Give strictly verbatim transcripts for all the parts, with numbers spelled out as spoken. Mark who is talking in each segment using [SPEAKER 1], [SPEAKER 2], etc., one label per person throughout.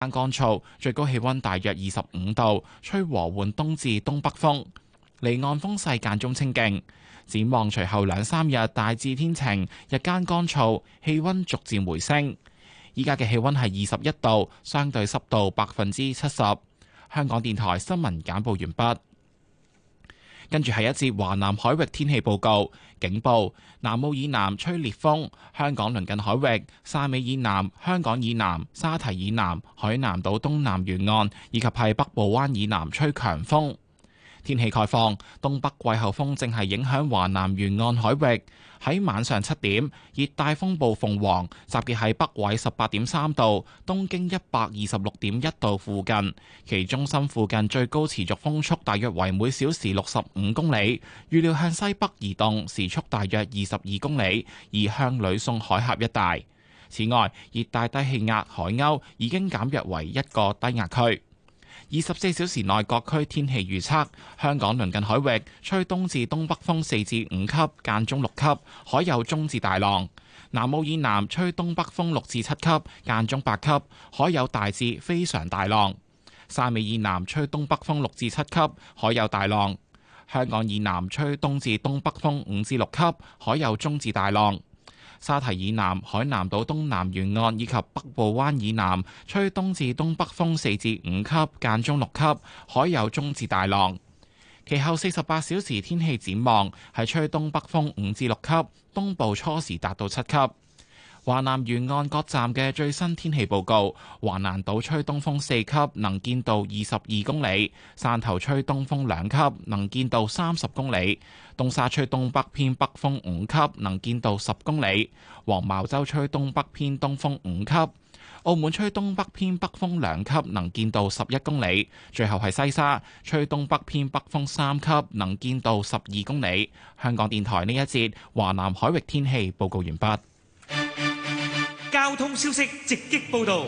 [SPEAKER 1] 乾燥，最高氣溫大約二十五度，吹和緩東至東北風，離岸風勢間中清勁。展望隨後兩三日大致天晴，日間乾燥，氣溫逐漸回升。依家嘅氣溫係二十一度，相對濕度百分之七十。香港電台新聞簡報完畢。跟住係一節華南海域天氣報告，警報：南澳以南吹烈風，香港鄰近海域、汕尾以南、香港以南、沙堤以南、海南島東南沿岸以及係北部灣以南吹強風。天氣概況：東北季候風正係影響華南沿岸海域。喺晚上七點，熱帶風暴鳳凰集結喺北緯十八點三度、東經一百二十六點一度附近，其中心附近最高持續風速大約為每小時六十五公里，預料向西北移動，時速大約二十二公里，移向呂宋海峽一帶。此外，熱帶低氣壓海鷗已經減弱為一個低壓區。二十四小時內各區天氣預測：香港鄰近海域吹東至東北風四至五級，間中六級，海有中至大浪；南澳以南吹東北風六至七級，間中八級，海有大至非常大浪；汕尾以南吹東北風六至七級，海有大浪；香港以南吹東至東北風五至六級，海有中至大浪。沙堤以南、海南島東南沿岸以及北部灣以南吹東至東北風四至五級，間中六級，海有中至大浪。其後四十八小時天氣展望係吹東北風五至六級，東部初時達到七級。華南沿岸各站嘅最新天氣報告：華南島吹東風四級，能見度二十二公里；汕頭吹東風兩級，能見度三十公里；東沙吹東北偏北風五級，能見度十公里；黃茅洲吹東北偏東風五級；澳門吹東北偏北風兩級，能見度十一公里；最後係西沙吹東北偏北風三級，能見度十二公里。香港電台呢一節華南海域天氣報告完畢。
[SPEAKER 2] 交通消息直擊報道。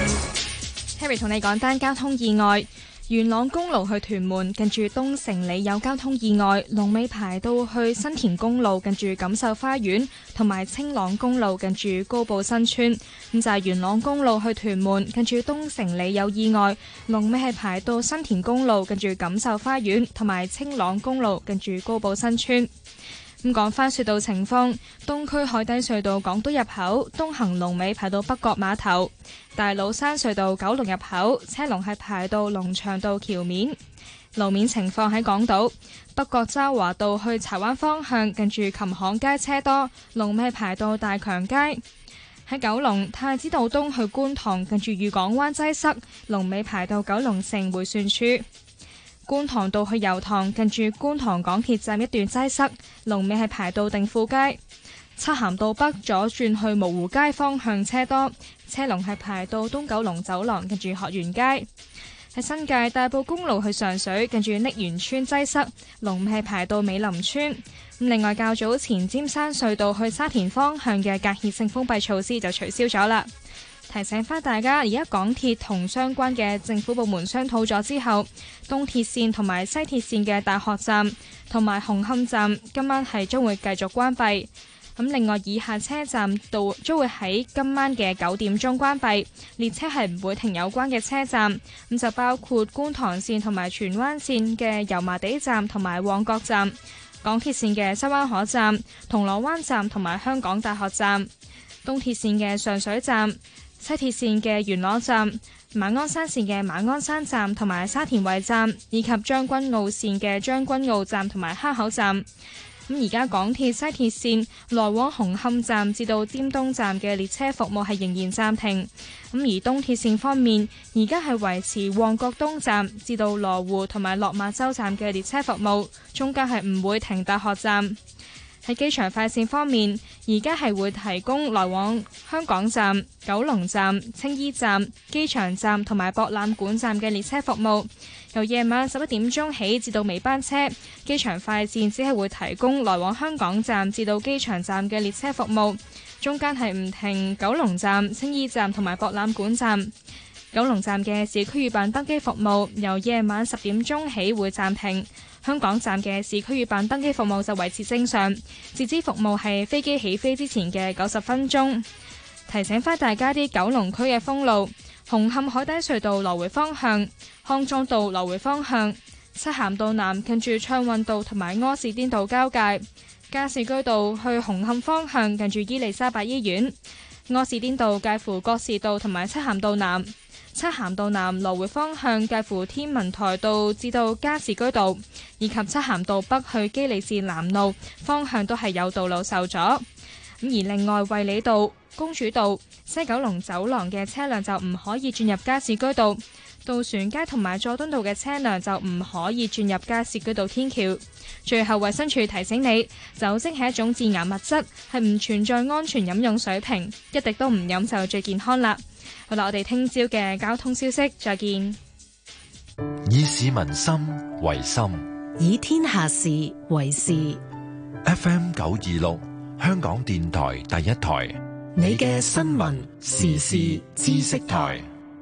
[SPEAKER 3] Harry 同你講單交通意外，元朗公路去屯門近住東城里有交通意外，龍尾排到去新田公路近住錦繡花園，同埋青朗公路近住高埔新村。咁就係元朗公路去屯門近住東城里有意外，龍尾係排到新田公路近住錦繡花園，同埋青朗公路近住高埔新村。咁講返隧道情況，東區海底隧道港島入口東行龍尾排到北角碼頭，大老山隧道九龍入口車龍係排到龍翔道橋面。路面情況喺港島北角渣華道去柴灣方向近住琴行街車多，龍尾排到大強街。喺九龍太子道東去觀塘近住裕港灣擠塞，龍尾排到九龍城迴旋處。觀塘道去油塘近住觀塘港鐵站一段擠塞，龍尾係排到定富街。漆咸道北左轉去蕪湖街方向車多，車龍係排到東九龍走廊近住學園街。喺新界大埔公路去上水近住瀝源村擠塞，龍尾係排到美林村。另外較早前尖山隧道去沙田方向嘅隔歇性封閉措施就取消咗啦。提醒返大家，而家港鐵同相關嘅政府部門商討咗之後，東鐵線同埋西鐵線嘅大學站同埋紅磡站今晚係將會繼續關閉。咁另外以下車站到將會喺今晚嘅九點鐘關閉，列車係唔會停有關嘅車站，咁就包括觀塘線同埋荃灣線嘅油麻地站同埋旺角站，港鐵線嘅西灣河站、銅鑼灣站同埋香港大學站，東鐵線嘅上水站、西鐵線嘅元朗站、馬鞍山線嘅馬鞍山站同埋沙田圍站，以及將軍澳線嘅將軍澳站同埋坑口站。咁而家港鐵西鐵線來往紅磡站至到尖東站嘅列車服務係仍然暫停。咁而東鐵線方面，而家係維持旺角東站至到羅湖同埋落馬洲站嘅列車服務，中間係唔會停大學站。喺機場快線方面，而家係會提供來往香港站、九龍站、青衣站、機場站同埋博覽館站嘅列車服務。由夜晚十一點鐘起至到尾班車，機場快線只係會提供來往香港站至到機場站嘅列車服務，中間係唔停九龍站、青衣站同埋博覽館站。九龍站嘅市區預辦登機服務由夜晚十點鐘起會暫停。香港站嘅市區預辦登機服務就維持正常，截止服務係飛機起飛之前嘅九十分鐘。提醒返大家啲九龍區嘅封路， 紅磡海底隧道來回方向、康莊道來回方向、漆咸道南近住暢運道同埋柯士甸道交界、加士居道去紅磡方向近住伊利沙伯醫院、柯士甸道介乎覺士道同埋漆咸道南、漆咸道南來回方向介乎天文台道至到加士居道，以及漆咸道北去基利士南路方向都係有道路受阻。咁而另外衛理道、公主道、西九龍走廊嘅車輛就唔可以轉入加士居道，渡船街同埋佐敦道嘅車輛就唔可以轉入加士居道天橋。最後衛生署提醒你，酒精係一種致癌物質，係唔存在安全飲用水平，一滴都唔飲就最健康啦。好啦，我哋聽朝嘅交通消息再見。
[SPEAKER 4] 以市民心為心，
[SPEAKER 5] 以天下事為事。
[SPEAKER 4] F M 九二六，香港電台第一台，
[SPEAKER 5] 你嘅新聞時事知識台。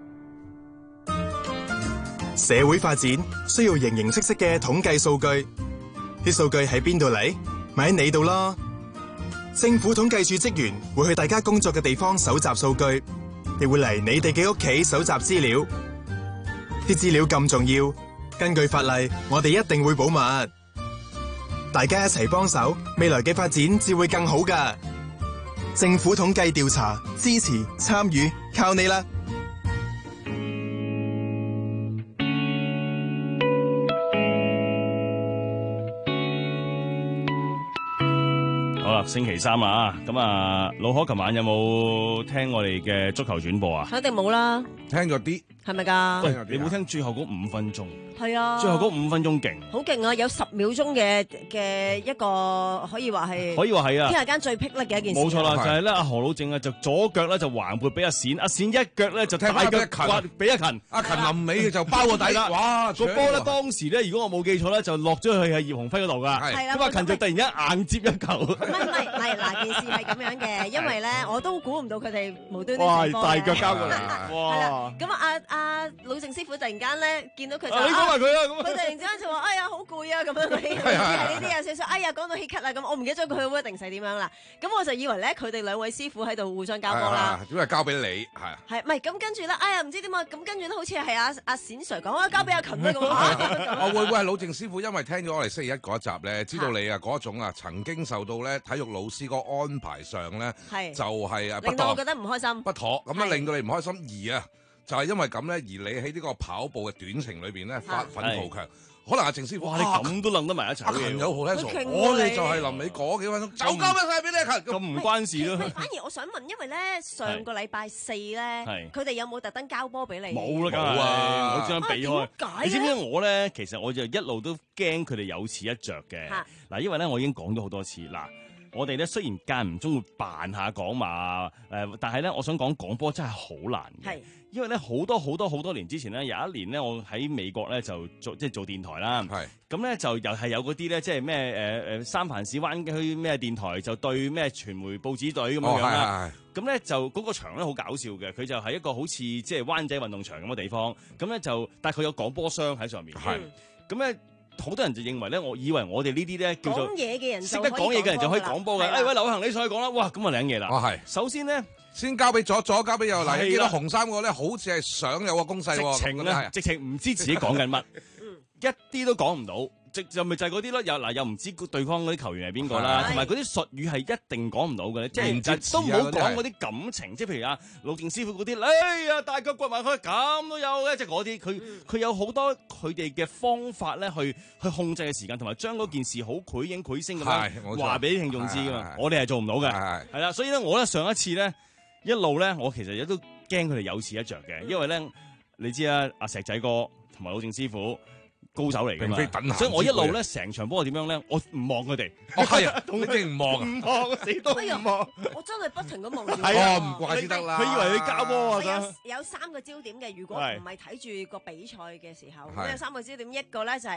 [SPEAKER 6] 社會發展需要形形色色嘅統計數據，啲數據喺邊度嚟？咪喺你度咯。政府統計處職員會去大家工作嘅地方搜集數據，亦會嚟你哋嘅屋企搜集資料。啲資料咁重要，根據法例，我哋一定會保密。大家一齊幫手，未來嘅發展至會更好㗎。政府統計調查，支持參與，靠你啦！
[SPEAKER 7] 好啦，星期三啊，咁啊，老可琴晚有冇聽我哋嘅足球轉播啊？
[SPEAKER 8] 肯定冇啦，
[SPEAKER 9] 聽咗啲，
[SPEAKER 8] 係咪噶？
[SPEAKER 7] 喂，你冇聽最後嗰五分鐘？
[SPEAKER 8] 係啊，
[SPEAKER 7] 最後嗰五分鐘勁，
[SPEAKER 8] 好勁啊！有十秒鐘嘅嘅一個可以話係，
[SPEAKER 7] 可以話係啊，
[SPEAKER 8] 天下間最霹靂嘅一件事。
[SPEAKER 7] 冇錯啦，就係咧，阿何老正啊，就左腳咧就橫撥俾阿冼，阿冼一腳咧就大腳刮俾阿勤，
[SPEAKER 9] 阿勤臨尾就包個底啦。哇！
[SPEAKER 7] 個波咧當時咧，如果我冇記錯咧，就落咗去係葉鴻輝嗰度噶。
[SPEAKER 8] 係啦，
[SPEAKER 7] 咁阿勤就突然間硬接一球。
[SPEAKER 8] 唔係唔係唔係，嗱件事係咁樣嘅，因為咧我都估唔到佢哋無端端
[SPEAKER 7] 哇！
[SPEAKER 8] 射波嘅
[SPEAKER 7] 大腳交過嚟，
[SPEAKER 8] 係啦。咁啊阿阿老正師傅突然間咧見到佢就，
[SPEAKER 7] 你講埋佢啦咁。
[SPEAKER 8] 佢突然之間就話：哎呀，好攰啊！咁樣嗰啲，係呢啲有少少。哎呀，講到氣咳啦，咁我唔記得咗佢會定勢點樣啦。咁我就以為咧，佢哋兩位師傅喺度互相交波啦。
[SPEAKER 9] 點解交俾你？係
[SPEAKER 8] 係唔係咁跟住咧？哎呀，唔知點啊！咁跟住咧，好似係阿阿冼 Sir 講啊，交俾阿勤啦咁。
[SPEAKER 9] 我會會係老正師傅，因為聽咗我哋星期一嗰一集咧，知道你啊嗰種啊曾經受到咧體育老師個安排上咧，就係啊
[SPEAKER 8] 令到我覺得唔開心、
[SPEAKER 9] 不妥，咁樣令到你唔開心。而啊，就係因為咁咧，而你喺呢個跑步嘅短程裏邊咧發奮圖強。可能阿鄭師傅，
[SPEAKER 7] 哇！你咁都諗得埋一齊，
[SPEAKER 9] 阿勤有好聽，我哋就係臨尾嗰幾分鐘就交俾晒俾你阿勤，
[SPEAKER 7] 咁唔關事咯。
[SPEAKER 8] 反而我想問，因為咧上個禮拜四咧，佢哋有冇特登交波俾你？
[SPEAKER 7] 冇啦，梗係我專登避開。
[SPEAKER 8] 點解？
[SPEAKER 7] 你知唔知我咧？其實我就一路都驚佢哋有此一着嘅。嗱，因為咧我已經講咗好多次嗱。我哋咧雖然間唔中會扮下講嘛，誒、呃，但係咧，我想講講波真係好難嘅，因為咧好多好多好多年之前咧，有一年咧，我喺美國咧就做即係做電台啦，咁咧就又係有嗰啲咧，即係咩誒誒三藩市灣區咩電台就對咩傳媒報紙隊咁樣樣啦，咁咧、哦、就嗰個場咧好搞笑嘅，佢就係一個好似即係灣仔運動場咁嘅地方，咁咧就但係佢有廣播箱喺上面，咁咧。好多人就認為咧，我以為我哋呢啲咧叫做
[SPEAKER 8] 講嘢嘅人
[SPEAKER 7] 識得講嘢嘅人就可以講波嘅。哎喂，劉行你上去講啦，哇咁啊領嘢啦。
[SPEAKER 9] 哦係，
[SPEAKER 7] 首先咧
[SPEAKER 9] 先交俾左，左交俾右。嗱，見到紅衫個咧，好似係想有個攻勢喎。
[SPEAKER 7] 直情咧，直情唔知自己講緊乜，一啲都講唔到。直就咪就係嗰啲咯，又嗱又唔知對方嗰啲球員係邊個啦，同埋嗰啲術語係一定講唔到嘅，即係都唔好講嗰啲感情，即係譬如啊陸正師傅嗰啲，哎呀大腳骨埋佢咁都有嘅，即係嗰啲佢佢有好多佢哋嘅方法咧，去去控制嘅時間，同埋將嗰件事好繪影繪聲咁樣話俾聽眾知㗎嘛，我哋係做唔到嘅，係啦，所以咧我咧上一次咧一路咧我其實亦都驚佢哋有此一着嘅，因為咧你知啊阿石仔哥同埋陸正師傅。高手嚟㗎嘛，所以我一路咧成場波係點樣咧？我唔望佢哋，
[SPEAKER 9] 係啊，你哋唔望啊？
[SPEAKER 7] 唔望，死都唔望。
[SPEAKER 8] 我真係不停咁望住。
[SPEAKER 9] 係啊，唔怪之得啦。
[SPEAKER 7] 佢以為你交波
[SPEAKER 8] 啊！有有三個焦點嘅，如果唔係睇住個比賽嘅時候，咁有三個焦點，一個咧就係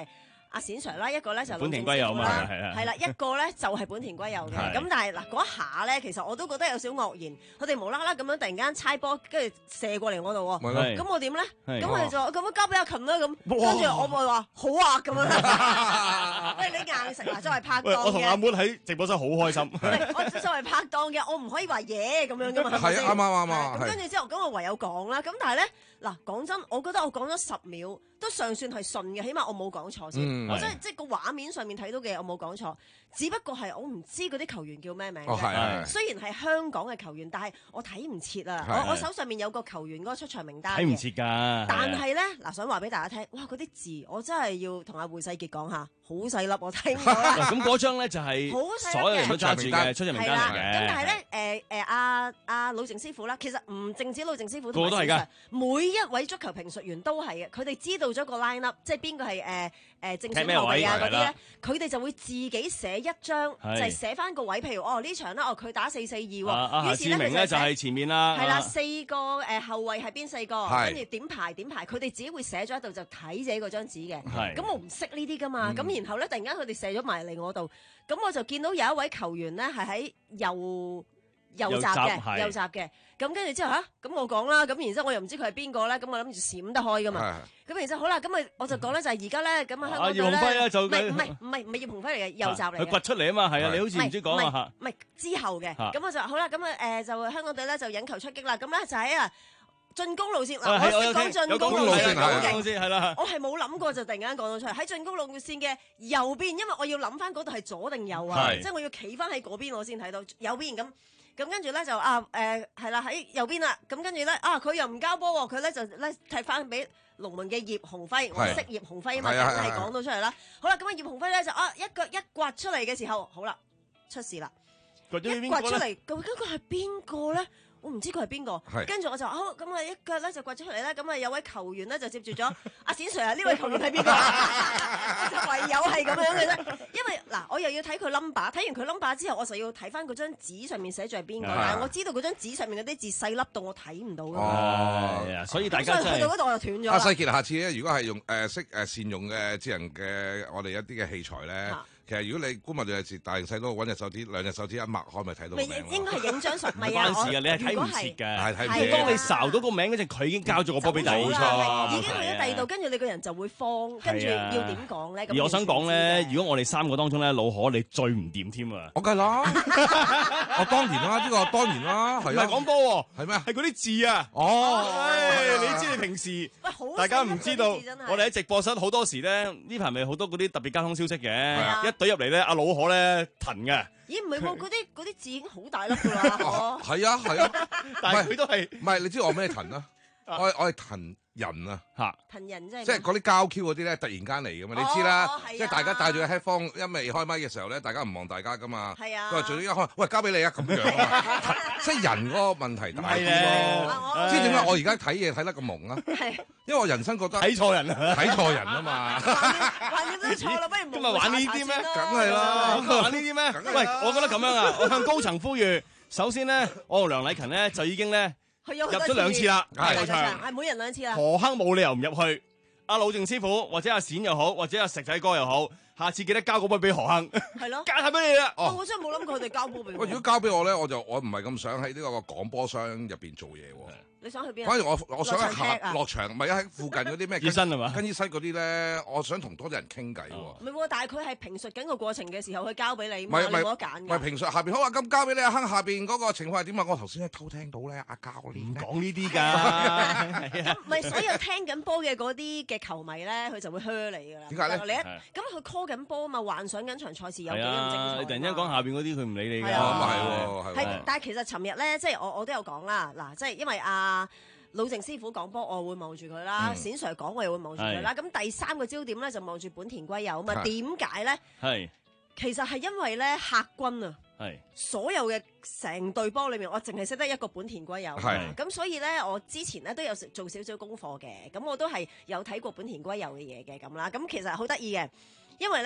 [SPEAKER 8] 阿冼 Sir 啦，一個咧就
[SPEAKER 7] 本田歸佑嘛，係啊，
[SPEAKER 8] 係啦，一個咧就係本田歸佑嘅。咁但係嗱嗰一下咧，其實我都覺得有少愕然，佢哋無啦啦咁樣突然間猜波，跟住射過嚟我度喎。咁我點咧？咁佢哋就咁樣交俾阿勤啦咁。跟住我咪話好啊咁樣。喂，你硬食嗱，作為拍檔嘅。
[SPEAKER 7] 我同阿妹喺直播室好開心。
[SPEAKER 8] 我作為拍檔嘅，我唔可以話嘢咁樣噶嘛。
[SPEAKER 9] 係啱啱啱啱。
[SPEAKER 8] 咁跟住之後，咁我唯有講啦。咁但係咧嗱，講真，我覺得我講咗十秒都尚算係順嘅，起碼我冇講錯先。我真係即係個畫面上面睇到嘅我冇講錯，只不過係我唔知嗰啲球員叫咩名啫。雖然係香港嘅球員，但係我睇唔切啊！我我手上面有個球員嗰個出場名單。
[SPEAKER 7] 睇唔切㗎。
[SPEAKER 8] 但係咧嗱，想話俾大家聽，哇！嗰啲字我真係要同阿胡世傑講下，好細粒我睇唔到啦。
[SPEAKER 7] 咁嗰張咧就係所有人都揸住嘅出場名單嚟嘅。
[SPEAKER 8] 咁但係咧誒誒阿阿魯靜師傅啦，其實唔淨止魯靜師傅，
[SPEAKER 7] 個個都係㗎。
[SPEAKER 8] 每一位足球評述員都係嘅，佢哋知道咗個 line up， 即係邊個係誒誒正選後備啊嗰啲咧，佢哋就會自己寫一張，就係寫翻個位，譬如哦呢場咧，哦佢打四四二喎，於是咧佢
[SPEAKER 7] 咧就係前面啦，
[SPEAKER 8] 係啦，四個誒後衞係邊四個，跟住點排點排，佢哋自己會寫咗喺度就睇自己嗰張紙嘅，咁我唔識呢啲噶嘛，咁然後咧突然間佢哋射咗埋嚟我度，咁我就見到有一位球員咧係喺右右閘嘅右閘嘅，咁跟住之後嚇，咁我講啦，咁然之後我又唔知佢係邊個咧，咁我諗住閃得開噶嘛。咁然之後好啦，咁咪我就講咧，就係而家咧，咁啊香港隊咧，唔係唔係唔係唔係葉鴻輝嚟嘅，右閘嚟嘅。
[SPEAKER 7] 佢掘出嚟啊嘛，係啊，你好似唔知講啊
[SPEAKER 8] 唔係之後嘅，咁我就好啦，咁啊誒就香港隊咧就引球出擊啦，咁咧就喺啊進攻路線嗱，我識講進攻路線好嘅，
[SPEAKER 7] 係啦，
[SPEAKER 8] 我係冇諗過就突然間講到出嚟喺進攻路線嘅右邊，因為我要諗翻嗰度係左定右啊，即係我要企翻喺嗰邊我先睇到右邊咁。咁跟住咧就啊誒係啦喺右邊啦，咁跟住咧啊佢又唔交波喎，佢咧就咧踢翻俾龍門嘅葉鴻輝，我識葉鴻輝啊嘛，梗係講到出嚟啦。好啦，咁啊葉鴻輝咧就啊一腳一刮出嚟嘅時候，好啦出事啦，一刮出嚟，究竟佢係邊個咧？我唔知佢係邊個，跟住我就好咁啊一腳咧就刮出嚟咧，咁啊有位球員咧就接住咗阿冼 Sir 啊，呢位球員係邊個？就唯有係咁樣嘅啫，因為嗱我又要睇佢 number， 睇完佢 number 之後，我就要睇翻嗰張紙上面寫住係邊個，但係我知道嗰張紙上面嗰啲字細粒到我睇唔到㗎嘛。
[SPEAKER 7] 哦，所以大家
[SPEAKER 8] 去到嗰度我就斷咗。
[SPEAKER 9] 阿世傑，下次咧如果係用誒識誒善用嘅智能嘅我哋一啲嘅器材咧。其實如果你觀眾有時大定細都揾隻手指兩隻手指一擘開，咪睇到個名咯。
[SPEAKER 8] 應該係影張相，唔係
[SPEAKER 7] 啊！關事嘅，你係睇唔切嘅。
[SPEAKER 9] 係睇唔
[SPEAKER 7] 切。當你睄到個名嗰陣，佢已經交咗個波俾第二個。
[SPEAKER 8] 冇錯，已經去咗第二度，跟住你個人就會慌，跟住要點講咧？
[SPEAKER 7] 而我想講咧，如果我哋三個當中咧，老可你最唔掂添啊！
[SPEAKER 9] 我梗係啦，我當然啦，呢個當然啦，係
[SPEAKER 7] 唔係講波喎？
[SPEAKER 9] 係咩？
[SPEAKER 7] 係嗰啲字啊！
[SPEAKER 9] 哦，
[SPEAKER 7] 你知你平時大家唔知道，我哋喺直播室好多時咧，呢排咪好多嗰啲特別交通消息嘅，一隊入嚟咧，阿老可咧騰嘅。
[SPEAKER 8] 咦唔係喎，嗰啲嗰啲字已經好大粒㗎啦，
[SPEAKER 9] 係啊係啊，
[SPEAKER 7] 但係佢都係
[SPEAKER 9] 唔係？你知我咩騰啊？我我係騰人啊嚇，
[SPEAKER 8] 騰人即係
[SPEAKER 9] 即係嗰啲膠 Q 嗰啲咧，突然間嚟㗎嘛，你知啦，即係大家戴住個 headphone 一未開麥嘅時候咧，大家唔望大家㗎嘛，
[SPEAKER 8] 係啊，
[SPEAKER 9] 佢話最一開，喂交俾你啊咁樣啊，即係人嗰個問題大啲咯。知點解我而家睇嘢睇得咁蒙啊？因為我人生覺得
[SPEAKER 7] 睇錯人啊，
[SPEAKER 9] 睇錯人啊嘛。
[SPEAKER 8] 橫掂都錯啦，不如
[SPEAKER 7] 今日玩呢啲咩？
[SPEAKER 9] 梗係啦，
[SPEAKER 7] 玩呢啲咩？喂，我覺得咁樣啊，我向高層呼籲，首先咧，我同梁禮勤咧就已經咧。入咗兩次啦，
[SPEAKER 8] 係係每人兩次啦。
[SPEAKER 7] 何坑冇理由唔入去，阿魯靜師傅或者阿冼又好，或者阿石仔哥又好，下次記得交個波俾何坑。
[SPEAKER 8] 係咯，
[SPEAKER 7] 交下俾你啦。
[SPEAKER 8] 哦，我真係冇諗過佢哋交波俾我。
[SPEAKER 9] 喂，如果交俾我咧，我就我唔係咁想喺呢個廣播商入邊做嘢喎。
[SPEAKER 8] 你想去邊？
[SPEAKER 9] 反而我我想下落場，唔係喺附近嗰啲咩？
[SPEAKER 7] 醫生係嘛？
[SPEAKER 9] 更衣室嗰啲咧，我想同多啲人傾偈喎。
[SPEAKER 8] 唔係喎，但係佢係評述緊個過程嘅時候，佢交俾你，
[SPEAKER 9] 唔係
[SPEAKER 8] 冇得揀㗎。
[SPEAKER 9] 唔係評述下邊好啊，咁交俾你阿亨，下邊嗰個情況係點啊？我頭先係偷聽到咧，阿教練
[SPEAKER 7] 唔講呢啲㗎。
[SPEAKER 8] 唔係所有聽緊波嘅嗰啲嘅球迷咧，佢就會噓你㗎啦。
[SPEAKER 9] 點解咧？
[SPEAKER 8] 你一咁佢 call 緊波啊嘛，幻想緊場賽事有幾咁精彩。
[SPEAKER 7] 你突然間講下邊嗰啲，佢唔理你㗎。
[SPEAKER 9] 咁係喎，
[SPEAKER 8] 係。但係其實尋日咧，即係我我都有講啦，嗱，即係因為阿魯靜師傅講波，我會望住佢啦；冼 Sir 講，我又會望住佢啦。咁第三個焦點咧就望住本田歸佑啊嘛。點解咧？
[SPEAKER 7] 係
[SPEAKER 8] 其實係因為咧客軍啊，
[SPEAKER 7] 係
[SPEAKER 8] 所有嘅成隊波裏面，我淨係識得一個本田歸佑。
[SPEAKER 9] 係
[SPEAKER 8] 咁，所以咧我之前咧都有做少少功課嘅。咁我都係有睇過本田歸佑嘅嘢嘅咁啦。咁其實好得意嘅，因為咧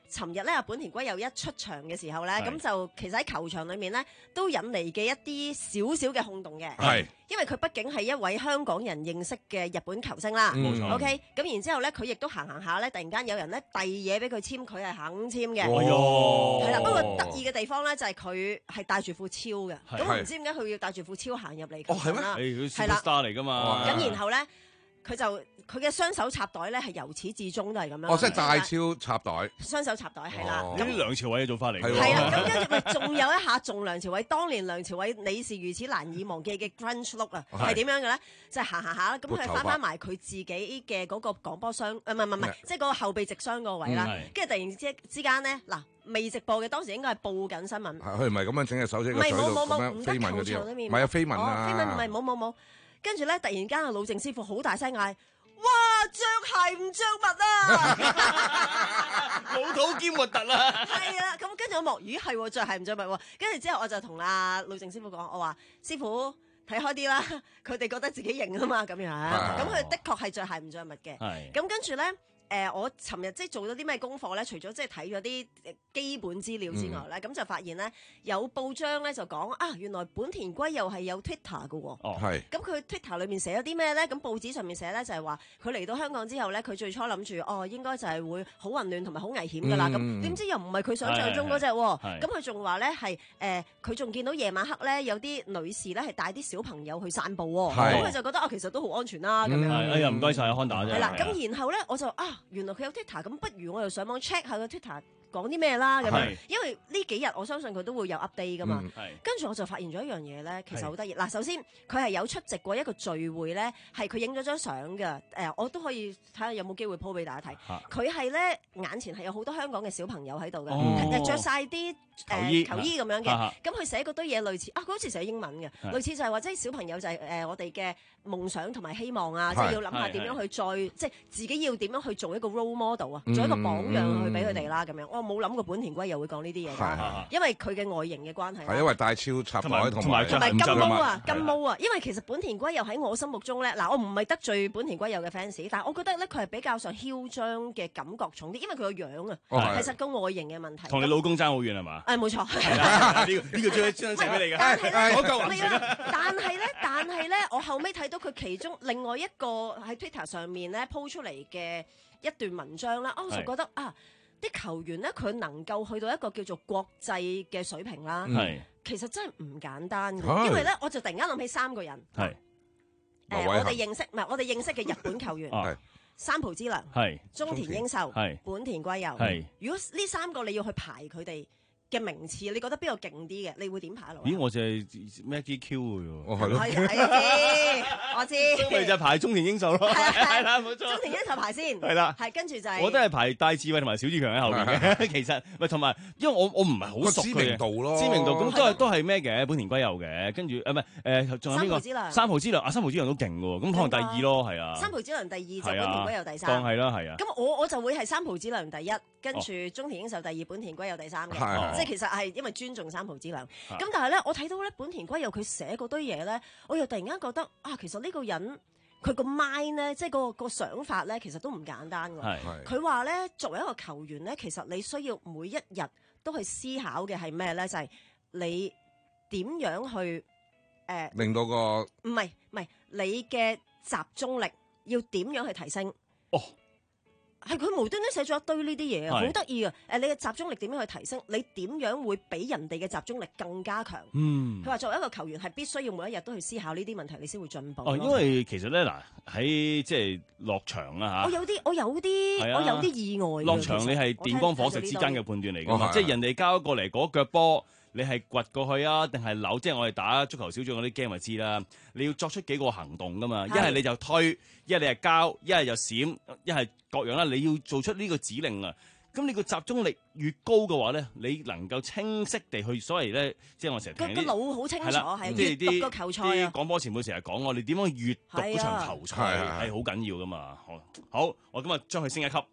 [SPEAKER 8] 尋日咧，本田圭佑一出場嘅時候咧，咁
[SPEAKER 7] 係
[SPEAKER 8] 就其實喺球場裏面咧，都引嚟嘅一啲少少嘅轟動嘅。
[SPEAKER 9] 係
[SPEAKER 8] 因為佢畢竟係一位香港人認識嘅日本球星啦。
[SPEAKER 9] 冇錯
[SPEAKER 8] OK，咁然之後咧，佢亦都行行下咧，突然間有人咧遞嘢俾佢簽，佢係肯簽嘅。
[SPEAKER 9] 哇
[SPEAKER 8] 係啦，不過得意嘅地方咧就係佢係帶住副超嘅，
[SPEAKER 7] 係
[SPEAKER 8] 咁我唔知點解佢要帶住副超行入嚟球
[SPEAKER 9] 哦係咩
[SPEAKER 8] 場啦。
[SPEAKER 7] 誒佢
[SPEAKER 8] 係啦
[SPEAKER 7] superstar 嚟㗎嘛。
[SPEAKER 8] 咁然後咧，佢就佢嘅雙手插袋咧係由始至終都係咁樣。
[SPEAKER 9] 哦，即係大超插袋，
[SPEAKER 8] 雙手插袋係啦。
[SPEAKER 9] 哦
[SPEAKER 7] 呢啲梁朝偉嘅做法嚟㗎。
[SPEAKER 9] 係喎
[SPEAKER 8] 係啦，咁跟住咪仲有一下中梁朝偉，當年梁朝偉你是如此難以忘記嘅 crunch look 啊，
[SPEAKER 9] 係
[SPEAKER 8] 係點樣嘅咧？就係行行下啦，咁
[SPEAKER 9] 撥頭髮
[SPEAKER 8] 佢翻翻埋佢自己嘅嗰個廣播箱，呃唔係唔係唔係
[SPEAKER 9] 咩，
[SPEAKER 8] 即係嗰個後備直箱個位啦
[SPEAKER 7] 嗯係。
[SPEAKER 8] 跟住突然之之間咧，嗱未直播嘅，當時應該係報緊新聞。
[SPEAKER 9] 佢唔係咁樣整隻手指
[SPEAKER 8] 唔係
[SPEAKER 9] 個嘴度咁
[SPEAKER 8] 冇冇冇，唔
[SPEAKER 9] 樣
[SPEAKER 8] 得球
[SPEAKER 9] 飛吻嗰啲啊，
[SPEAKER 8] 場裏面。
[SPEAKER 9] 唔係啊飛吻
[SPEAKER 8] 哦
[SPEAKER 9] 啊，
[SPEAKER 8] 飛吻唔係冇冇冇。跟住咧，突然間阿老鄭師傅好大聲嗌：哇！着鞋唔着襪啊！
[SPEAKER 7] 老土兼核突啦。
[SPEAKER 8] 係啊，咁跟住我望，咦係喎，着鞋唔着襪喎。跟住之後我就同阿老鄭師傅講，我話師傅睇開啲啦，佢哋覺得自己型啊嘛，咁樣。咁佢的確係着鞋唔着襪嘅。
[SPEAKER 7] 係。
[SPEAKER 8] 咁跟住咧。誒，我尋日即係做咗啲咩功課咧？除咗即係睇咗啲基本資料之外咧，咁就發現咧有報章咧就講啊，原來本田圭佑係有 Twitter 嘅喎。
[SPEAKER 7] 哦，
[SPEAKER 9] 係
[SPEAKER 8] 咁佢 Twitter 裏面寫咗啲咩咧？咁報紙上面寫咧就係話佢嚟到香港之後咧，佢最初諗住哦應該就係會好混亂同埋好危險㗎啦。咁點知又唔係佢想象中嗰只喎。咁佢仲話咧係誒，佢仲見到夜晚黑咧有啲女士咧係帶啲小朋友去散步喎。咁佢就覺得啊，其實都好安全啦咁樣。
[SPEAKER 7] 哎呀，唔該晒啊，康達啫。
[SPEAKER 8] 係啦，咁然後咧我就啊。原來佢有 Twitter，咁不如我又上網 check 下個 Twitter 講啲咩啦咁樣，因為呢幾日我相信佢都會有 update 噶嘛。跟住我就發現咗一樣嘢咧，其實好得意。嗱，首先佢係有出席過一個聚會咧，係佢影咗張相嘅。誒，我都可以睇下有冇機會 po 俾大家睇。佢係咧眼前係有好多香港嘅小朋友喺度嘅，着晒啲誒球衣咁樣嘅。咁佢寫嗰堆嘢類似啊，佢好似寫英文嘅，類似就係話即係小朋友就係誒我哋嘅夢想同埋希望啊，即係要諗下點樣去再即係自己要點樣去做一個 role model 啊，做一個榜樣去俾佢哋啦咁樣。我冇諗過本田圭佑會講呢啲嘢㗎，因為佢嘅外形嘅關係。
[SPEAKER 9] 係因為大超插袋同埋
[SPEAKER 8] 同埋金毛啊，金毛啊，因為其實本田圭佑喺我心目中咧，嗱我唔係得罪本田圭佑嘅 fans，但係我覺得咧佢係比較上囂張嘅感覺重啲，因為佢個樣啊，其實個外形嘅問題。
[SPEAKER 7] 同你老公爭好遠係嘛？
[SPEAKER 8] 誒冇錯。
[SPEAKER 7] 呢個呢個專專寫俾你㗎。
[SPEAKER 8] 但係咧，
[SPEAKER 7] 我夠還算啦。
[SPEAKER 8] 但係咧，但係咧，我後尾睇到佢其中另外一個喺 Twitter 上面咧 po 出嚟嘅一段文章啦，我就覺得啊，啲球員咧佢能夠去到一個叫做國際嘅水平啦，其實真係唔簡單嘅，因為咧我就突然間諗起三個人，
[SPEAKER 7] 係
[SPEAKER 8] 誒我哋認識唔係我哋認識嘅日本球員，三浦知良、中田英壽、本田圭佑，如果呢三個你要去排佢哋嘅名次，你覺得邊個勁啲嘅？你會點排落？
[SPEAKER 7] 咦，我就係 Maggie Q 嘅喎。
[SPEAKER 9] 哦，係咯。
[SPEAKER 8] 係係我知。
[SPEAKER 7] 咪就係排中田英壽咯。
[SPEAKER 8] 係啦，冇錯。中田英壽排先。
[SPEAKER 7] 係啦。
[SPEAKER 8] 係跟住就係。
[SPEAKER 7] 我都係排戴志偉同埋小志強喺後邊嘅。其實咪同埋，因為我我唔係好熟佢嘅
[SPEAKER 9] 知名度咯。
[SPEAKER 7] 知名度咁都係都係咩嘅？本田圭佑嘅，跟住誒唔係誒，仲有邊個？
[SPEAKER 8] 三浦知良。
[SPEAKER 7] 三浦知良啊，三浦知良都勁喎。咁可能第二咯，係啊。
[SPEAKER 8] 三浦知良第二就本田圭佑第三。
[SPEAKER 7] 當係啦，係啊。
[SPEAKER 8] 咁我我就會係三浦知良第一，跟住中田英壽第二，本田圭佑第三嘅。即係其實係因為尊重三浦知良，咁但係咧，我睇到咧本田圭佑佢寫嗰堆嘢咧，我又突然間覺得啊，其實呢個人佢個 mind 咧，即係個個想法咧，其實都唔簡單㗎。佢話咧，作為一個球員咧，其實你需要每一日都去思考嘅係咩咧？就係、是、你點樣去誒、呃、
[SPEAKER 9] 令到個
[SPEAKER 8] 唔係唔係你嘅集中力要點樣去提升？
[SPEAKER 7] 哦。
[SPEAKER 8] 係佢無端端寫咗一堆呢啲嘢啊，好得意啊！誒，你嘅集中力點樣去提升？你點樣會比人哋嘅集中力更加強？嗯，佢話作為一個球員係必須要每一日都去思考呢啲問題，你先會進步。
[SPEAKER 7] 哦，因為其實咧嗱，喺即係落場啊嚇，
[SPEAKER 8] 我有啲我有啲我有啲意外。
[SPEAKER 7] 落場你係電光火石之間嘅判斷嚟㗎嘛，即係人哋交過嚟嗰腳波。你係掘過去啊，定係扭？即係我哋打足球小將嗰啲 game 咪知啦。你要作出幾個行動噶嘛？一係你就推，一係你係交，一係就閃，一係各樣啦。你要做出呢個指令啊。咁你個集中力越高嘅話咧，你能夠清晰地去，所謂咧，即係我成日聽啲
[SPEAKER 8] 個腦好清楚，係
[SPEAKER 7] 閱
[SPEAKER 8] 讀個球賽啊。
[SPEAKER 7] 啲廣播前輩成日講我哋點樣閱讀嗰場球賽係好緊要噶嘛。好，我今日將佢升一級。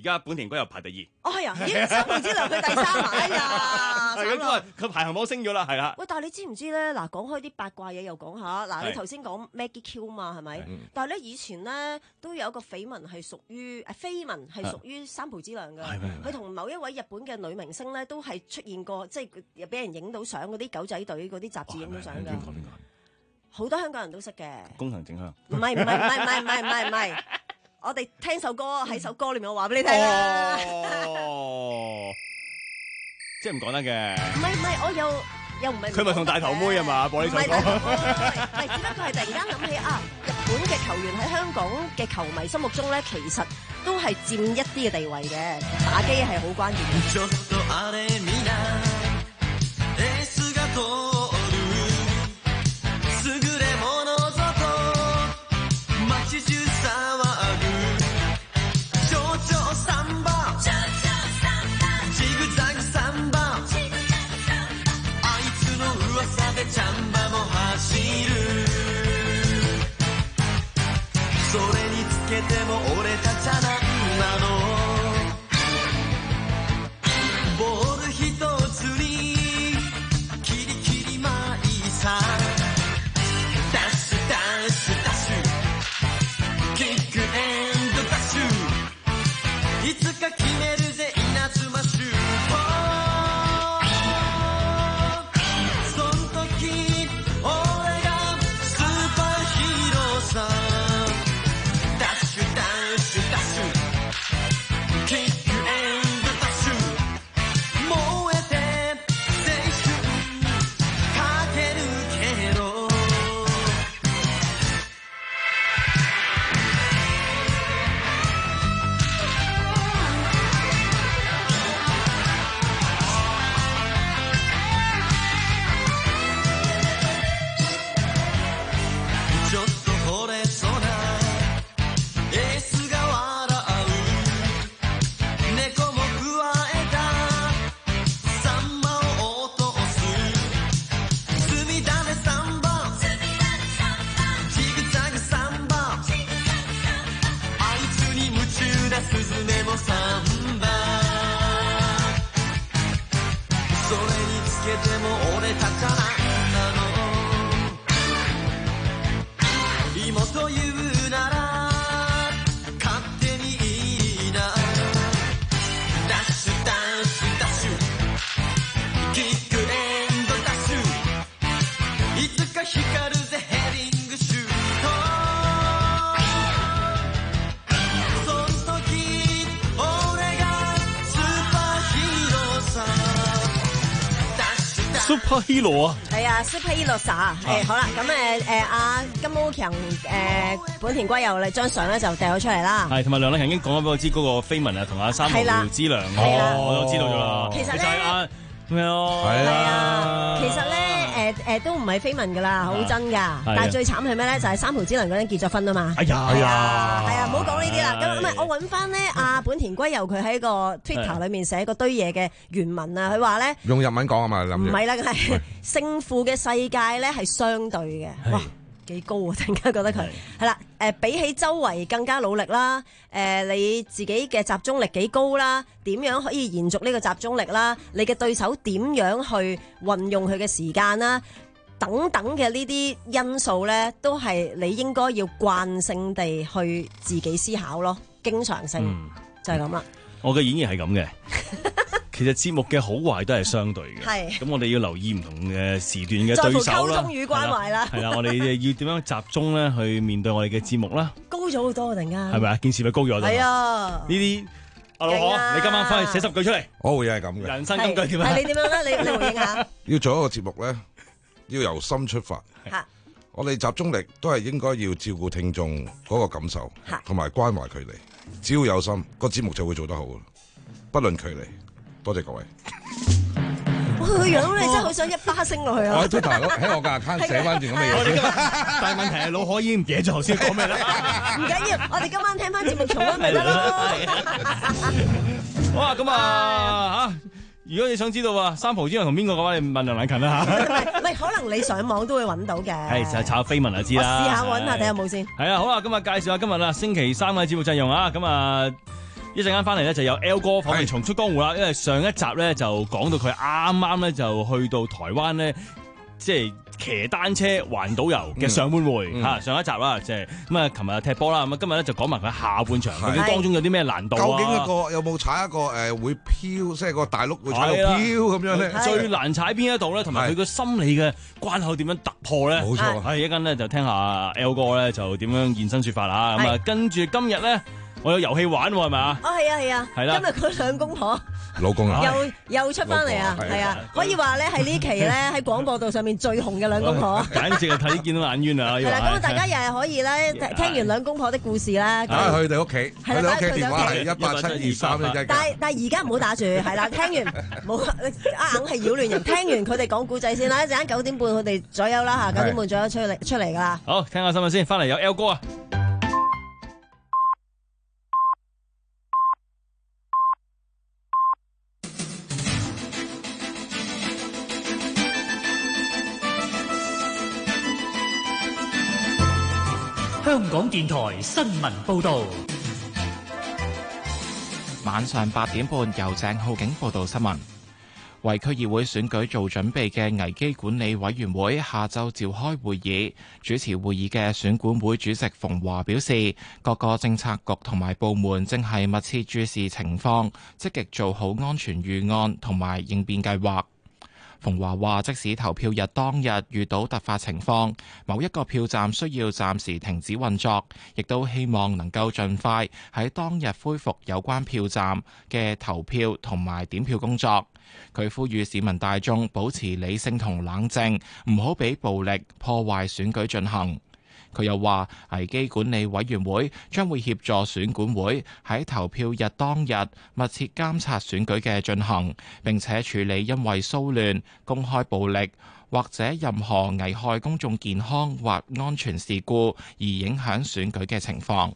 [SPEAKER 7] 而家本田龜又排第二。
[SPEAKER 8] 哦係啊，咦三浦知良佢第三啊，哎呀，
[SPEAKER 7] 係佢佢排行榜升咗啦，係啦。
[SPEAKER 8] 喂，但係你知唔知咧？嗱，講開啲八卦嘢又講下。嗱，
[SPEAKER 7] 係
[SPEAKER 8] 你頭先講 Maggie Q 嘛，係咪？但係咧以前咧都有一個緋聞係屬於誒緋聞係屬於三浦知良嘅。佢同某一位日本嘅女明星咧都係出現過，即係又俾人影到相嗰啲狗仔隊嗰啲雜誌影到相㗎。
[SPEAKER 7] 邊個邊個？
[SPEAKER 8] 好多香港人都識嘅。
[SPEAKER 7] 工藤靜香。
[SPEAKER 8] 唔係唔係唔係唔係唔係唔係唔係，我哋聽首歌喺首歌裏面，我話俾你聽啊。
[SPEAKER 7] 哦，即係唔講得嘅。
[SPEAKER 8] 唔係唔係，我又又唔係。
[SPEAKER 7] 佢咪同大頭妹啊嘛，播呢首歌。
[SPEAKER 8] 唔係，只不過係突然間諗起啊，日本嘅球員喺香港嘅球迷心目中咧，其實都係佔一啲嘅地位嘅，打機係好關鍵嘅。
[SPEAKER 7] Superhero 啊，
[SPEAKER 8] 係啊 ，Superhero 咋？誒好啦，咁誒誒阿金毛強誒本田圭佑咧張相咧就掉咗出嚟啦。
[SPEAKER 7] 係，同埋梁禮勤已經講咗俾我知嗰個緋聞啊，同阿三浦知良，我都知道咗啦。
[SPEAKER 8] 其實咧
[SPEAKER 7] 咩咯？
[SPEAKER 8] 係啊，其實咧誒誒都唔係緋聞㗎啦，好真㗎。但係最慘係咩咧？就係三浦知良嗰陣結咗婚啊嘛。
[SPEAKER 7] 哎呀，係啊，
[SPEAKER 8] 係啊，唔好講呢啲啦。咁唔係我揾翻咧阿本田圭佑佢喺個 Twitter 裏面寫嗰堆嘢嘅原文啊，佢話咧
[SPEAKER 9] 用日文講啊嘛，諗住
[SPEAKER 8] 唔係啦，係勝負嘅世界咧係相對嘅。哇！幾高啊！突然間覺得佢係啦，誒比起周圍更加努力啦，誒你自己嘅集中力幾高啦，點樣可以延續呢個集中力啦？你嘅對手點樣去運用佢嘅時間啦？等等嘅呢啲因素咧，都係你應該要慣性地去自己思考咯，經常性、嗯、就係咁啦。
[SPEAKER 7] 我嘅演繹係咁嘅。其實節目嘅好壞都係相對嘅，係咁我哋要留意唔同嘅時段嘅對手啦，
[SPEAKER 8] 溝通與關懷啦，
[SPEAKER 7] 係啦，我哋要點樣集中咧去面對我哋嘅節目啦？
[SPEAKER 8] 高咗好多突然間，
[SPEAKER 7] 係咪啊？件事咪高咗？
[SPEAKER 8] 係啊，
[SPEAKER 7] 呢啲阿老何，你今晚翻去寫十句出嚟，
[SPEAKER 9] 我會係咁嘅。
[SPEAKER 7] 人生金句點啊？
[SPEAKER 8] 係你點樣咧？你你回應下。
[SPEAKER 9] 要做一個節目咧，要由心出發。我哋集中力都係應該要照顧聽眾嗰個感受，同埋關懷佢哋。只要有心，個節目就會做得好，不論距離。多謝各位。
[SPEAKER 8] 哇！佢個樣你真係好想一巴升落去啊！
[SPEAKER 9] 我喺 Twitter 喺我個 account 寫翻段咁嘅嘢。
[SPEAKER 7] 但係問題係老何已經唔記得咗頭先講咩啦。
[SPEAKER 8] 唔緊要，我哋今晚聽翻節目重溫咪得咯。
[SPEAKER 7] 好啊，咁啊嚇！如果你想知道啊，三浦知良同邊個嘅話，你問梁禮勤啦嚇。
[SPEAKER 8] 唔係，可能你上網都會揾到嘅。
[SPEAKER 7] 係，就係炒緋聞就知啦。
[SPEAKER 8] 我試下揾下睇有冇先。
[SPEAKER 7] 係啊，好啊，咁啊介紹下今日啦，星期三嘅節目陣容啊，咁啊。 一陣間翻嚟咧就有 L 哥訪問重出江湖啦，因為上一集咧就講到佢啱啱咧就去到台灣咧，即係騎單車環島遊嘅上半回嚇、嗯嗯、上一集啦，即係咁啊，琴日踢波啦，咁啊今日咧就講埋佢下半場，究竟當中有啲咩難度啊？
[SPEAKER 9] 究竟一個有冇踩一個誒、呃、會飄，即係個大碌會踩到飄咁樣咧？
[SPEAKER 7] 最難踩邊一度咧？同埋佢個心理嘅關口點樣突破咧？
[SPEAKER 9] 冇錯，
[SPEAKER 7] 係一陣咧就聽下 L 哥咧就點樣現身説法啦。咁啊跟住今日咧。我有遊戲玩喎，係咪啊？
[SPEAKER 8] 哦，係啊，係啊，
[SPEAKER 7] 係啦。
[SPEAKER 8] 今日佢兩公婆
[SPEAKER 9] 老公啊，
[SPEAKER 8] 又又出翻嚟啊，係啊，可以話咧係呢期咧喺廣播道上面最紅嘅兩公婆，
[SPEAKER 7] 簡直係睇見到眼冤啊！
[SPEAKER 8] 係啦，咁啊，大家又係可以咧聽完兩公婆的故事啦，
[SPEAKER 9] 打去佢哋屋企，佢哋屋企電話係一八七二三一一。
[SPEAKER 8] 但係但係而家唔好打住，係啦，聽完冇硬係擾亂人，聽完佢哋講故仔先啦，一陣間九點半佢哋左右啦嚇，九點半左右出嚟出嚟噶啦。
[SPEAKER 7] 好，聽下新聞先，翻嚟有 L 哥啊！
[SPEAKER 2] 香港電台新聞報導，
[SPEAKER 1] 晚上八點半由鄭浩景報道新聞。為區議會選舉做準備嘅危機管理委員會下晝召開會議，主持會議嘅選管會主席馮華表示，各個政策局同埋部門正係密切注視情況，積極做好安全預案同埋應變計劃。馮華話：即使投票日當日遇到突發情況，某一個票站需要暫時停止運作，亦都希望能夠盡快喺當日恢復有關票站嘅投票同埋點票工作。佢呼籲市民大眾保持理性同冷靜，唔好俾暴力破壞選舉進行。佢又話，危機管理委員會將會協助選管會喺投票日當日密切監察選舉嘅進行，並且處理因為騷亂、公開暴力或者任何危害公眾健康或安全事故而影響選舉嘅情況。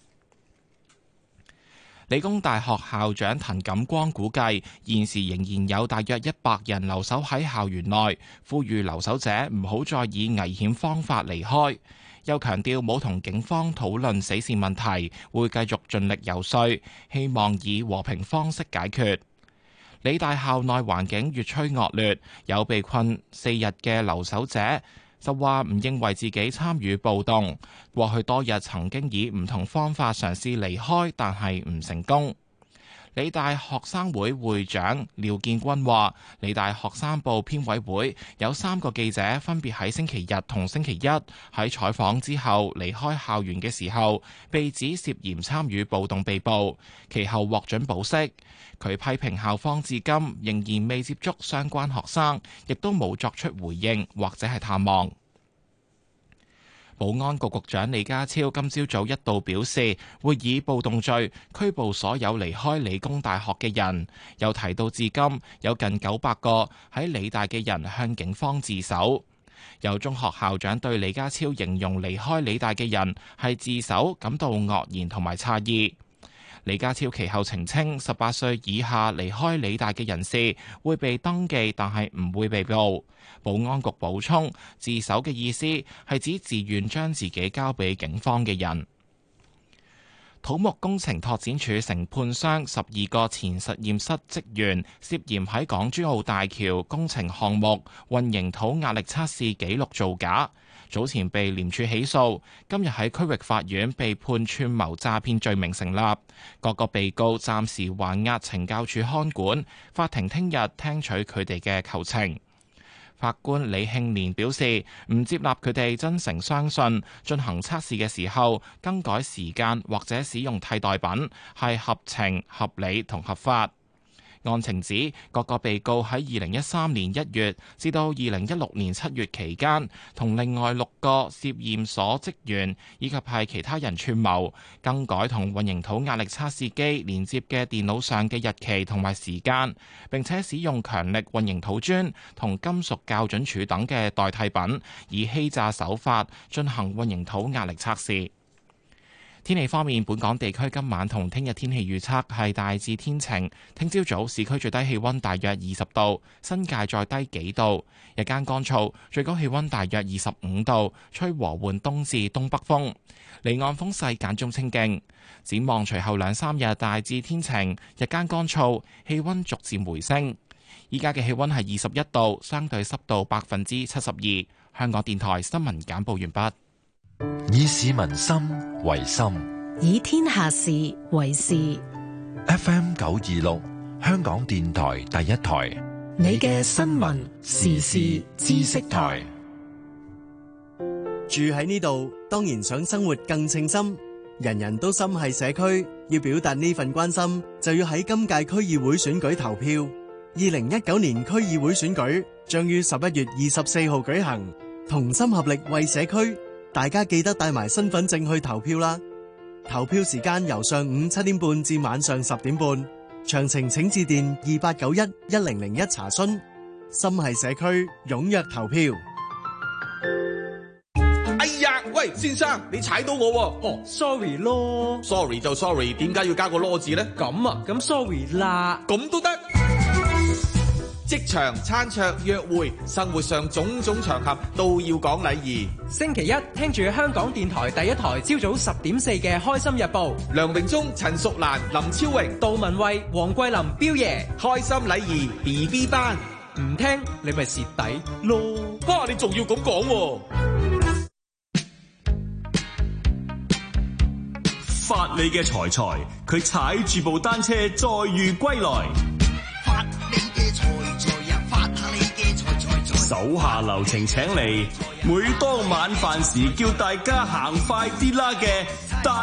[SPEAKER 1] 理工大學校長滕錦光估計，現時仍然有大約一百人留守喺校園內，呼籲留守者唔好再以危險方法離開。又強調冇同警方討論死線問題，會繼續盡力游說，希望以和平方式解決。理大校內環境越趨惡劣，有被困四日嘅留守者就話唔認為自己參與暴動，過去多日曾經以唔同方法嘗試離開，但係唔成功。理大學生會會長廖建軍話，理大學生報編委會有三個記者分別喺星期日同星期一喺採訪之後離開校園嘅時候，被指涉嫌參與暴動被捕，其後獲准保釋。佢批評校方至今仍然未接觸相關學生，亦都冇作出回應或者係探望。保安局局長李家超今朝早一度表示，會以暴動罪拘捕所有離開理工大學嘅人，又提到至今有近九百個喺理大嘅人向警方自首。有中學校長對李家超形容離開理大嘅人係自首感到愕然同埋詫異。李家超其後澄清，十八歲以下離開理大嘅人士會被登記，但係唔會被捕。保安局補充，自首嘅意思係指自願將自己交俾警方嘅人。土木工程拓展署承判商十二個前實驗室職員涉嫌喺港珠澳大橋工程項目混凝土壓力測試記錄造假，早前被廉署起訴，今日喺區域法院被判串謀詐騙罪名成立。各個被告暫時還押懲教署看管，法庭聽日聽取佢哋嘅求情。法官李慶年表示，唔接納佢哋真誠相信進行測試嘅時候更改時間或者使用替代品係合情合理同合法。案情指，各個被告喺二零一三年一月至到二零一六年七月期間，同另外六個涉驗所職員以及係其他人串謀更改同混凝土壓力測試機連接嘅電腦上嘅日期同埋時間，並且使用強力混凝土磚同金屬校準柱等嘅代替品，以欺詐手法進行混凝土壓力測試。 天氣方面，本港地區今晚同聽日天氣預測係大致天晴。聽朝早市區最低氣溫大約二十度，新界再低幾度。日間乾燥，最高氣溫大約二十五度，吹和緩東至東北風。離岸風勢間中清勁。展望隨後兩三日大致天晴，日間乾燥，氣溫逐漸回升。依家嘅氣溫係二十一度，相對濕度百分之七十二。香港電台新聞簡報完畢。
[SPEAKER 4] 以市民心為心，
[SPEAKER 5] 以天下事為事。
[SPEAKER 4] F M 九二六，香港電台第一台，
[SPEAKER 5] 你嘅新聞時事知識台。
[SPEAKER 10] 住喺呢度，當然想生活更稱心。人人都心繫社區，要表達呢份關心，就要喺今屆區議會選舉投票。二零一九年區議會選舉將於十一月二十四號舉行，同心合力為社區。大家記得帶埋身份證去投票啦！投票時間由上午七點半至晚上十點半，詳情請致電二八九一一零零一查詢。心繫社區，踴躍投票。
[SPEAKER 11] 哎呀，喂，先生，你踩到我喎！
[SPEAKER 12] 哦 ，sorry 咯
[SPEAKER 11] ，sorry 就 sorry， 點解要加個囉字呢？
[SPEAKER 12] 咁啊，咁 sorry 啦，
[SPEAKER 11] 咁都得。職場、餐桌、約會，生活上種種場合都要講禮儀。
[SPEAKER 12] 星期一聽住香港電台第一台朝早十點四嘅《開心日報》，
[SPEAKER 11] 梁榮忠、陳淑蘭、林超榮、
[SPEAKER 12] 杜文慧、黃桂林、彪爺，
[SPEAKER 11] 開心禮儀 B B 班，
[SPEAKER 12] 唔聽你咪蝕底咯。
[SPEAKER 11] 哇，你仲要咁講喎？
[SPEAKER 13] 發你嘅財財，佢踩住部單車載譽歸來。
[SPEAKER 14] 發你嘅財財呀，發下你嘅財財財。
[SPEAKER 13] 手下留情請嚟，每當晚飯時叫大家行快啲啦嘅大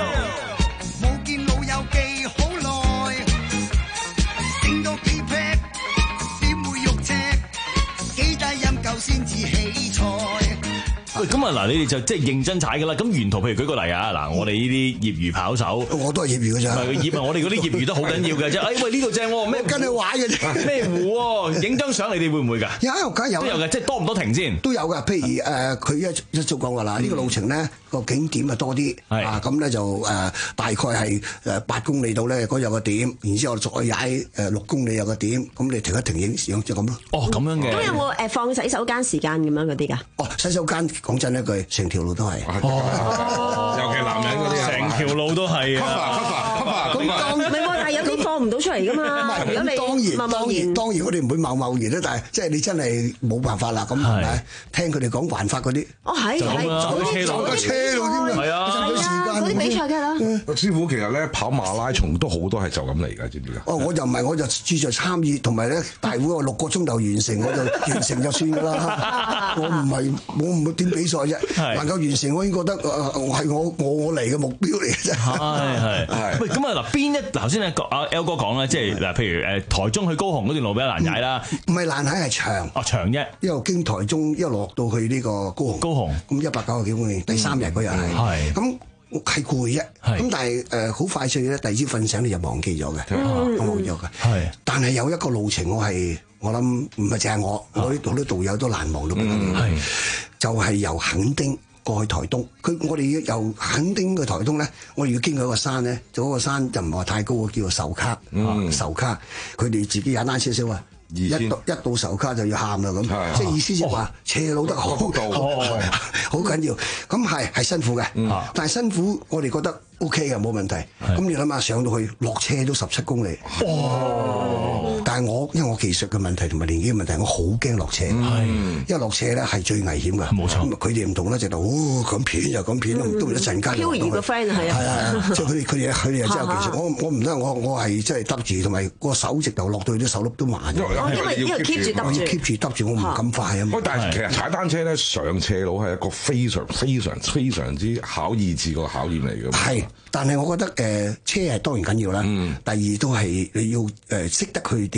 [SPEAKER 13] L。
[SPEAKER 14] 冇見老友記好耐，整多幾劈，點會肉赤？記得飲夠先至起菜。
[SPEAKER 7] 喂，咁啊嗱，你哋就即係認真踩噶啦。咁沿途譬如舉個例啊，嗱，我哋呢啲業餘跑手，
[SPEAKER 15] 我都係業餘嘅咋。
[SPEAKER 7] 唔係業啊，我哋嗰啲業餘都好緊要嘅啫。哎喂，呢度正喎，咩
[SPEAKER 15] 跟你玩嘅啫？
[SPEAKER 7] 咩湖喎？影張相你哋會唔會㗎？
[SPEAKER 15] 有，梗係有。
[SPEAKER 7] 都有嘅，即係多唔多停先？
[SPEAKER 15] 都有㗎。譬如誒，佢一一早講話啦，呢個路程咧個景點啊多啲，啊咁咧就誒大概係誒八公里度咧嗰有個點，然之後再踩誒六公里有個點，咁你停一停影相就咁咯。
[SPEAKER 7] 哦，咁樣嘅。
[SPEAKER 8] 咁有冇誒放洗手間時間咁樣嗰啲㗎？
[SPEAKER 15] 哦，洗手間講真一句，成條路都係。
[SPEAKER 9] 哦，尤其男人嗰啲啊，
[SPEAKER 7] 成條路都係
[SPEAKER 9] 啊。
[SPEAKER 8] 咁當唔係喎，但係有啲放唔到出嚟㗎嘛。如果你
[SPEAKER 15] 當然當然當然，我哋唔會貿貿然啦，但係即係你真係冇辦法啦。咁係咪？聽佢哋講環法嗰啲。
[SPEAKER 8] 哦，係係
[SPEAKER 15] 走車路，走車路添啊！
[SPEAKER 7] 係啊，
[SPEAKER 8] 嗰啲比賽嘅啦。
[SPEAKER 9] 師傅其實咧跑馬拉松都好多係就咁嚟㗎，知唔知啊？
[SPEAKER 15] 哦，我就唔係，我就注重參與，同埋咧大會我六個鐘頭完成，我就完成就算㗎啦。我唔係我唔會點比賽啫，能夠完成我已經覺得誒係我我我嚟嘅目標嚟嘅啫。
[SPEAKER 7] 係係係。喂，咁啊嗱，邊一頭先咧阿 L 哥講咧，即係嗱，譬如誒台中去高雄嗰段路比較難踩啦。
[SPEAKER 15] 唔係難踩係長。
[SPEAKER 7] 哦，長啫。
[SPEAKER 15] 一路經台中一路落到去呢個高雄。
[SPEAKER 7] 高雄。
[SPEAKER 15] 咁一百九十幾公里，第三日嗰日係。係。咁係攰啫。咁但係誒好快脆咧，第二朝瞓醒你就忘記咗嘅，我忘咗嘅。係。但係有一個路程我係我諗唔係淨係我，我啲好多導友都難忘到不得了。係。就係由墾丁過去台東，佢我哋要由墾丁去台東咧，我哋要經過一個山咧，就嗰個山就唔係話太高嘅，叫做壽卡，壽卡，佢哋自己踩單車少啊。一到一到壽卡就要喊啦咁，即係意思就話斜路得好，好緊要。咁係係辛苦嘅，但係辛苦我哋覺得 O K 嘅冇問題。咁你諗下上到去落車都十七公里，但係我因為我技術嘅問題同埋年紀嘅問題，我好驚落車。因為落車咧係最危險嘅。冇錯。佢哋唔同咧，就到哦咁片就咁片，都唔一陣間。
[SPEAKER 8] 漂移個 friend 係啊，係啊，
[SPEAKER 15] 即係佢哋佢哋佢哋係真係有技術。我我唔得，我我係真係得住，同埋個手直頭落到去啲手碌都慢。
[SPEAKER 8] 因為因為 keep 住得住
[SPEAKER 15] keep 住得住，我唔敢快啊嘛。
[SPEAKER 9] 但係其實踩單車咧上斜路係一個非常非常非常之考意志個考驗嚟嘅。
[SPEAKER 15] 係，但係我覺得誒車係當然緊要啦。第二都係你要誒識得去點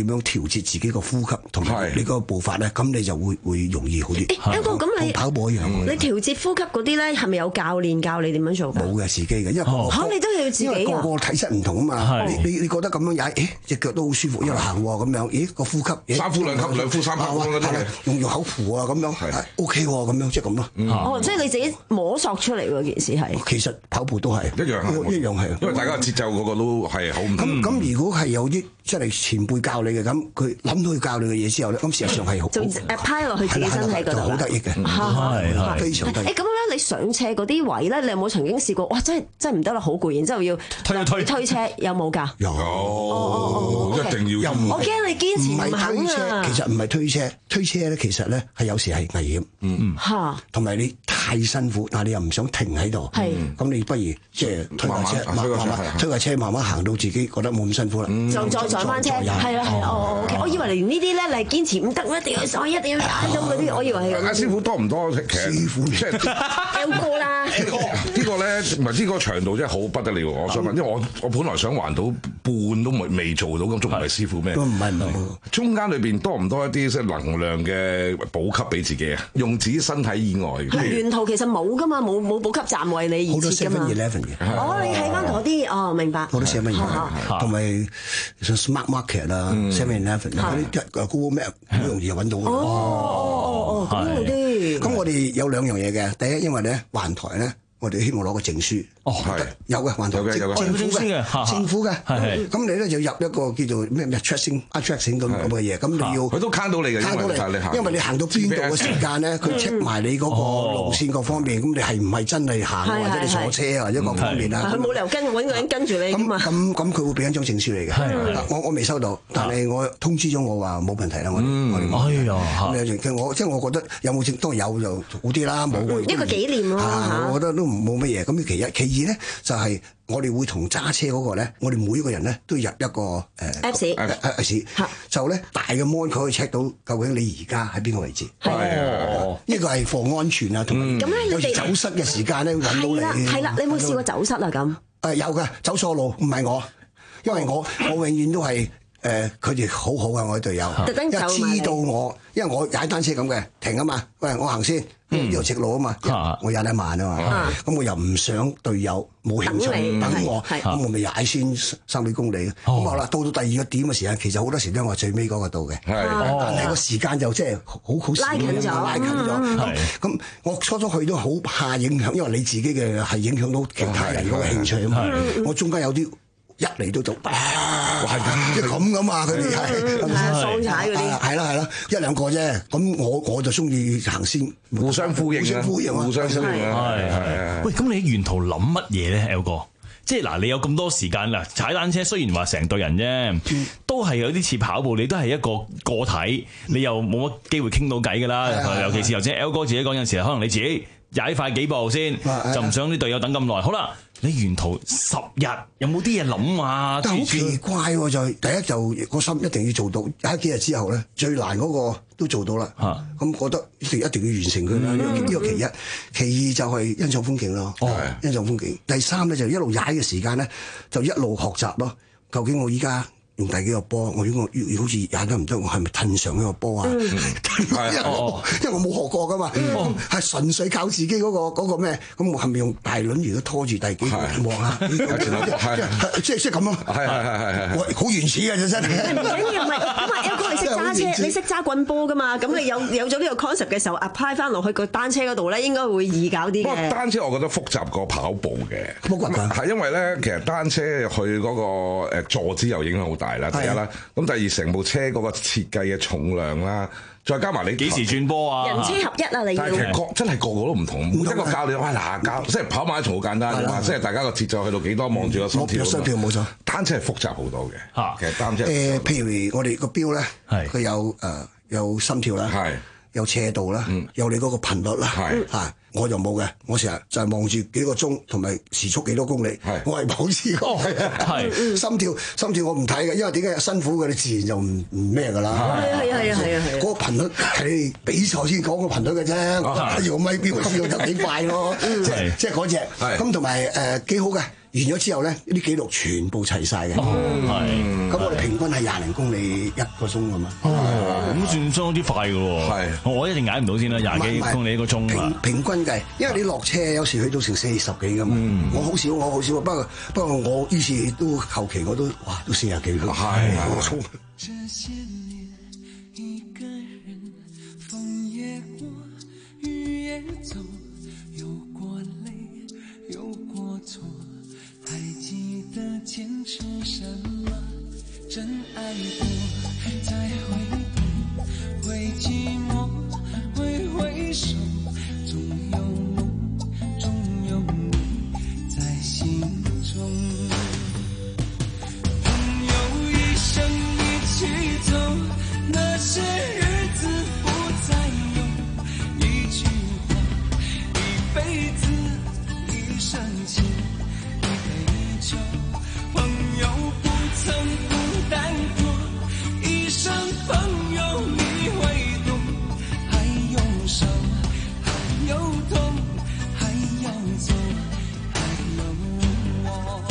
[SPEAKER 15] 樣調節自己個呼吸同埋你個步伐咧，咁你就會會容易好啲。
[SPEAKER 8] 誒，咁咁你
[SPEAKER 15] 跑步一樣，
[SPEAKER 8] 你調節呼吸嗰啲咧，係咪有教練教你點樣做？
[SPEAKER 15] 冇嘅，自己嘅，因為
[SPEAKER 8] 嚇你都要自己啊。
[SPEAKER 15] 因為個個體質唔同啊嘛。你你你覺得咁樣踩，誒隻腳都好舒服，一路行喎咁樣，咦個呼吸，
[SPEAKER 9] 三呼兩吸，兩呼三吸咁樣，
[SPEAKER 15] 用用口呼啊咁樣，O K 喎咁樣，即係咁咯。
[SPEAKER 8] 哦，即係你自己摸索出嚟喎件事係。
[SPEAKER 15] 其實跑步都係
[SPEAKER 9] 一樣，
[SPEAKER 15] 一樣係。
[SPEAKER 9] 因為大家節奏嗰個都係好唔同。
[SPEAKER 15] 咁咁如果係有啲即係前輩教你嘅，咁佢諗到佢教你嘅嘢之後咧，咁事實上係好
[SPEAKER 8] 就 apply 落去自己身體嗰度啦，
[SPEAKER 15] 好得益嘅，
[SPEAKER 8] 係
[SPEAKER 15] 係非常得益。
[SPEAKER 8] 誒咁樣咧，你上斜嗰啲位咧，你有冇曾經試過？哇！真係真係唔得啦，好攰，然之後要推推推車，有冇㗎？
[SPEAKER 9] 有，一定要。
[SPEAKER 8] 我驚你堅持唔肯啊！
[SPEAKER 15] 其實唔係推車，推車咧其實咧係有時係危險，嗯
[SPEAKER 8] 嚇，
[SPEAKER 15] 同埋你太辛苦，但係你又唔想停喺度，係咁你不如即係推架車，慢慢推架車慢慢行到自己覺得冇咁辛苦啦，
[SPEAKER 8] 就再上翻車，係啦係啦，哦 OK，我以為連呢啲咧你係堅持唔得，一定要上，一定要踩到嗰啲，我以為係咁。
[SPEAKER 9] 阿師傅多唔多？其實
[SPEAKER 15] 師傅
[SPEAKER 9] 即係
[SPEAKER 8] L 哥啦，
[SPEAKER 9] 呢個咧唔係呢個長度真係好不得了。我想問，因為我我本來想環島半都未未做到，咁仲唔係師傅咩？
[SPEAKER 15] 都唔係唔係。
[SPEAKER 9] 中間裏邊多唔多一啲即係能量嘅補給俾自己啊？用自己身體以外。
[SPEAKER 8] 沿途其實冇噶嘛，冇冇補給站為你而設噶嘛。
[SPEAKER 15] 好多 seven eleven 嘅。
[SPEAKER 8] 哦，你喺翻嗰啲哦，明白。
[SPEAKER 15] 好多 seven eleven，同埋 smart market 啊 seven eleven 嗰啲 Google Map 好容易揾到。
[SPEAKER 8] 哦哦哦，咁好啲。
[SPEAKER 15] 咁我哋有兩樣嘢嘅，第一因為咧環台咧。我哋希望攞個證書，
[SPEAKER 9] 哦係
[SPEAKER 15] 有嘅，環台政府嘅，政府嘅，咁你咧就入一個叫做咩咩 attraction attraction 咁咁嘅嘢，咁你要
[SPEAKER 9] 佢都慳到你嘅，
[SPEAKER 15] 慳到你，因為你行到邊度嘅時間咧，佢 check 埋你嗰個路線各方面，咁你係唔係真係行或者你坐車或者各方面啊？
[SPEAKER 8] 佢冇理由跟揾個人跟住你㗎嘛。
[SPEAKER 15] 咁咁佢會俾一張證書嚟嘅，我我未收到，但係我通知咗我話冇問題啦，我我哋
[SPEAKER 16] 哎呀，
[SPEAKER 15] 咁我即係我覺得有冇證當然有就好啲啦，冇
[SPEAKER 8] 一個紀念咯嚇。
[SPEAKER 15] 我覺得都冇乜嘢，咁其一，其二咧就係我哋會同揸車嗰個咧，我哋每一個人咧都入一個誒
[SPEAKER 8] Apps
[SPEAKER 15] Apps，就咧大嘅 mon 佢可以 check 到究竟你而家喺邊個位置。
[SPEAKER 9] 係啊，
[SPEAKER 15] 呢個係防安全啊，同埋有時走失嘅時間咧揾到你。
[SPEAKER 8] 係啦，係啦，你有冇試過走失啊？咁
[SPEAKER 15] 誒有嘅，走錯路唔係我，因為我我永遠都係。誒佢哋好好啊！我啲隊友，一知道我，因為我踩單車咁嘅，停啊嘛，喂我行先，呢條直路啊嘛，我踩得慢啊嘛，咁我又唔想隊友冇興趣等我，咁我咪踩先三幾公里，咁好啦，到到第二個點嘅時間，其實好多時咧我最尾嗰個度嘅，但係個時間就即係好好少，
[SPEAKER 8] 拉近咗，
[SPEAKER 15] 拉近咗，咁我初初去都好怕影響，因為你自己嘅係影響到其他人嗰個興趣啊嘛，我中間有啲。一嚟到就，即係咁噶嘛，佢哋係
[SPEAKER 8] 雙踩嗰啲，
[SPEAKER 15] 係啦係啦，一兩個啫。咁我我就中意行先，
[SPEAKER 9] 互相呼應，互相呼應，互相呼應。
[SPEAKER 16] 係係。喂，咁你喺沿途諗乜嘢咧 ，L 哥？即係嗱，你有咁多時間啦，踩單車雖然話成隊人啫，都係有啲似跑步，你都係一個個體，你又冇乜機會傾到偈噶啦。尤其是頭先 L 哥自己講有陣時，可能你自己踩快幾步先，就唔想啲隊友等咁耐。好啦。你沿途十日有冇啲嘢諗啊？
[SPEAKER 15] 但係好奇怪喎，就第一就個心一定要做到，有幾日之後咧，最難嗰個都做到啦。嚇，咁覺得一定一定要完成佢啦。呢個其一，其二就係欣賞風景咯。哦，欣賞風景。第三咧就一路踩嘅時間咧，就一路學習咯。究竟我依家用第幾個波？我如果好似踩得唔得，我係咪褪上一個波啊？因為我因為我冇學過噶嘛，係純粹靠自己嗰個嗰個咩？咁我係咪用大輪如果拖住第幾個望下？即係即係咁咯。係係係係係。好原始嘅真係。
[SPEAKER 8] 唔緊要，唔係咁啊！L 哥你識揸車，你識揸棍波噶嘛？咁你有有咗呢個 concept 嘅時候 apply 翻落去個單車嗰度咧，應該會易搞啲嘅。
[SPEAKER 9] 不過單車我覺得複雜過跑步嘅。冇關係。係因為咧，其實單車佢嗰個誒坐姿又影響好大。係啦，第一啦，咁第二成部車嗰個設計嘅重量啦，再加埋你
[SPEAKER 16] 幾時轉波啊？
[SPEAKER 8] 人車合一啊！你要，
[SPEAKER 9] 但係其實個真係個個都唔同，每一個教練哇嗱教，即係跑馬拉松好簡單啫嘛，即係大家個節奏去到幾多，望住個心跳。
[SPEAKER 15] 心跳冇錯，
[SPEAKER 9] 單車係複雜好多嘅。嚇，其實單車
[SPEAKER 15] 誒，譬如我哋個錶咧，佢有誒有心跳啦，有斜度啦，有你嗰個頻率啦，嚇。我就冇嘅，我成日就係望住幾個鐘同埋時速幾多公里，我係冇試過。係心跳心跳我唔睇嘅，因為點解辛苦嘅你自然就唔唔咩㗎啦。
[SPEAKER 8] 係啊係啊係啊係啊！
[SPEAKER 15] 嗰個頻率係比賽先講個頻率嘅啫，用咪錶咁樣就幾快咯。即係即係嗰隻咁同埋誒幾好嘅， 完咗之後咧，啲記錄全部齊晒嘅。係。咁我哋平均係廿零公里一個鐘咁嘛。
[SPEAKER 16] 哦，咁算相當之快嘅喎。係。我一定捱唔到先啦，廿幾公里一個鐘。
[SPEAKER 15] 平平均計，因為你落車有時去到成四十幾噶嘛。我好少，我好少。不過不過我於是都後期我都哇都四十幾咯。係。
[SPEAKER 14] 這些年一個人，風也過，雨也走，有過淚，有過錯，還記得堅持什麼？真愛過，再回頭，會寂寞，會回首，總有夢，總有你在心中。朋友一生一起走，那些日子不再有，一句話，一輩子，一生情，一杯酒。朋友不曾孤單過，一生朋友你會懂，還有傷，還有痛，還要走，還有我。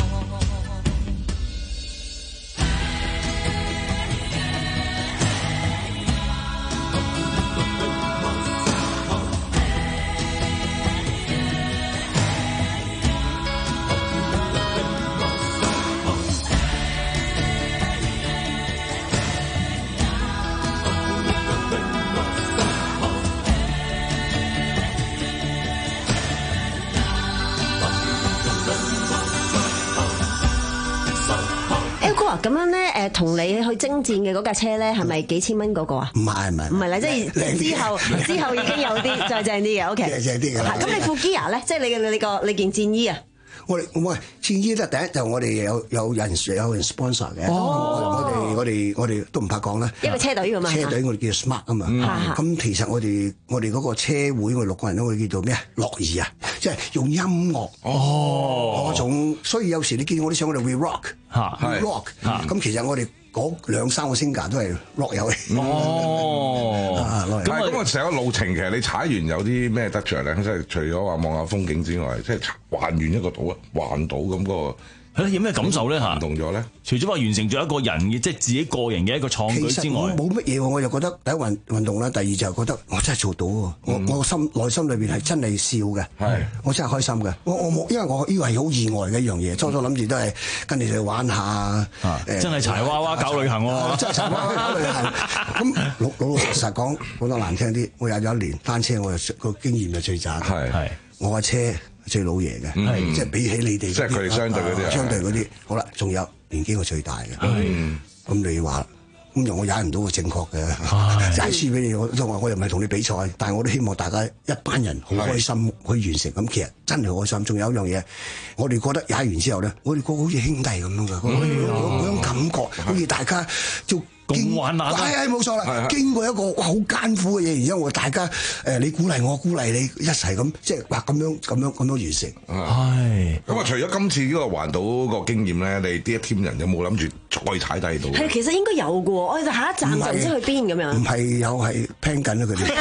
[SPEAKER 8] 咁樣咧，誒同你去征戰嘅嗰架車咧，係咪幾千蚊嗰個啊？
[SPEAKER 15] 唔係唔係，
[SPEAKER 8] 唔係啦，即係之後之後已經有啲再正啲嘅 ，OK。
[SPEAKER 15] 正啲嘅啦。
[SPEAKER 8] 咁你副 gear 咧，即係你嘅你個你件戰衣啊？
[SPEAKER 15] 我哋喂戰衣咧，第一就我哋有有人有人 sponsor 嘅。我哋我哋我哋都唔怕講啦。
[SPEAKER 8] 一個車隊㗎嘛。
[SPEAKER 15] 車隊我哋叫 smart 啊嘛。咁其實我哋我哋嗰個車會我哋六個人都我哋叫做咩啊？樂兒啊，即係用音樂嗰種。所以有時你見我啲相我哋會 rock 嚇 rock。咁其實我哋嗰兩三個 singer 都係 rock 友嚟。
[SPEAKER 9] 哦。咁啊，咁啊，成個路程其實你踩完有啲咩得着咧？即係除咗話望下風景之外，即係環完一個島啊，環島咁嗰個。
[SPEAKER 16] 有咩感受咧嚇？
[SPEAKER 9] 唔同咗咧？
[SPEAKER 16] 除咗話完成咗一個人嘅即係自己個人嘅一個創舉之外，
[SPEAKER 15] 冇乜嘢喎。我就覺得第一運運動啦，第二就係覺得我真係做到喎。我我心內心裏邊係真係笑嘅，係我真係開心嘅。我我冇，因為我呢個係好意外嘅一樣嘢。初初諗住都係跟你哋去玩下，
[SPEAKER 16] 誒真係柴娃娃搞旅行喎，
[SPEAKER 15] 真係柴娃娃搞旅行。咁老老老實實講，講得難聽啲，我有咗一年單車，我就個經驗就最渣。係係我架車。最老爺嘅，嗯、即係比起你哋，
[SPEAKER 9] 即係佢哋相對嗰啲、啊，
[SPEAKER 15] 相對嗰啲，好啦，仲有年紀我最大嘅，咁、嗯、你話，咁又我踩唔到個正確嘅，踩輸俾你，我都話我又唔係同你比賽，但係我都希望大家一班人好開心去完成，咁其實真係開心。仲有一樣嘢，我哋覺得踩完之後咧，我哋個好似兄弟咁樣嘅，嗰、嗯、種感覺，好似大家做。共患難係係冇錯啦，經過一個哇好艱苦嘅嘢，然之後我大家誒你鼓勵我鼓勵你一齊咁，即係話咁樣咁樣咁樣完成。
[SPEAKER 9] 係咁啊！除咗今次呢個環島個經驗咧，你啲一 team 人有冇諗住再踩低到？
[SPEAKER 8] 係其實應該有嘅喎，我哋下一站就唔知去邊咁樣。
[SPEAKER 15] 唔係有係 plan 緊啦佢哋。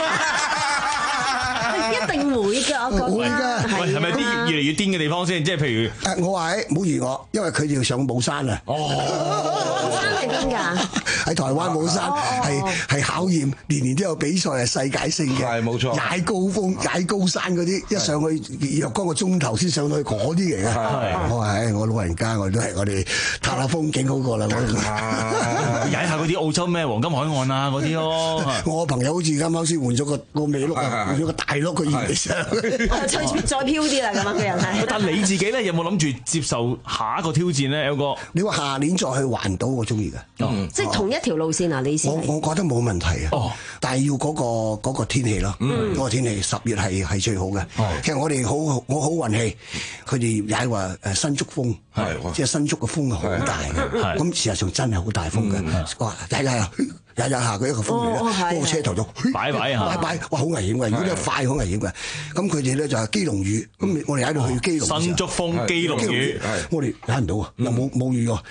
[SPEAKER 8] 一定會㗎，我覺得
[SPEAKER 15] 會㗎。
[SPEAKER 16] 喂，係咪啲越嚟越癲嘅地方先？即係譬如
[SPEAKER 15] 誒，我話誒唔好預我，因為佢哋要上武山啊。
[SPEAKER 8] 哦，武山係邊㗎？
[SPEAKER 15] 喺台灣武山係係考驗，年年都有比賽係世界性嘅。
[SPEAKER 9] 係冇錯。
[SPEAKER 15] 踩高峰、踩高山嗰啲，一上去若干個鐘頭先上到去嗰啲嚟嘅。我話誒，我老人家我都係我哋睇下風景好過啦。
[SPEAKER 16] 踩下嗰啲澳洲咩黃金海岸啊嗰啲咯。
[SPEAKER 15] 我朋友好似啱啱先換咗個個尾轆啊，換咗個大轆佢要上。
[SPEAKER 8] 再再飄啲啦，咁樣嘅人係。
[SPEAKER 16] 但你自己咧有冇諗住接受下一個挑戰咧？有個
[SPEAKER 15] 你話下年再去環島，我中意嘅。
[SPEAKER 8] 即係同一條路線啊？你意思？
[SPEAKER 15] 我我覺得冇問題啊。哦，但係要嗰個嗰個天氣咯。嗯，嗰個天氣十月係係最好嘅。其實我哋好我好運氣，佢哋踩話誒新竹風，即係新竹嘅風係好大嘅。咁事實上真係好大風嘅。哇！踩踩下，踩踩下佢一個風嚟咧，嗰個車頭就
[SPEAKER 16] 擺擺下，
[SPEAKER 15] 擺擺哇好危險嘅。如果你快好危險嘅。咁佢哋咧就係基隆嶼，咁我哋喺度去基隆。
[SPEAKER 16] 新竹風基隆嶼，
[SPEAKER 15] 我哋踩唔到啊，又冇冇雨喎。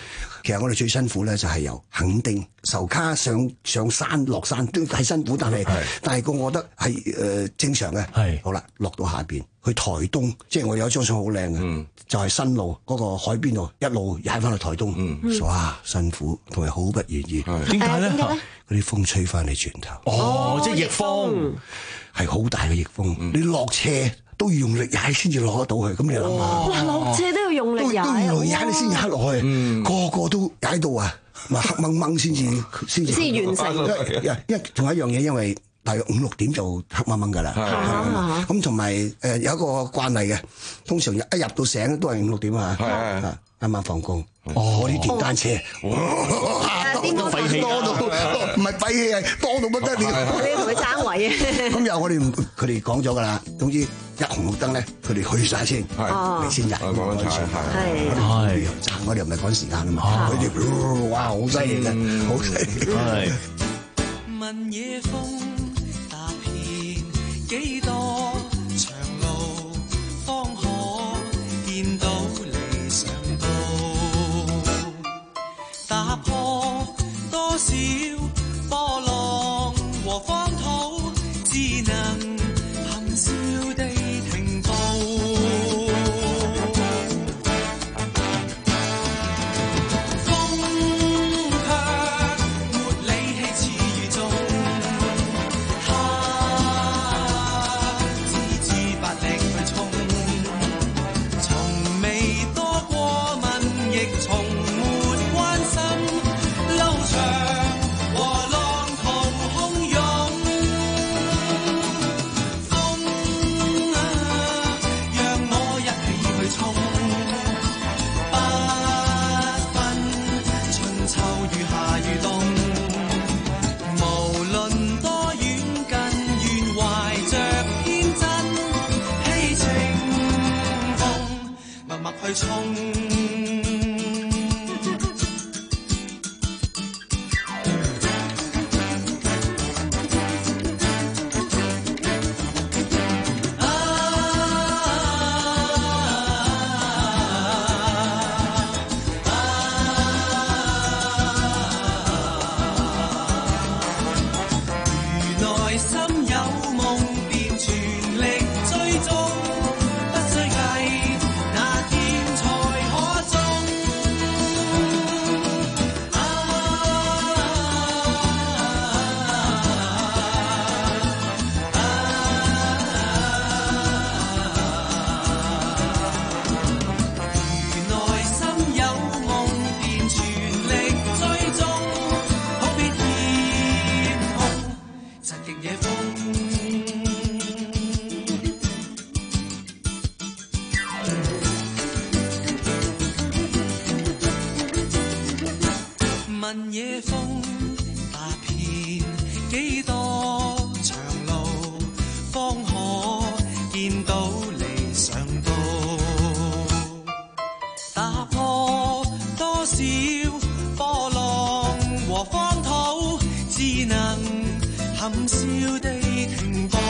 [SPEAKER 15] 其實我哋最辛苦咧就係由墾丁壽卡上上山落山都係辛苦，但係但係個我覺得係誒、呃、正常嘅。係好啦，落到下邊去台東，即係我有一張相好靚嘅，嗯、就係新路嗰、那個海邊度一路踩翻去台東，嗯、哇辛苦同埋好不願意。
[SPEAKER 16] 點解咧？
[SPEAKER 15] 嗰啲風吹翻你轉頭。
[SPEAKER 16] 哦，即係逆風，
[SPEAKER 15] 係好大嘅逆風。嗯、你落斜都要用力踩先至落得到去，咁你諗下。
[SPEAKER 8] 哇！落斜都要用力踩，
[SPEAKER 15] 都要用力踩你先至踩落去，嗯、個個都踩到啊！咪黑掹掹先至先至
[SPEAKER 8] 先完成。
[SPEAKER 15] 因為仲有一樣嘢，因為大約五六點就黑掹掹㗎啦。咁同埋誒有一個慣例嘅，通常一入到醒都係五六點啊。啱啱放工，我啲電單車，
[SPEAKER 8] 多
[SPEAKER 15] 廢氣，多到唔係廢氣係多到不得了。
[SPEAKER 8] 你要同佢爭位啊！
[SPEAKER 15] 咁又我哋佢哋講咗㗎啦，總之一紅綠燈咧，佢哋去曬先，你先入。慢慢踩，係係爭，我哋又唔係趕時間啊嘛。佢哋哇好犀利嘅，好犀利。係。
[SPEAKER 14] 問野風踏遍幾多長路，方可見到理想道。打破多少波浪和荒土，只能含笑地停步。風卻沒理氣似雨中，他只知百力去衝，從未多過問，亦從沒關心。路長和浪濤洶湧，風啊，讓我一起去衝，不分春秋與夏與冬，無論多遠近，願懷着天真希情夢，默默去衝。問野風踏遍幾多長路，方可見到理想道。打破多少波浪和荒土，只能含笑地停步。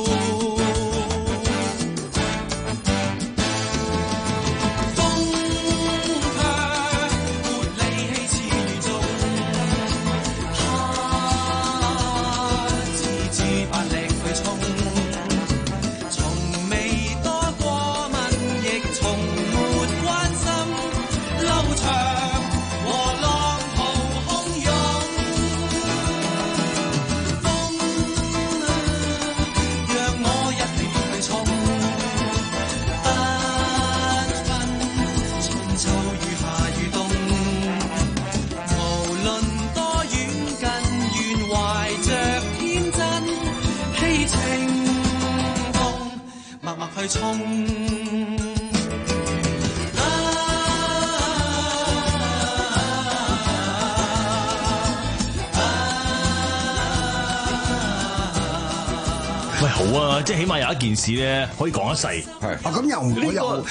[SPEAKER 14] 去衝。
[SPEAKER 16] 喂，好啊，即係起碼有一件事咧，可以講一世。
[SPEAKER 15] 係啊，咁又我又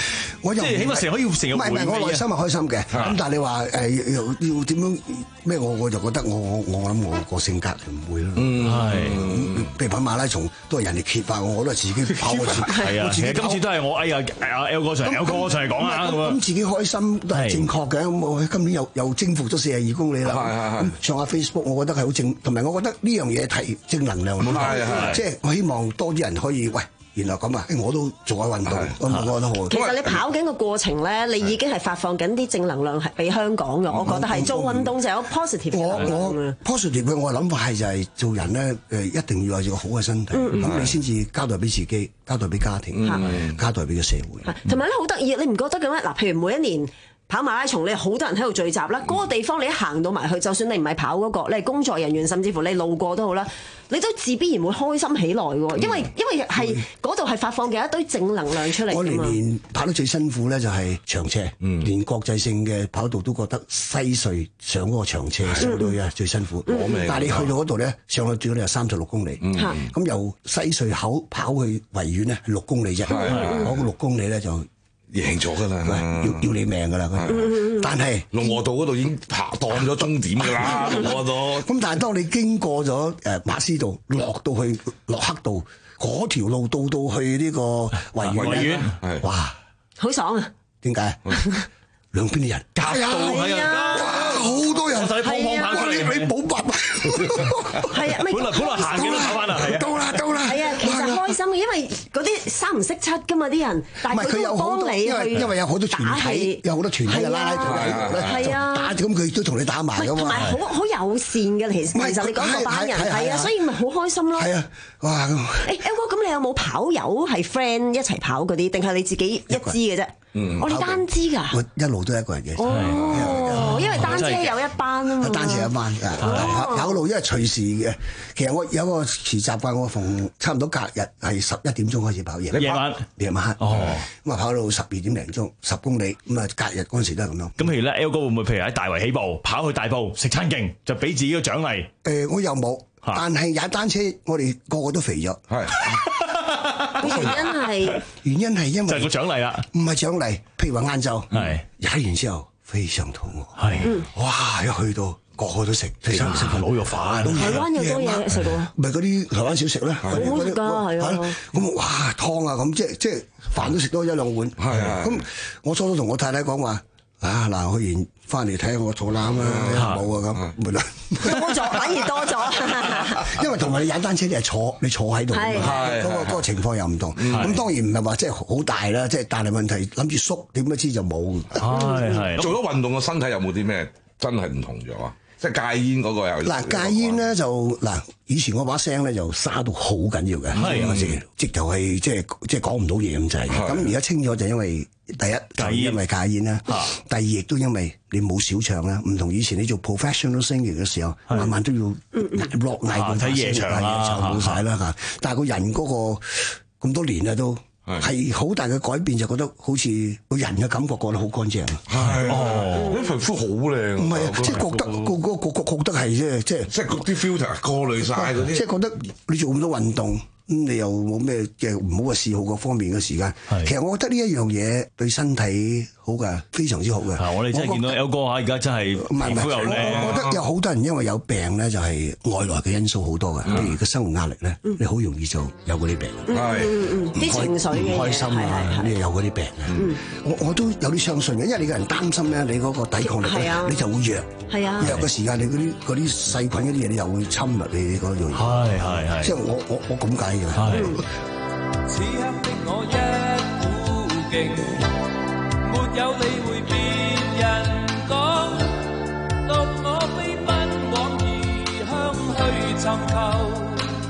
[SPEAKER 15] 我又
[SPEAKER 16] 即係起碼成日可以成日
[SPEAKER 15] 唔係唔係，我內心係開心嘅。咁但係你話誒要要點樣咩？我我就覺得我我我諗我個性格唔會咯。
[SPEAKER 16] 嗯，係。
[SPEAKER 15] 譬如跑馬拉松都係人哋揭發我，我都係自己跑我自己。
[SPEAKER 16] 係啊，其實今次都係我哎呀阿 L 哥上 L 哥上嚟講啊咁樣。
[SPEAKER 15] 咁自己開心都係正確嘅。咁我今年又又征服咗四十二公里啦。咁上下 Facebook，我覺得係好正，同埋我覺得呢樣嘢提正能量。係係。即係我希望多啲人可以喂。原來咁啊！我都做下運動，我我覺得好。
[SPEAKER 8] 其實你跑緊個過程咧，你已經係發放緊啲正能量係俾香港嘅。我覺得係做運動就有 positive 嘅能量。
[SPEAKER 15] 我我 positive 嘅我諗法係就係做人咧誒，一定要有個好嘅身體，咁你先至交代俾自己，交代俾家庭，交代俾個社會。
[SPEAKER 8] 同埋咧好得意，你唔覺得嘅咩？嗱，譬如每一年跑馬拉松，你好多人喺度聚集啦。嗰個地方你一行到埋去，就算你唔係跑嗰個，你係工作人員，甚至乎你路過都好啦，你都自必然會開心起來喎。因為因為係嗰度係發放嘅一堆正能量出嚟。
[SPEAKER 15] 我年年跑得最辛苦咧就係長車，連國際性嘅跑道都覺得西隧上嗰個長車上到去啊最辛苦。但係你去到嗰度咧，上去最多有三十六公里，咁由西隧口跑去維園咧六公里啫，嗰個六公里咧就
[SPEAKER 9] 贏咗㗎啦，
[SPEAKER 15] 要要你命㗎啦！但係
[SPEAKER 9] 龍和道嗰度已經爬當咗終點㗎啦，龍和道。
[SPEAKER 15] 咁但係當你經過咗誒馬師道，落到去洛克道嗰條路，到到去呢個維園咧，哇！
[SPEAKER 8] 好爽啊！
[SPEAKER 15] 點解？兩邊啲人
[SPEAKER 16] 夾道係啊！
[SPEAKER 15] 哇，好多人，
[SPEAKER 16] 就係碰碰跑出嚟，
[SPEAKER 15] 你冇辦法。
[SPEAKER 8] 係啊，
[SPEAKER 16] 本來本來行嘅都跑翻啦，係啊，
[SPEAKER 15] 到啦到啦。
[SPEAKER 8] 係啊，其實開心嘅，因為嗰啲三唔識七㗎嘛啲人，但係佢都幫你去，
[SPEAKER 15] 因為有好多團體，有好多團體嘅拉拉隊，
[SPEAKER 8] 係啊，
[SPEAKER 15] 打咁佢都同你打埋㗎嘛。
[SPEAKER 8] 同埋好好友善嘅，其實其實你講嗰班人係啊，所以咪好開心咯。
[SPEAKER 15] 係啊，哇！誒
[SPEAKER 8] L 哥，咁你有冇跑友係 friend 一齊跑嗰啲，定係你自己一支嘅啫？我哋單支㗎。
[SPEAKER 15] 我一路都係一個人嘅。
[SPEAKER 8] 哦，因為單車有一班啊嘛。
[SPEAKER 15] 單車有一班，跑跑路因為隨時嘅。其實我有個時習慣，我逢差唔多隔日係十一點鐘開始跑夜。
[SPEAKER 16] 夜晚
[SPEAKER 15] 夜晚黑。
[SPEAKER 16] 哦。
[SPEAKER 15] 咁啊跑到十二點零鐘，十公里。咁啊隔日嗰陣時都係咁樣。
[SPEAKER 16] 咁譬如咧 L 哥會唔會譬如喺大圍起步，跑去大埔食餐勁，就俾自己個獎勵？
[SPEAKER 15] 誒，我又冇，但係踩單車我哋個個都肥咗。係。
[SPEAKER 8] 原因係
[SPEAKER 15] 原因係因為
[SPEAKER 16] 就係個獎勵啦，
[SPEAKER 15] 唔係獎勵。譬如話晏晝，
[SPEAKER 16] 係
[SPEAKER 15] 踩完之後非常肚餓，
[SPEAKER 16] 係
[SPEAKER 15] 哇！一去到個個都食，食食份滷肉飯。
[SPEAKER 8] 台灣有多嘢食喎，
[SPEAKER 15] 咪嗰啲台灣小食咧，
[SPEAKER 8] 好好食㗎，係啊。
[SPEAKER 15] 咁哇湯啊咁，即係即係飯都食多一兩碗。係啊。咁我初初同我太太講話。啊嗱，去完翻嚟睇下我肚腩啊，冇啊咁，咪啦
[SPEAKER 8] 多咗，反而多咗。
[SPEAKER 15] 因為同埋你踩單車，你係坐，你坐喺度，嗰個嗰個情況又唔同。咁當然唔係話即係好大啦，即係但係問題諗住縮，點不知就冇。
[SPEAKER 16] 係係。
[SPEAKER 9] 做咗運動個身體有冇啲咩真係唔同咗啊？即係戒煙嗰個又
[SPEAKER 15] 嗱戒煙咧就嗱以前我把聲咧就沙到好緊要嘅，係咪先？直頭係即係即係講唔到嘢咁滯。咁而家清咗就因為第一就因為戒煙啦，第二亦都因為你冇小唱啦，唔同以前你做 professional singing 嘅時候，晚晚都要嗌 rock 嗌到
[SPEAKER 16] 睇夜場啦，
[SPEAKER 15] 冇晒啦嚇。但係個人嗰個咁多年啊都。係好大嘅改變，就覺得好似個人嘅感覺覺得好乾淨。
[SPEAKER 9] 係哦，啲皮膚好靚。
[SPEAKER 15] 唔係啊，即係覺得個個個個覺得係即係即係
[SPEAKER 9] 即係啲 filter 過濾晒嗰啲。
[SPEAKER 15] 即係覺得你做咁多運動，咁你又冇咩嘅唔好嘅嗜好各方面嘅時間。其實我覺得呢一樣嘢對身體好㗎，非常之好嘅。
[SPEAKER 16] 我哋真係見到 L 哥嚇，而家真係皮膚又靚。
[SPEAKER 15] 我覺得有好多人因為有病咧，就係外來嘅因素好多嘅，譬如個生活壓力咧，你好容易就有嗰啲病。
[SPEAKER 8] 係啲情緒
[SPEAKER 15] 唔開心啊，你有嗰啲病嘅。我我都有啲相信嘅，因為你個人擔心咧，你嗰個抵抗力咧，你就會弱。
[SPEAKER 8] 係啊，
[SPEAKER 15] 弱嘅時間，你嗰啲嗰啲細菌嗰啲嘢，你又會侵入你嗰度。
[SPEAKER 16] 係係係。
[SPEAKER 15] 即係我我我咁解嘅。
[SPEAKER 14] 此刻的我一股勁，沒有理會別人講，獨我飛奔往異鄉去尋求，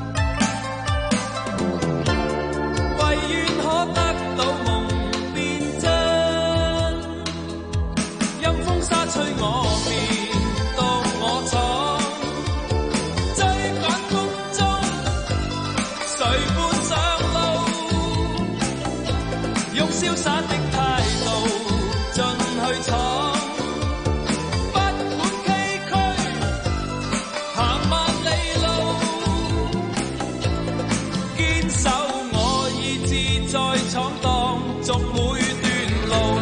[SPEAKER 14] 唯願可得到夢變真，陰風沙吹我面，當我闖，追趕風中，誰伴上路？用瀟灑的態度進去闖，不管崎嶇，行萬里路，堅守我意志，在闖蕩，逐每段路。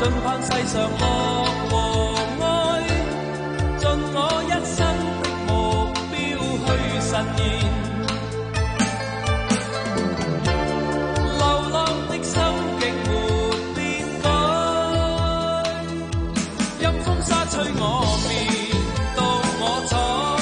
[SPEAKER 14] 盡盼世上樂和愛，盡我一生的目標去實現。流浪的心極沒變改，任風沙吹我面，到我闖。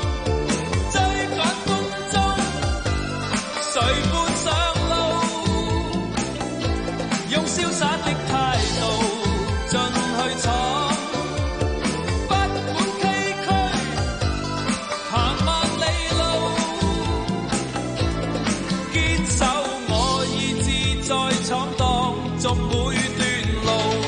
[SPEAKER 14] 瀟灑的態度進去闖，不管崎嶇，行萬里路，堅守我意志再闖蕩，逐每段路。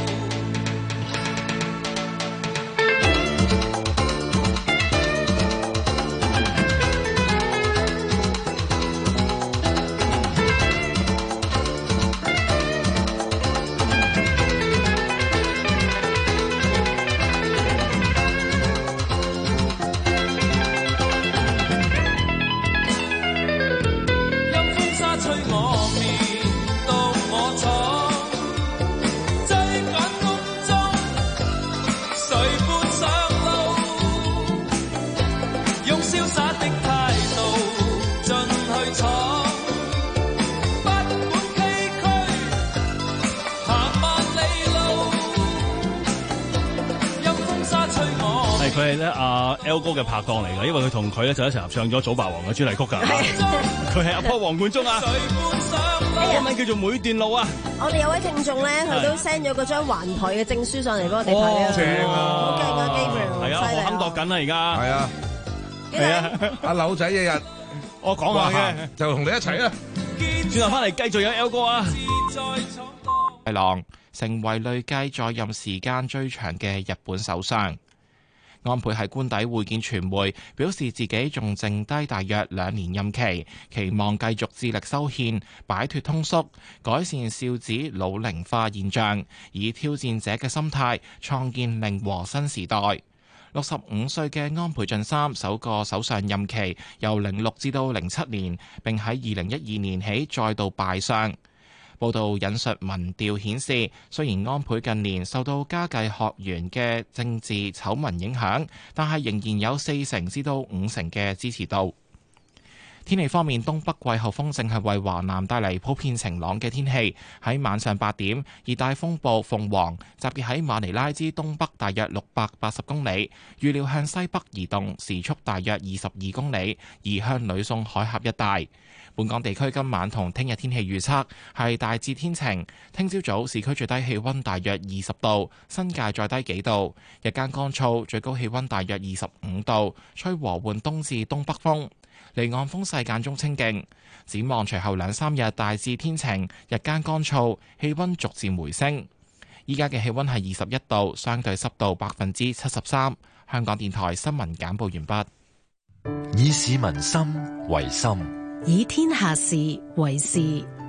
[SPEAKER 7] 佢係咧阿 L 哥嘅拍檔嚟㗎，因為佢同佢咧就一齊合唱咗《早霸王》嘅主題曲㗎。佢係阿波黃貫中啊，個名叫做每段路啊。
[SPEAKER 8] 我哋有位聽眾咧，佢都 send 咗嗰張環台嘅證書上嚟俾我哋睇啊，
[SPEAKER 7] 正啊，
[SPEAKER 8] 好勁啊 Gabriel，
[SPEAKER 7] 係啊，我肯度緊啦而家，
[SPEAKER 9] 係啊，
[SPEAKER 7] 係啊，
[SPEAKER 9] 阿柳仔一日
[SPEAKER 7] 我講下嘅，
[SPEAKER 9] 就同你一齊啦。
[SPEAKER 7] 轉頭翻嚟繼續有 L 哥啊。
[SPEAKER 1] 大郎成為累計在任時間最長嘅日本首相。安倍喺官邸會見傳媒，表示自己仲剩低大約兩年任期，期望繼續致力修憲，擺脱通縮，改善少子老齡化現象，以挑戰者嘅心態創建令和新時代。六十五歲嘅安倍晉三首個首相任期由零六至到零七年，並喺二零一二年起再度敗相。報道引述民調顯示，雖然安倍近年受到家計學園嘅政治醜聞影響，但係仍然有四成至到五成嘅支持度。天氣方面，東北季候風正係為華南帶嚟普遍晴朗嘅天氣。喺晚上八點，熱帶風暴鳳凰集結喺馬尼拉之東北大約六百八十公里，預料向西北移動，時速大約二十二公里，移向呂宋海峽一帶。本港地區今晚同聽日天氣預測係大致天晴，聽朝早市區最低氣溫大約二十度，新界再低幾度，日間乾燥，最高氣溫大約二十五度，吹和緩東至東北風，離岸風勢間中清勁。展望隨後兩三日大致天晴，日間乾燥，氣溫逐漸回升。依家嘅氣溫係二十一度，相對濕度百分之七十三。香港電台新聞簡報完畢。
[SPEAKER 4] 以市民心為心，
[SPEAKER 5] 以天下事為事。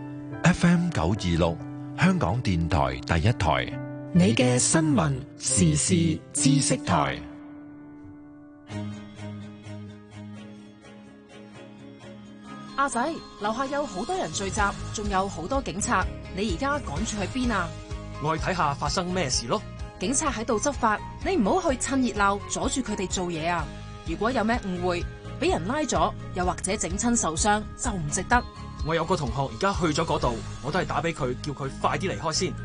[SPEAKER 4] F M 九二六，香港電台第一台，
[SPEAKER 5] 你嘅新聞時事知識台。
[SPEAKER 17] 阿仔，樓下有好多人聚集，仲有好多警察，你而家趕住去邊啊？
[SPEAKER 12] 我去睇下發生咩事咯。
[SPEAKER 17] 警察喺度執法，你唔好去趁熱鬧阻住佢哋做嘢啊！如果有咩誤會，俾人拉咗，又或者整親受傷，就唔值得。
[SPEAKER 12] 我有個同學而家去咗嗰度，我都係打俾佢，叫佢快啲離開先。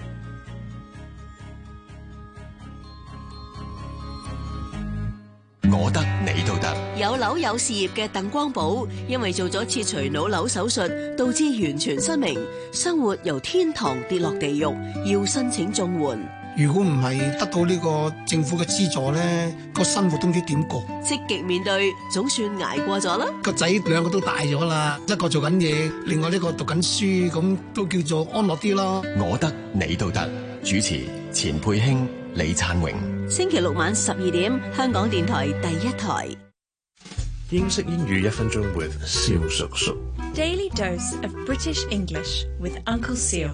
[SPEAKER 18] 我得你都得。
[SPEAKER 19] 有樓有事業嘅鄧光寶，因為做咗切除腦瘤手術，導致完全失明，生活由天堂跌落地獄，要申請綜援。
[SPEAKER 15] 如果唔係得到呢個政府嘅資助咧，個生活都唔知點過。
[SPEAKER 19] 積極面對，總算捱過咗啦。
[SPEAKER 15] 個仔兩個都大咗啦，一個做緊嘢，另外呢個讀緊書，咁都叫做安樂啲咯。
[SPEAKER 18] 我得你都得。主持錢佩卿、李燦榮。
[SPEAKER 19] 星期六晚十二點，香港電台第一台。
[SPEAKER 20] 英式英語一分鐘 with 蕭叔叔。
[SPEAKER 21] Daily dose of British English with Uncle Seal。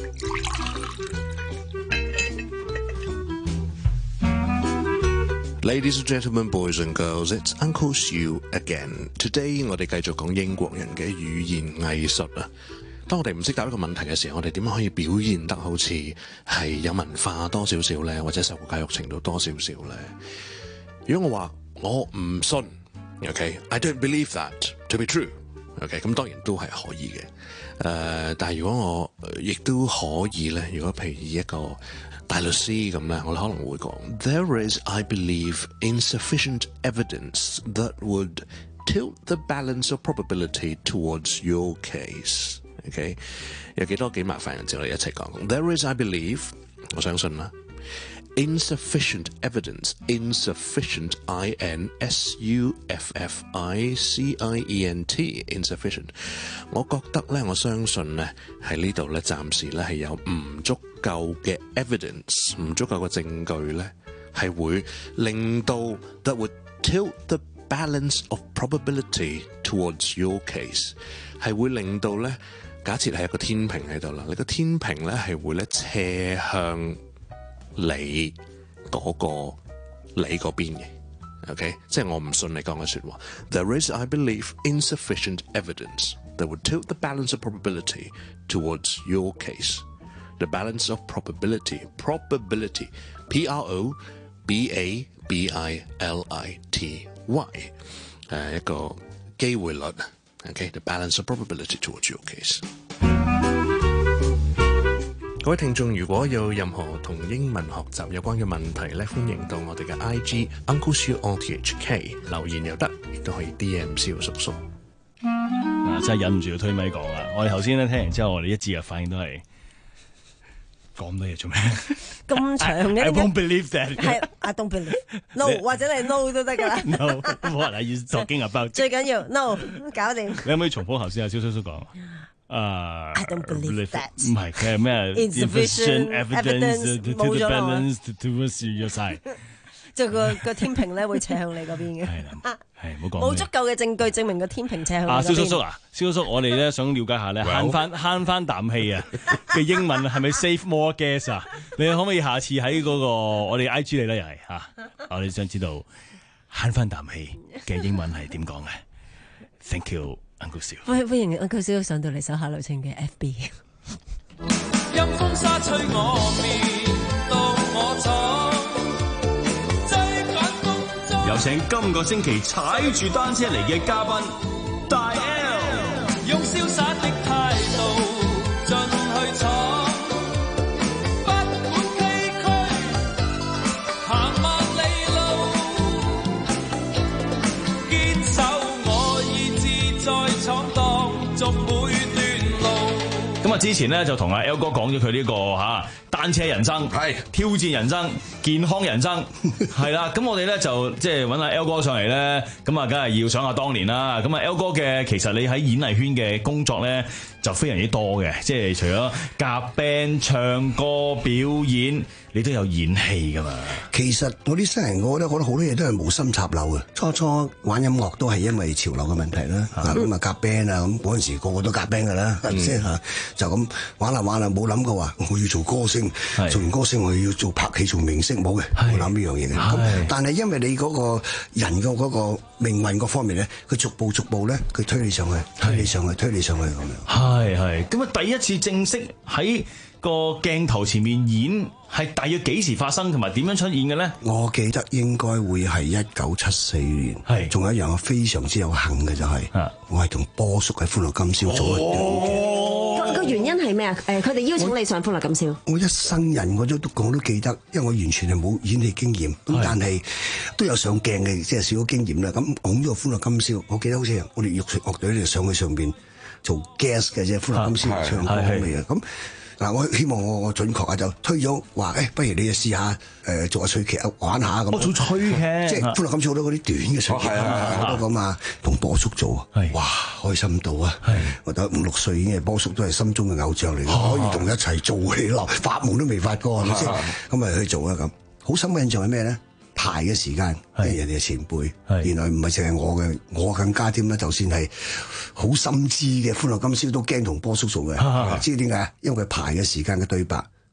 [SPEAKER 20] Ladies and gentlemen, boys and girls, it's Uncle Sue again. Today 我哋繼續講英國人嘅語言藝術啊。 當我哋唔識答一個問題嘅時候，我哋點樣可以表現得好似係有文化多少少咧，或者受過教育程度多少少咧？如果我話我唔信 ，OK，I don't believe that to be true，OK，咁當然都係可以嘅。誒、呃，但係如果我亦都可以咧，如果譬如以一個大律師咁咧，我可能會講 There is, I believe, insufficient evidence that would tilt the balance of probability towards your case. OK， 有幾多幾麻煩嘅字，我哋一齊講。There is, I believe， 我相信啦。Insufficient evidence, insufficient, I N S U F F I C I E N T, insufficient。我覺得咧，我相信咧喺呢度咧，暫時咧係有唔足夠嘅 evidence， 唔足夠嘅證據咧，係會令到 that would tilt the balance of probability towards your case， 係會令到咧，假設係一個天平喺度啦，你個天平咧係會咧斜向你嗰、個你嗰邊嘅 ，OK， 即係我唔信你講嘅説話。There is, I believe, insufficient evidence that would tilt the balance of probability towards your case. The balance of probability, probability, P R O B A B I L I T Y， 誒、一個機會率 ，OK，the balance of probability towards your case。各位聽眾，如果有任何同英文學習有關嘅問題咧，歡迎到我哋嘅 I G Uncle Siu O T H K 留言又得，亦都可以 D M 蕭叔叔。
[SPEAKER 16] 啊，真係忍唔住要推咪講啊！我哋頭先咧聽完之後，我哋一致嘅反應都係講咁多嘢做咩？
[SPEAKER 8] 咁長嘅
[SPEAKER 16] I won't believe that。
[SPEAKER 8] 係 I don't believe no， 或者你 no 都得㗎啦。
[SPEAKER 16] No， what are you talking about？
[SPEAKER 8] 最緊要 no， 搞掂。
[SPEAKER 16] 你可唔可以重複頭先阿蕭叔叔講？啊
[SPEAKER 8] I don't believe that。
[SPEAKER 16] 唔係，佢係咩
[SPEAKER 8] ？Insufficient evidence
[SPEAKER 16] to the balance towards your side。
[SPEAKER 8] 就個個天平咧會斜向你嗰邊嘅。係
[SPEAKER 16] 啦，係唔好講。
[SPEAKER 8] 冇足夠嘅證據證明個天平斜向你嗰邊。
[SPEAKER 16] 啊，蕭叔叔啊，蕭叔叔，我哋咧想了解下咧，慳翻慳翻啖氣啊嘅英文係咪 save more gas 啊？你可唔可以下次喺嗰個我哋 I G 你咧又係嚇？我哋想知道慳翻啖氣嘅英文係點講嘅 ？Thank you。Uncle Siu，
[SPEAKER 8] 歡歡迎 Uncle Siu 上到嚟手下留情嘅 F B。
[SPEAKER 14] 陰風沙吹我面，到我闖，擠緊風中。
[SPEAKER 13] 有請今個星期踩住單車嚟嘅嘉賓大 L，
[SPEAKER 14] 用瀟灑的態度進去闖。
[SPEAKER 16] 咁啊！之前咧就同阿 L 哥講咗佢呢個嚇單車人生，係挑戰人生、健康人生，係啦。咁我哋咧就即係揾阿 L 哥上嚟咧，咁啊，梗係要想下當年啦。咁啊 L 哥嘅其實你喺演藝圈嘅工作咧就非常之多嘅，即係除咗夾 band、唱歌、表演，你都有演戲噶嘛。
[SPEAKER 15] 其實我啲新人，我覺得覺得好多嘢都係無心插柳嘅。初初玩音樂都係因為潮流嘅問題啦，咁啊夾 band 啊，咁嗰陣時個個都夾 band 噶啦，即係嚇就咁玩下玩下，冇諗過話我要做歌星，做完歌星我要做拍戲做明星，冇嘅，冇諗呢樣嘢嘅。咁但係因為你嗰個人嘅嗰個命運嗰方面咧，佢逐步逐步咧，佢推你上去，推你上去，推你上去咁樣。
[SPEAKER 16] 係係，咁啊第一次正式喺個鏡頭前面演係大約幾時發生，同埋點樣出現嘅咧？
[SPEAKER 15] 我記得應該會係一九七四年，係仲有一樣我非常之有幸嘅就係、是，我係同波叔喺《歡樂今宵》做一
[SPEAKER 8] 個個原因係咩啊？誒，佢哋邀請你上《歡樂今宵》。
[SPEAKER 15] 我一生人我都都講都記得，因為我完全係冇演戲經驗，咁但係都有上鏡嘅，即係少少經驗啦。咁講咗個《歡樂今宵》，我記得好似我哋樂樂隊就上去上邊做 guest 嘅啫，《歡樂今宵》唱歌咁嘅嘢咁。嗱，我希望我我準確啊，就推咗話，誒，不如你就試下誒做下趣劇啊，玩下咁。
[SPEAKER 16] 我做趣劇，
[SPEAKER 15] 即係歡樂今宵好多嗰啲短嘅趣劇啊，好多咁啊，同波叔做，哇，開心到啊！我得五六歲已經係波叔都係心中嘅偶像嚟嘅，可以同佢一齊做起落，發夢都未發過係咪先？咁咪去做啦咁。好深嘅印象係咩咧？排嘅時間，人哋嘅前輩，原來唔係淨係我嘅，我更加添啦。就算係好深知嘅《歡樂今宵》都驚同波叔做嘅，知點解？因為佢排嘅時間嘅對白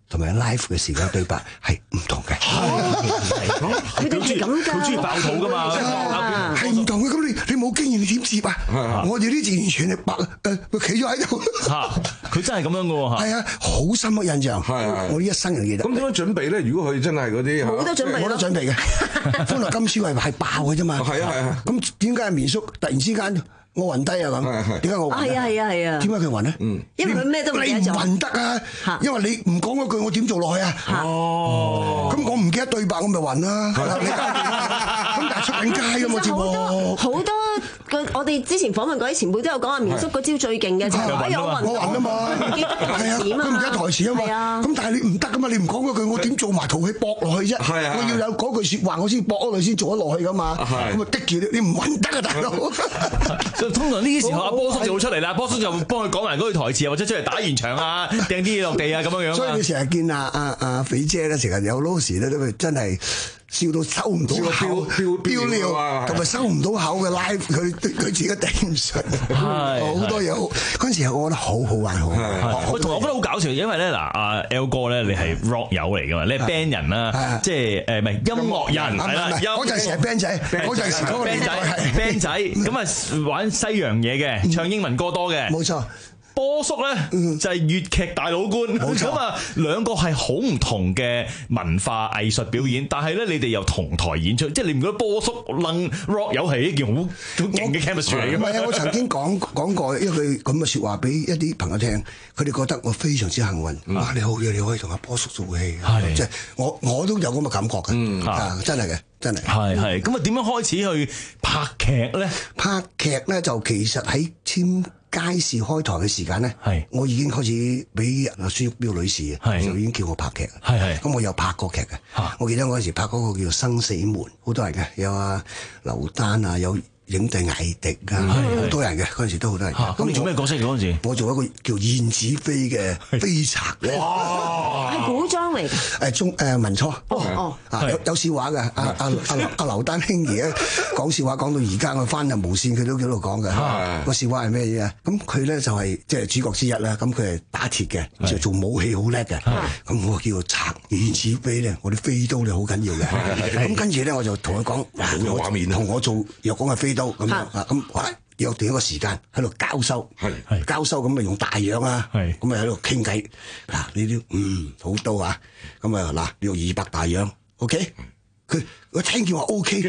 [SPEAKER 15] 同埋 live 嘅時間對白係唔同嘅。
[SPEAKER 8] 佢哋係咁㗎，
[SPEAKER 16] 佢中意爆肚㗎嘛，
[SPEAKER 15] 係唔同嘅。咁你你冇經驗你點接啊？我哋呢啲完全係白誒，企咗喺度。
[SPEAKER 16] 嚇，佢真係咁樣嘅喎。
[SPEAKER 15] 係啊，好深刻印象。我呢一生人記得。
[SPEAKER 9] 咁點樣準備咧？如果佢真係嗰啲
[SPEAKER 8] 冇得準備，
[SPEAKER 15] 冇得準備嘅。歡樂今宵係係爆嘅啫嘛。
[SPEAKER 9] 係啊係啊。
[SPEAKER 15] 咁點解綿叔突然之間我暈低啊咁？點解我暈？
[SPEAKER 8] 係啊係啊係啊。
[SPEAKER 15] 點解佢暈咧？
[SPEAKER 9] 嗯，
[SPEAKER 8] 因為佢咩都唔記得咗。
[SPEAKER 15] 你唔暈得啊，因為你唔講嗰句，我點做落去啊？哦。咁我唔記得對白，我咪暈啦。係啦，你咁但係出緊街㗎嘛節目。
[SPEAKER 8] 好多個我哋之前訪問嗰啲前輩都有講啊，綿叔嗰招最勁嘅就係哎呀我暈
[SPEAKER 15] 我暈啊嘛，
[SPEAKER 8] 唔記得台詞啊嘛，
[SPEAKER 15] 佢唔記得台詞啊嘛。咁但係你唔得㗎嘛，你唔講嗰句，我點做埋套戲駁落去啫？我要有嗰句説話，我先駁嗰句先做得落去㗎嘛。咁啊的住你，你唔暈得啊大佬。
[SPEAKER 16] 通常呢啲時候，阿波叔就會出嚟啦，波叔就幫佢講埋嗰句台詞，或者出嚟打完場啊，掟啲嘢落地啊，咁樣樣。
[SPEAKER 15] 所以你成日見阿阿阿肥姐咧，成日有嗰時咧，都真係笑到收唔到口，飆尿，同埋收唔到口嘅 live，佢佢自己頂唔順，好多嘢。嗰陣時我覺得好好玩，好。
[SPEAKER 16] 我同我覺得好搞笑，因為咧嗱，阿 L 哥咧，你係 rock 友嚟㗎嘛，你係 band 人啦，即係誒唔係音樂人係啦。
[SPEAKER 15] 嗰陣時係 band 仔，嗰陣時嗰個
[SPEAKER 16] band 仔 band 仔咁啊玩西洋嘢嘅，唱英文歌多嘅，
[SPEAKER 15] 冇錯。
[SPEAKER 16] 波叔咧就係粵劇大老官，咁啊兩個係好唔同嘅文化藝術表演，但係咧你哋又同台演出，即係你唔覺得波叔楞 rock 友係一件好好勁嘅 chemistry 嚟嘅咩？
[SPEAKER 15] 唔係啊！我曾經講講過一句咁嘅説話俾一啲朋友聽，佢哋覺得我非常之幸運。哇！你好嘢，你可以同阿波叔做戲，即係我我都有咁嘅感覺嘅，啊真係嘅，真係。
[SPEAKER 16] 係係咁啊！點樣開始去拍劇咧？
[SPEAKER 15] 拍劇咧就其實喺簽街市開台嘅時間咧，我已經開始俾阿孫玉標女士就已經叫我拍劇。係係，咁我有拍過劇嘅。我記得嗰陣時拍嗰個叫做《生死門》，好多人嘅，有阿劉丹啊，有影帝艾迪啊，好多人嘅嗰陣時都好多人。
[SPEAKER 16] 咁你做咩角色嗰陣時？
[SPEAKER 15] 我做一個叫燕子飛嘅飛賊。
[SPEAKER 8] 哇！係古裝嚟㗎。
[SPEAKER 15] 誒中誒民初。
[SPEAKER 8] 哦哦。
[SPEAKER 15] 啊有有笑話嘅，阿阿阿阿劉丹兄爺咧講笑話講到而家，我翻入無線佢都喺度講嘅。個笑話係咩嘢啊？咁佢咧就係即係主角之一啦。咁佢係打鐵嘅，就做武器好叻嘅。咁我叫做賊燕子飛咧，我啲飛刀咧好緊要嘅。咁跟住咧我就同佢講，
[SPEAKER 9] 有畫面
[SPEAKER 15] 同我做若講係飛刀咁樣啊咁。約定一個時間喺度交收，交收咁咪用大洋啊，咁咪喺度傾偈。嗱呢啲嗯好刀啊，咁啊嗱你用二百大洋 ，OK？佢我聽見話 OK，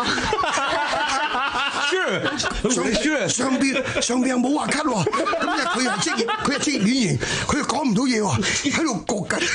[SPEAKER 15] 上上邊上邊又冇話 cut 喎，咁又佢又職業，佢係職業演員，佢又講唔到嘢喎，喺度焗緊。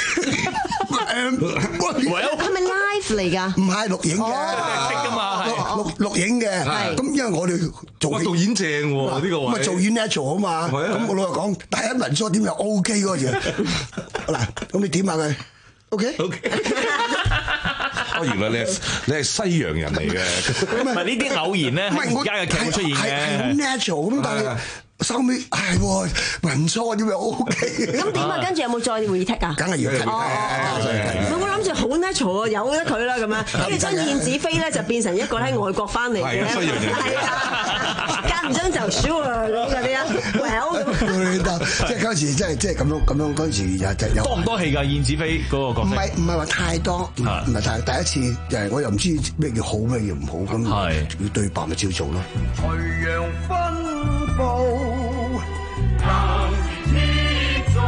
[SPEAKER 8] 係咪 live 嚟㗎？
[SPEAKER 15] 唔係錄影嘅，
[SPEAKER 16] 㗎嘛，
[SPEAKER 15] 錄錄影嘅。咁因為我哋做
[SPEAKER 9] 導演正喎，呢個位。
[SPEAKER 15] 咁啊做演 natural 啊嘛。咁我老實講，第一文書點又 OK 嗰個嘢。嗱，咁你點下佢 ？OK。OK。
[SPEAKER 9] 哦，原來你係你係西洋人嚟嘅。
[SPEAKER 16] 唔係呢啲偶然咧，喺而家嘅劇會出現嘅。
[SPEAKER 15] 係好 natural 咁，但係。收尾係喎，文初點樣 O K 嘅？
[SPEAKER 8] 咁點啊？跟住有冇再 retake 啊？
[SPEAKER 15] 梗係要 retake。
[SPEAKER 8] 我諗住好 natural 啊，由得佢啦咁樣。跟住將燕子飛咧就變成一個喺外國翻嚟嘅，係啊，間唔中就 sure 咁嗰啲啊 ，well 咁。
[SPEAKER 15] 即係嗰陣時，即係即係咁樣咁樣嗰陣時有有
[SPEAKER 16] 多唔多戲㗎？燕子飛嗰個角色？
[SPEAKER 15] 唔係唔係話太多，唔係太第一次，就係我又唔知咩叫好咩叫唔好咁，要對白咪照做咯。
[SPEAKER 14] 徐陽分佈。能天在，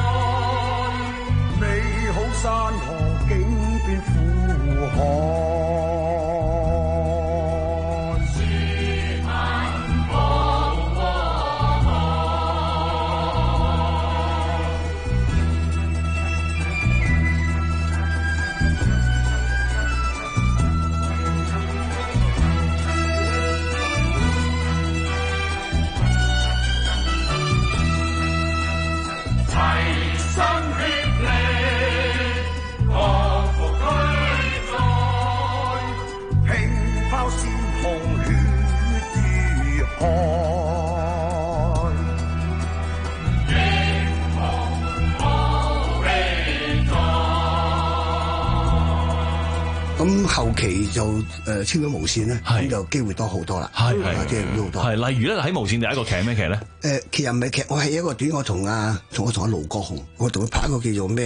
[SPEAKER 14] 美好山河景變苦海。是難忘我
[SPEAKER 15] 咁後期就誒簽咗無線咧，咁就機會多好多啦。係係，機會多好多。
[SPEAKER 16] 係例如咧喺無線第一個劇咩劇咧？
[SPEAKER 15] 誒，其實唔係劇，我係一個短，我同阿同我同阿盧國雄，我同佢拍一個叫做咩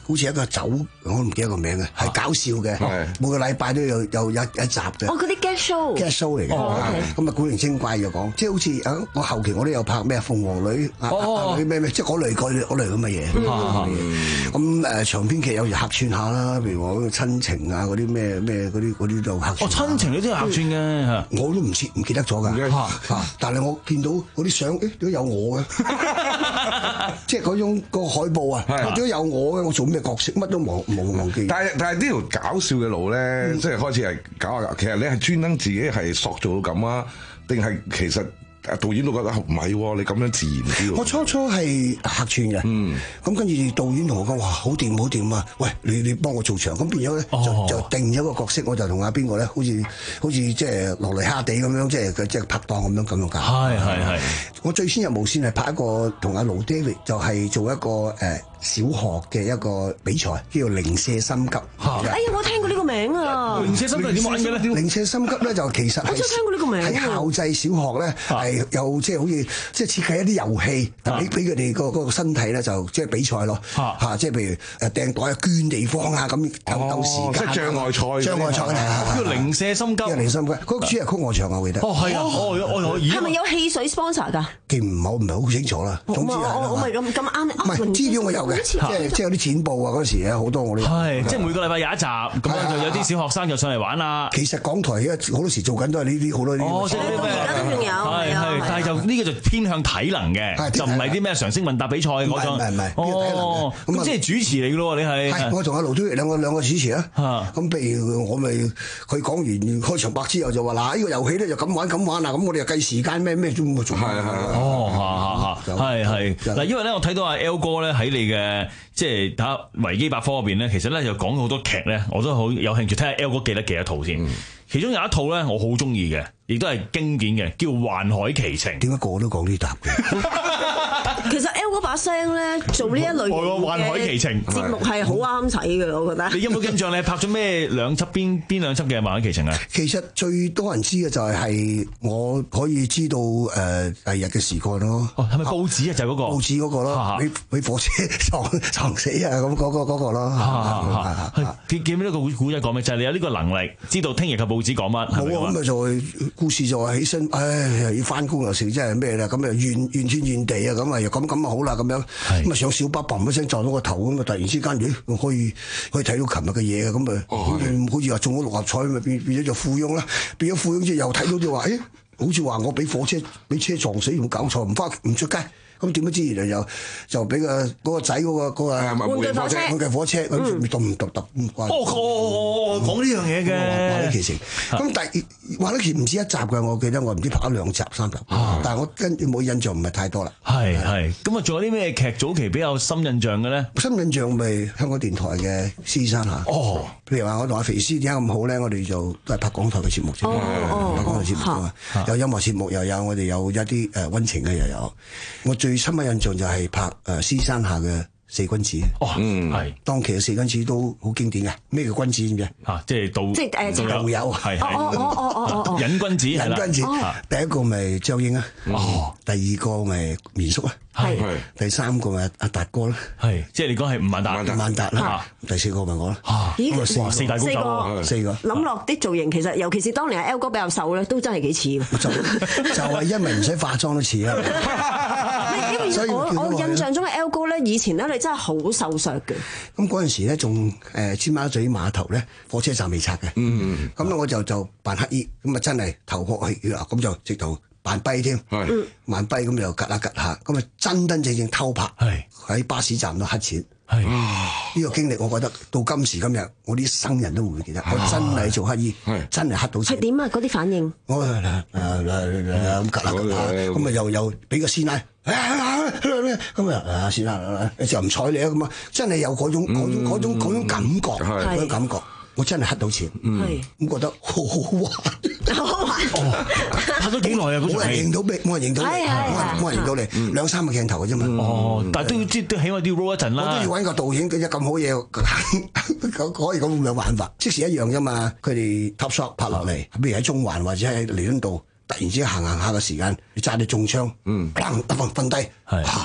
[SPEAKER 15] 好似一個酒，我唔記得個名嘅，係搞笑嘅，每個禮拜都有有一一集嘅。
[SPEAKER 8] 哦，嗰啲 get show，get
[SPEAKER 15] show 嚟嘅。咁啊古靈精怪就講，即係好似啊，我後期我都有拍咩鳳凰女啊女咩咩，即係嗰類嗰類嗰類咁嘅嘢。咁誒長篇劇有時客串下啦，譬如話嗰個親情啊，嗰啲咩咩嗰啲嗰啲就客串。
[SPEAKER 16] 哦，親情你都有客串嘅，
[SPEAKER 15] 我都唔知唔記得咗㗎。但係我見到嗰啲相，誒都有我嘅，即係嗰種個海報啊，都有我嘅，我做咩角色乜都冇冇忘記。
[SPEAKER 9] 但係但係呢條搞笑嘅路咧，嗯、即係開始係搞下。其實你係專登自己係塑造到咁啊，定係其實導演都覺得唔係喎，你咁樣自然啲。
[SPEAKER 15] 我初初係客串嘅，嗯，咁跟住導演同我講話好掂好掂啊！喂，你你幫我做場，咁變咗咧就就定咗個角色，我就同阿邊個咧，好似好似即係落嚟蝦地咁樣，即係即係拍檔咁樣咁樣搞。係係係。我最先入無線係拍一個同阿盧 David 就係做一個誒。呃小學嘅一個比賽叫做零舍心急。
[SPEAKER 8] 哎呀，我聽過呢個名啊！
[SPEAKER 15] 零舍心急點玩嘅咧？零舍心急咧就其實
[SPEAKER 8] 我真係聽過呢個名。
[SPEAKER 15] 喺校際小學咧係有即係好似即係設計一啲遊戲，俾俾佢哋個個身體咧就即係比賽咯。嚇，即係譬如誒掟袋啊、捐地方啊咁鬥鬥時間。
[SPEAKER 9] 即係障礙賽。
[SPEAKER 15] 障礙賽啊！
[SPEAKER 16] 叫零舍心急。
[SPEAKER 15] 零舍心急，嗰個主係曲我唱我記得。
[SPEAKER 16] 哦，係啊，哦哦，
[SPEAKER 8] 係咪有汽水 sponsor 㗎？
[SPEAKER 15] 記唔好唔係好清楚啦。總之係。
[SPEAKER 8] 我咪咁咁啱。
[SPEAKER 15] 唔係資料我有嘅，即係即係有啲剪報啊嗰時咧好多我都
[SPEAKER 16] 係，即係每個禮拜有一集，咁樣就有啲小學生就上嚟玩啦。
[SPEAKER 15] 其實港台而家好多時做緊都係呢啲好多呢啲。
[SPEAKER 16] 哦，即係
[SPEAKER 8] 而家都仲有。
[SPEAKER 16] 係係，但係就呢個就偏向體能嘅，就唔係啲咩常識問答比賽嗰種。
[SPEAKER 15] 唔係唔係，
[SPEAKER 16] 哦，咁即係主持嚟嘅咯，你係。
[SPEAKER 15] 係，我同阿盧都兩個兩個主持啊。咁譬如我咪佢講完開場白之後就話嗱，呢個遊戲咧就咁玩咁玩啊，咁我哋又計時間咩咩都咁做。係係
[SPEAKER 16] 哦，嚇嚇嚇，係係。嗱，因為咧我睇到阿 L 哥咧喺你嘅即係打維基百科嗰邊咧，其實咧就講好多劇咧，我都好有興趣睇下 L 哥記得幾多套先。嗯、其中有一套咧，我好中意嘅，亦都係經典嘅，叫《幻海奇情》。
[SPEAKER 15] 點解個個都講呢集嘅？
[SPEAKER 8] 其實 L 嗰把聲咧做呢一類
[SPEAKER 16] 嘅幻海奇情
[SPEAKER 8] 節目係好啱睇嘅，我覺得。
[SPEAKER 16] 你有冇印象？你拍咗咩兩輯邊邊兩輯嘅幻海奇情啊？
[SPEAKER 15] 其實最多人知嘅就係我可以知道誒第二日嘅時間咯。
[SPEAKER 16] 哦，係咪報紙啊？就係嗰個
[SPEAKER 15] 報紙嗰個咯，俾俾火車撞撞死啊！咁嗰個嗰個咯。
[SPEAKER 16] 記記唔記得個古仔講咩？就係你有呢個能力，知道聽日嘅報紙講乜。
[SPEAKER 15] 冇啊！咁咪就係故事就係起身，唉，又要翻工又成，真係咩啦？咁啊怨怨天怨地啊！咁啊又咁咁啊好啦咁樣，咁啊上小巴砰一聲撞到個頭，咁啊突然之間，咦，我可以可以睇到琴日嘅嘢嘅，咁啊好似好似話中咗六合彩，咪變變咗做富翁啦！變咗富翁之後又睇到就話，誒，好似話我俾火車俾車撞死，冇搞錯，唔翻唔出街。咁點不知原來又就俾個嗰個仔嗰個嗰個
[SPEAKER 8] 玩具火車，
[SPEAKER 15] 玩具火車咁揼揼揼揼咁關。
[SPEAKER 16] 哦，講呢樣嘢嘅
[SPEAKER 15] 《幻海奇情》。咁但係《幻海奇情》唔止一集嘅，我記得我唔知拍咗兩集三集，但係我跟住冇印象唔係太多啦。
[SPEAKER 16] 係係。咁啊，仲有啲咩劇早期比較深印象嘅咧？
[SPEAKER 15] 深印象咪香港電台嘅《獅子山下》。哦。譬如話我同阿肥師點解咁好咧？我哋就都係拍港台嘅節目啫。哦拍港台節目啊嘛，有音樂節目又有，我哋有一啲誒溫情嘅又有。我最深嘅印象就係拍誒《獅山下》嘅四君子。哦，嗯，係當期嘅四君子都好經典嘅。咩叫君子知唔知啊？
[SPEAKER 16] 嚇，即係道，
[SPEAKER 8] 即係誒
[SPEAKER 15] 道友，係
[SPEAKER 8] 係。哦哦哦哦哦
[SPEAKER 16] 隱君子係啦。
[SPEAKER 15] 隱君子，第一個咪張英啊。哦。第二個咪綿叔啊。係。第三個咪阿達哥啦。
[SPEAKER 16] 係。即係你講係吳萬達。
[SPEAKER 15] 吳萬達啦。第四個咪我啦。
[SPEAKER 8] 咦？
[SPEAKER 15] 四
[SPEAKER 16] 四大高手。
[SPEAKER 15] 四個。
[SPEAKER 8] 諗落啲造型，其實尤其是當年阿 L 哥比較瘦咧，都真係幾似。
[SPEAKER 15] 就就係因為唔使化妝都似啊。
[SPEAKER 8] 所以我我印象中嘅 L 哥咧，以前咧你真係好瘦削嘅。
[SPEAKER 15] 咁嗰陣時咧，仲誒尖沙咀碼頭咧，火車站未拆嘅。嗯，咁咧我就就扮乞衣，咁啊真係頭殼係啊，咁就直頭扮跛添。係，扮跛咁又趌下趌下，咁啊真真正正偷拍。係喺巴士站度乞錢。係呢個經歷，我覺得到今時今日，我啲生人都唔會記得。我真係做乞衣，真係乞到錢。
[SPEAKER 8] 係點啊？嗰啲反應？
[SPEAKER 15] 我誒誒誒咁趌下趌下，咁啊又又俾個師奶。咁啊啊師奶就唔睬你啊咁啊！真係有嗰種嗰種嗰種嗰種感覺，嗰種感覺。我真係乞到錢，咁覺得好好玩。
[SPEAKER 8] 好玩。
[SPEAKER 16] 拍咗幾耐啊？
[SPEAKER 15] 冇人認到你，冇人認到你，冇人認到你，兩三個鏡頭嘅啫嘛。哦，
[SPEAKER 16] 但係都要知，都起碼都要 roll 一陣啦。
[SPEAKER 15] 我都要揾個導演，佢有咁好嘢，可以咁嘅玩法，即時一樣啫嘛。佢哋 top shot 拍落嚟，譬如喺中環或者喺彌敦道，突然之間行行下嘅時間，你揸啲中槍，嗯，砰一瞓瞓低，嚇。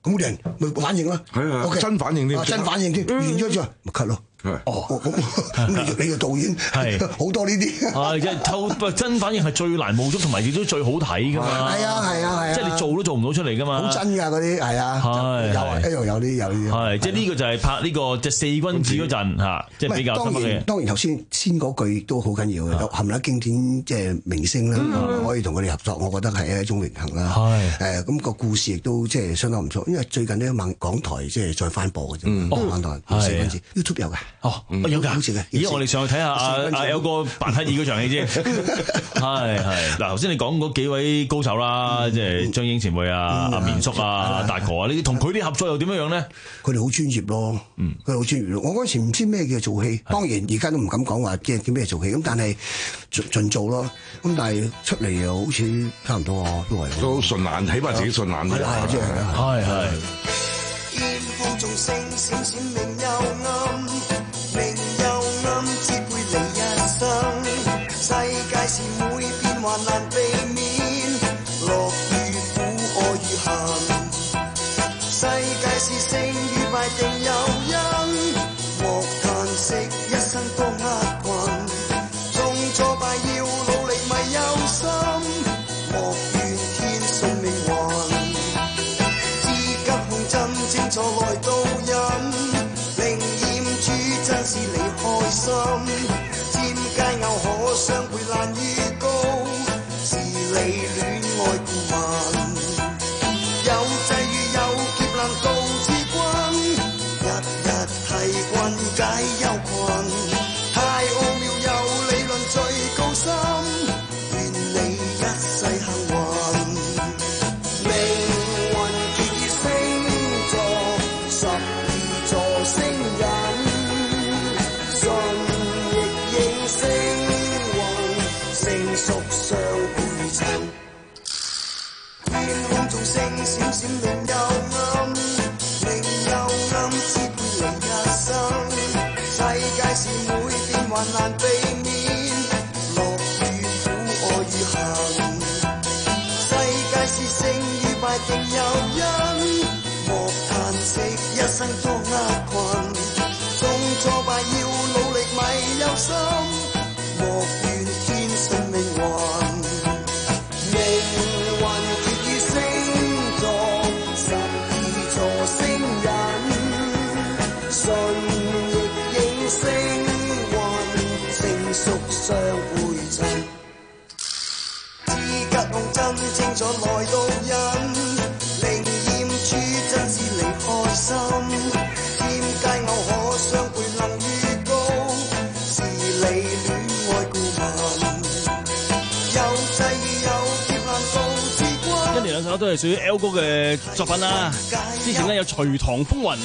[SPEAKER 15] 咁啲人咪反應啦。
[SPEAKER 9] 係啊
[SPEAKER 15] OK
[SPEAKER 9] 真反應添
[SPEAKER 15] 啊真反應添，完咗之後咪 cut 咯。
[SPEAKER 16] 哦，
[SPEAKER 15] 咁咁你你個導演
[SPEAKER 16] 係
[SPEAKER 15] 好多呢啲。
[SPEAKER 16] 啊，即係透真反應係最難捕捉，同埋亦都最好睇噶嘛。
[SPEAKER 15] 係啊係啊係啊，
[SPEAKER 16] 即係你做都做唔到出嚟噶嘛。
[SPEAKER 15] 好真㗎嗰啲係啊，
[SPEAKER 16] 係
[SPEAKER 15] 有啊一樣有啲有呢啲。
[SPEAKER 16] 係即係呢個就係拍呢個即係四君子嗰陣嚇，即係比較深刻嘅。
[SPEAKER 15] 當然頭先先嗰句都好緊要嘅，有冚唪唥經典即係明星啦，可以同佢哋合作，我覺得係一種榮幸啦。係誒咁個故事亦都即係相當唔錯，因為最近呢，猛港台即係再翻播嘅啫。港台四君子 YouTube 有嘅。
[SPEAKER 16] 哦，有㗎。咦！我哋上去睇下阿阿 L 哥扮乞兒嗰場戲先，係係嗱，頭先你講嗰幾位高手啦，即係張英前輩啊、阿綿叔啊、達哥啊，你同佢啲合作又點樣樣咧？
[SPEAKER 15] 佢哋好專業咯，佢哋好專業咯。我嗰陣時唔知咩叫做戲，當然而家都唔敢講話即係叫咩做戲，咁但係盡盡做咯。咁但係出嚟又好似差唔多啊，都係
[SPEAKER 9] 都順眼，起碼自己順眼啲。
[SPEAKER 15] 係即係
[SPEAKER 16] 係係。
[SPEAKER 14] 天空中星閃閃明又暗，明又暗，只配你一生。世界是每變幻難避免，樂與苦愛與恨。世界是勝與敗定有因，莫嘆息一生多厄困。縱挫敗要努力咪有心，莫怨天送命運。知急控真清楚來導引，靈驗主真是你開心。尖佳偶可相配難預告，是你戀愛顧問。有際遇有劫難渡至君，日日替君解憂困。太奧妙有理論最高深，願你一世幸運。命運結於星座，十二座星人，信亦應星運，成熟相配襯。天空中星閃閃明又暗，明又暗，只配你一生。世界是每變幻難避免，樂與苦愛與恨。世界是勝與敗定有因，莫嘆息一生多厄困。縱挫敗要努力咪有心，莫怨天送命運。命運結於星座，十二座星人，信亦應星運，成熟相配襯。知吉凶真清楚來導引，靈驗處真是你開心。尖佳偶可相配能預告，是你戀愛顧問。有際遇有劫難渡至君。
[SPEAKER 7] 一年兩首都係屬於 L 哥嘅作品啦。之前咧有《隋唐風雲》，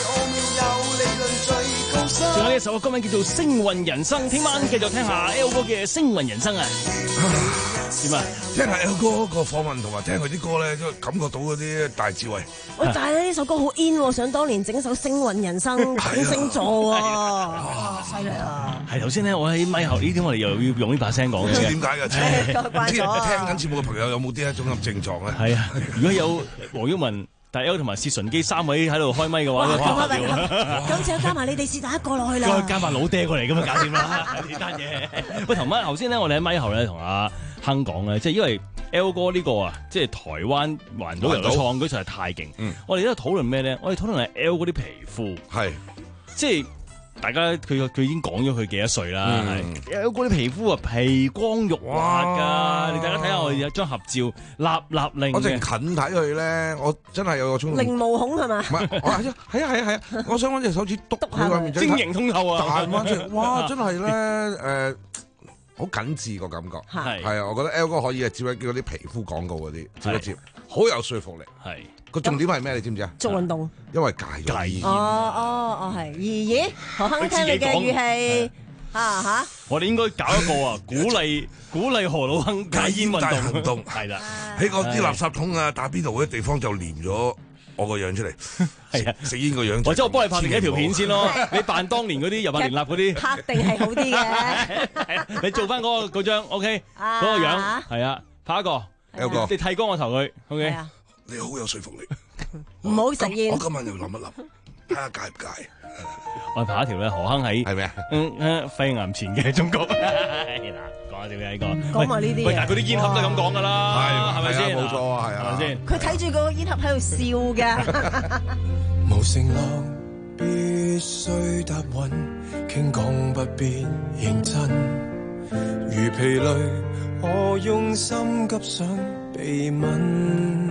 [SPEAKER 7] 仲有呢一首歌名叫做《星運人生》。聽晚繼續聽下 L 哥嘅《星運人生》啊！點啊？
[SPEAKER 9] 聽下 L 哥個訪問同埋聽佢啲歌咧，都感覺到嗰啲大智慧。
[SPEAKER 8] 喂，但係呢首歌好 in 喎，想當年整首《星運人生》講星座啊，犀利啊！
[SPEAKER 7] 係頭先咧，我喺咪後呢啲，我哋又要用呢把聲講嘅。
[SPEAKER 9] 唔知點解嘅？
[SPEAKER 8] 慣咗
[SPEAKER 9] 聽緊節目嘅朋友有冇啲一種咁症狀咧？
[SPEAKER 7] 係啊，如果有黃毓民、大 L 同埋薛純基三位喺度開咪嘅話，
[SPEAKER 8] 咁啊得啦，咁就加埋你哋是但一個落去啦。
[SPEAKER 7] 再加埋老爹過嚟咁啊，搞掂啦呢單嘢。喂，頭晚頭先咧，我哋喺咪後咧同阿亨講咧，即係因為 L 哥呢個啊，即係台灣環島人嘅創舉實係太勁。我哋喺度討論咩咧？我哋討論係 L 嗰啲皮膚，係即係。大家佢佢已經講咗佢幾多歲啦，係有嗰啲皮膚啊皮光肉滑㗎，你大家睇下我哋有張合照，立立令嘅。
[SPEAKER 9] 我淨近睇佢咧，我真係有個衝動。
[SPEAKER 8] 零毛孔係嘛？
[SPEAKER 9] 唔係，係啊係啊係啊係啊！我想揾隻手指篤佢塊面，
[SPEAKER 7] 晶瑩通透啊！
[SPEAKER 9] 彈翻出嚟，哇！真係咧誒，好緊緻個感覺。係係啊，我覺得 L 哥可以啊，接一叫嗰啲皮膚廣告嗰啲接一接，好有說服力。係。個重點係咩？你知唔知啊？
[SPEAKER 8] 做運動，
[SPEAKER 9] 因為戒咗煙。
[SPEAKER 8] 哦哦哦，係。咦咦，何亨聽你嘅語氣嚇嚇。
[SPEAKER 7] 我哋應該搞一個啊，鼓勵鼓勵何老亨戒煙運動
[SPEAKER 9] 行動。係啦，喺個啲垃圾桶啊、打邊爐嗰啲地方就連咗我個樣出嚟。係啊，食煙個樣。
[SPEAKER 7] 或者我幫你拍定一條片先咯，你扮當年嗰啲入百年立嗰啲。
[SPEAKER 8] 拍定係好啲嘅。
[SPEAKER 7] 你做翻嗰個嗰張 OK，嗰個樣係啊，拍一個。
[SPEAKER 9] 有個。
[SPEAKER 7] 你剃光我頭佢 OK。
[SPEAKER 9] 你好有說服力。
[SPEAKER 8] 唔好食煙。
[SPEAKER 9] 我今晚要諗一諗，睇下戒唔戒。
[SPEAKER 7] 我哋爬一條咧，何坑喺
[SPEAKER 9] 係咪啊？
[SPEAKER 7] 嗯嗯，肺癌前嘅中國。嗱，講下點解呢個？
[SPEAKER 8] 講埋呢啲嘢
[SPEAKER 7] 喂，但係佢啲煙盒都係咁講㗎啦，
[SPEAKER 9] 係
[SPEAKER 7] 係咪先？
[SPEAKER 9] 冇錯啊，係啊，
[SPEAKER 7] 係咪先？
[SPEAKER 8] 佢睇住個煙盒喺度笑㗎。
[SPEAKER 14] 無承諾必須答允，傾講不必認真。如疲累，我用心急想被吻，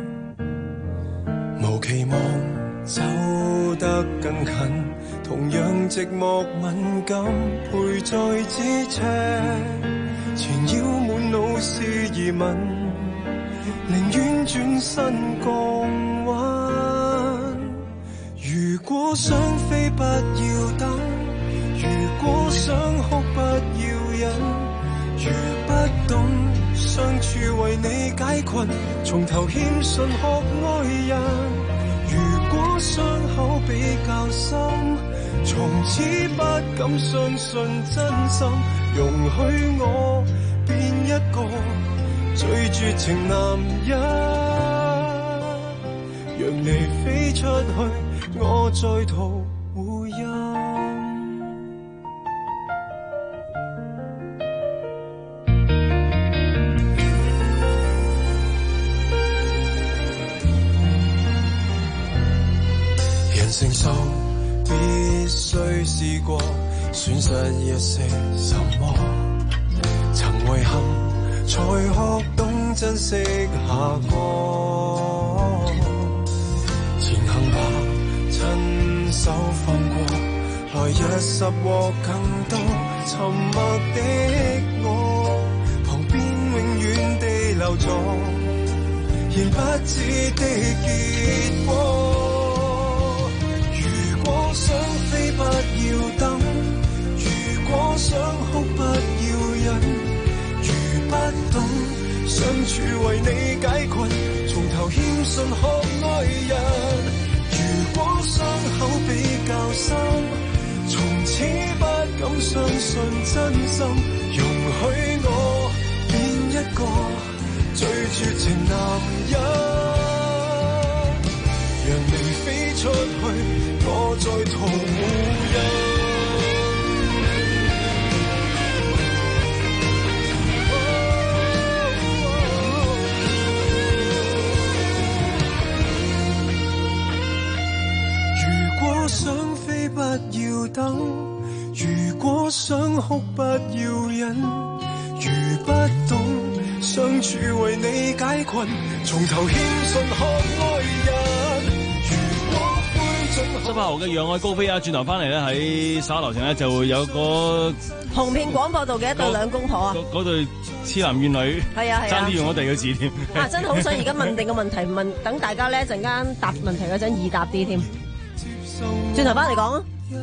[SPEAKER 14] 無期望走得更近，同樣寂寞敏感，陪在咫尺，纏繞滿腦是疑問，寧願轉身降溫。如果想飛不要等，如果想哭不要忍，如不懂相處為你解困，從頭欠信學愛人。如果傷口比較深，從此不敢相信真心，容許我變一個最絕情男人，讓你飛出去，我在逃回音。人成熟必須試過，損失一些什麼，曾遺憾才學懂珍惜下個。前行吧，親手放過，來日拾獲更多。沉默的我，旁邊永遠地留座，仍不知的結果。如果想飛不要等，如果想哭不要忍，如不懂相處為你解困，從頭欠信學愛人。如果傷口比較深，從此不敢相信真心，容許我變一個最絕情男人，讓你飛出去，我在逃無人。如果想飛不要等，如果想哭不要忍，如不懂相處為你解困，從頭欠信學愛人。十八號嘅讓愛高飛啊，轉頭翻嚟咧喺稍後流程咧就會有個
[SPEAKER 8] 紅片廣播道嘅一對兩公婆啊，
[SPEAKER 7] 嗰對痴男怨女，
[SPEAKER 8] 係啊係啊，
[SPEAKER 7] 爭啲用我哋嘅字添。
[SPEAKER 8] 啊，真係好想而家問定個問題，問等大家咧陣間答問題嗰陣易答啲添。轉頭翻嚟講啊！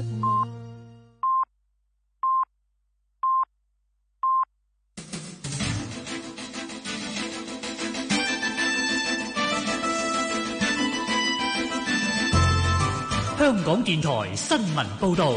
[SPEAKER 2] 香港電台新聞報導，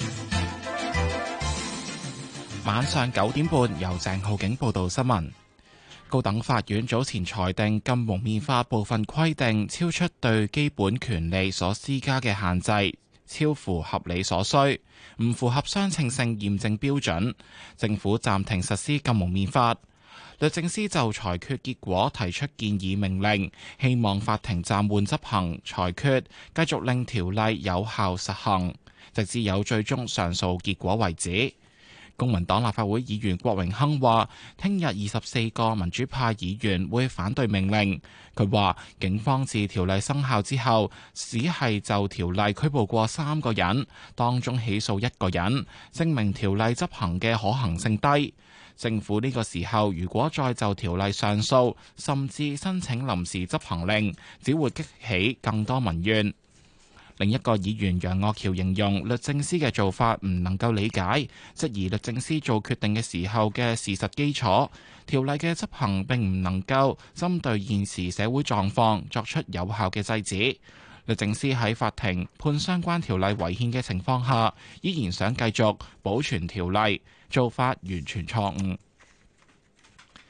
[SPEAKER 1] 晚上九點半由鄭浩景報道新聞。高等法院早前裁定禁蒙面法部分規定超出對基本權利所施加嘅限制，超乎合理所需，唔符合相稱性驗證標準，政府暫停實施禁蒙面法。律政司就裁決結果提出建議命令，希望法庭暫緩執行裁決，繼續令條例有效實行，直至有最終上訴結果為止。公民黨立法會議員郭榮鏗話，聽日二十四個民主派議員會反對命令。佢話警方自條例生效之後，只係就條例拘捕過三個人，當中起訴一個人，證明條例執行嘅可行性低。政府呢個時候如果再就條例上訴，甚至申請臨時執行令，只會激起更多民怨。另一個議員楊岳橋形容律政司嘅做法唔能夠理解，質疑律政司做決定嘅時候嘅事實基礎。條例嘅執行並唔能夠針對現時社會狀況作出有效嘅制止。律政司喺法庭判相關條例違憲嘅情況下，依然想繼續保存條例，做法完全錯誤。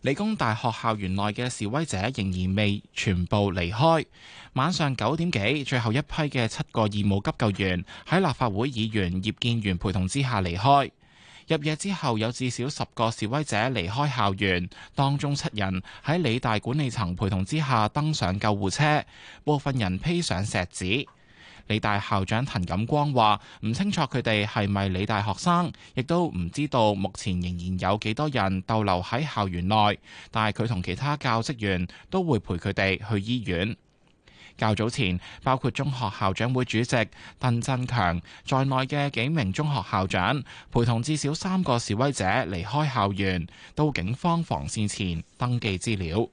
[SPEAKER 1] 理工大學校園內嘅示威者仍然未全部離開。晚上九點幾，最後一批嘅七個義務急救員喺立法會議員葉建源陪同之下離開。入夜之後，有至少十個示威者離開校園，當中七人喺理大管理層陪同之下登上救護車，部分人披上石子。理大校長滕錦光話：唔清楚佢哋係咪理大學生，亦都唔知道目前仍然有幾多人逗留喺校園內，但係佢同其他教職員都會陪佢哋去醫院。較早前，包括中學校長會主席鄧振強在內嘅幾名中學校長，陪同至少三個示威者離開校園，到警方防線前登記資料。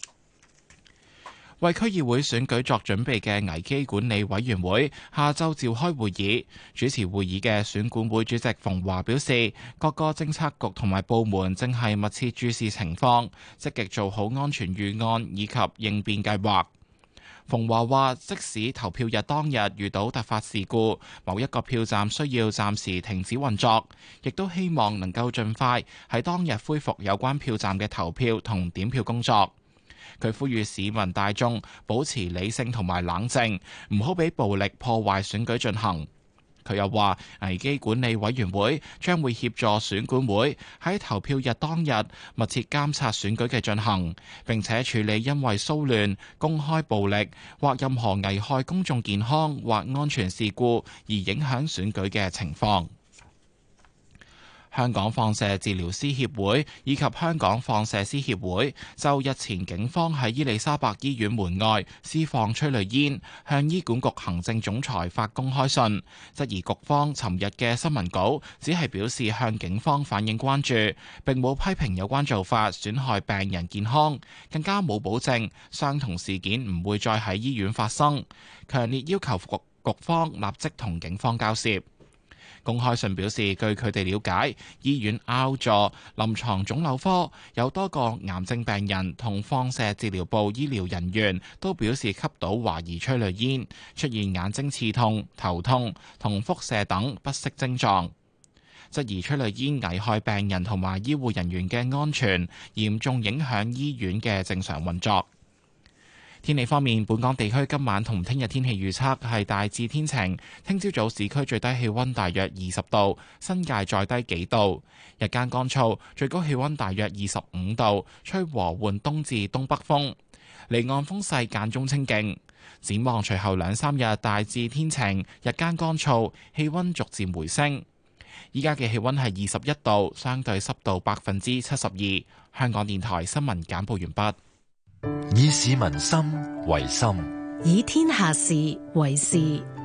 [SPEAKER 1] 為區議會選舉作準備嘅危機管理委員會下晝召開會議，主持會議嘅選管會主席馮華表示，各個政策局同埋部門正係密切注視情況，積極做好安全預案以及應變計劃。馮華話，即使投票日當日遇到突發事故，某一個票站需要暫時停止運作，亦都希望能夠盡快喺當日恢復有關票站嘅投票同點票工作。佢呼籲市民大眾保持理性同埋冷靜，唔好俾暴力破壞選舉進行。佢又話，危機管理委員會將會協助選管會喺投票日當日密切監察選舉嘅進行，並且處理因為騷亂、公開暴力或任何危害公眾健康或安全事故而影響選舉嘅情況。香港放射治療師協會以及香港放射師協會就日前警方喺伊利沙伯醫院門外施放催淚煙，向醫管局行政總裁發公開信，質疑局方尋日嘅新聞稿只係表示向警方反映關注，並冇批評有關做法損害病人健康，更加冇保證相同事件唔會再喺醫院發生，強烈要求局局方立即同警方交涉。公開信表示，據佢哋了解，醫院 R 座臨床腫瘤科有多個癌症病人同放射治療部醫療人員都表示吸到懷疑催淚煙，出現眼睛刺痛、頭痛同輻射等不適症狀，質疑催淚煙危害病人同埋醫護人員嘅安全，嚴重影響醫院嘅正常運作。天氣方面，本港地區今晚同聽日天氣預測係大致天晴，聽朝早市區最低氣溫大約二十度，新界再低幾度，日間乾燥，最高氣溫大約二十五度，吹和緩東至東北風，離岸風勢間中清勁。展望隨後兩三日大致天晴，日間乾燥，氣溫逐漸回升。依家嘅氣溫係二十一度，相對濕度百分之七十二。香港電台新聞簡報完畢。
[SPEAKER 4] 以市民心為心，
[SPEAKER 5] 以天下事為事。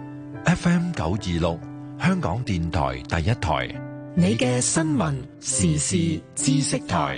[SPEAKER 4] F M 九二六，香港電台第一台，
[SPEAKER 5] 你嘅新聞時事知識台。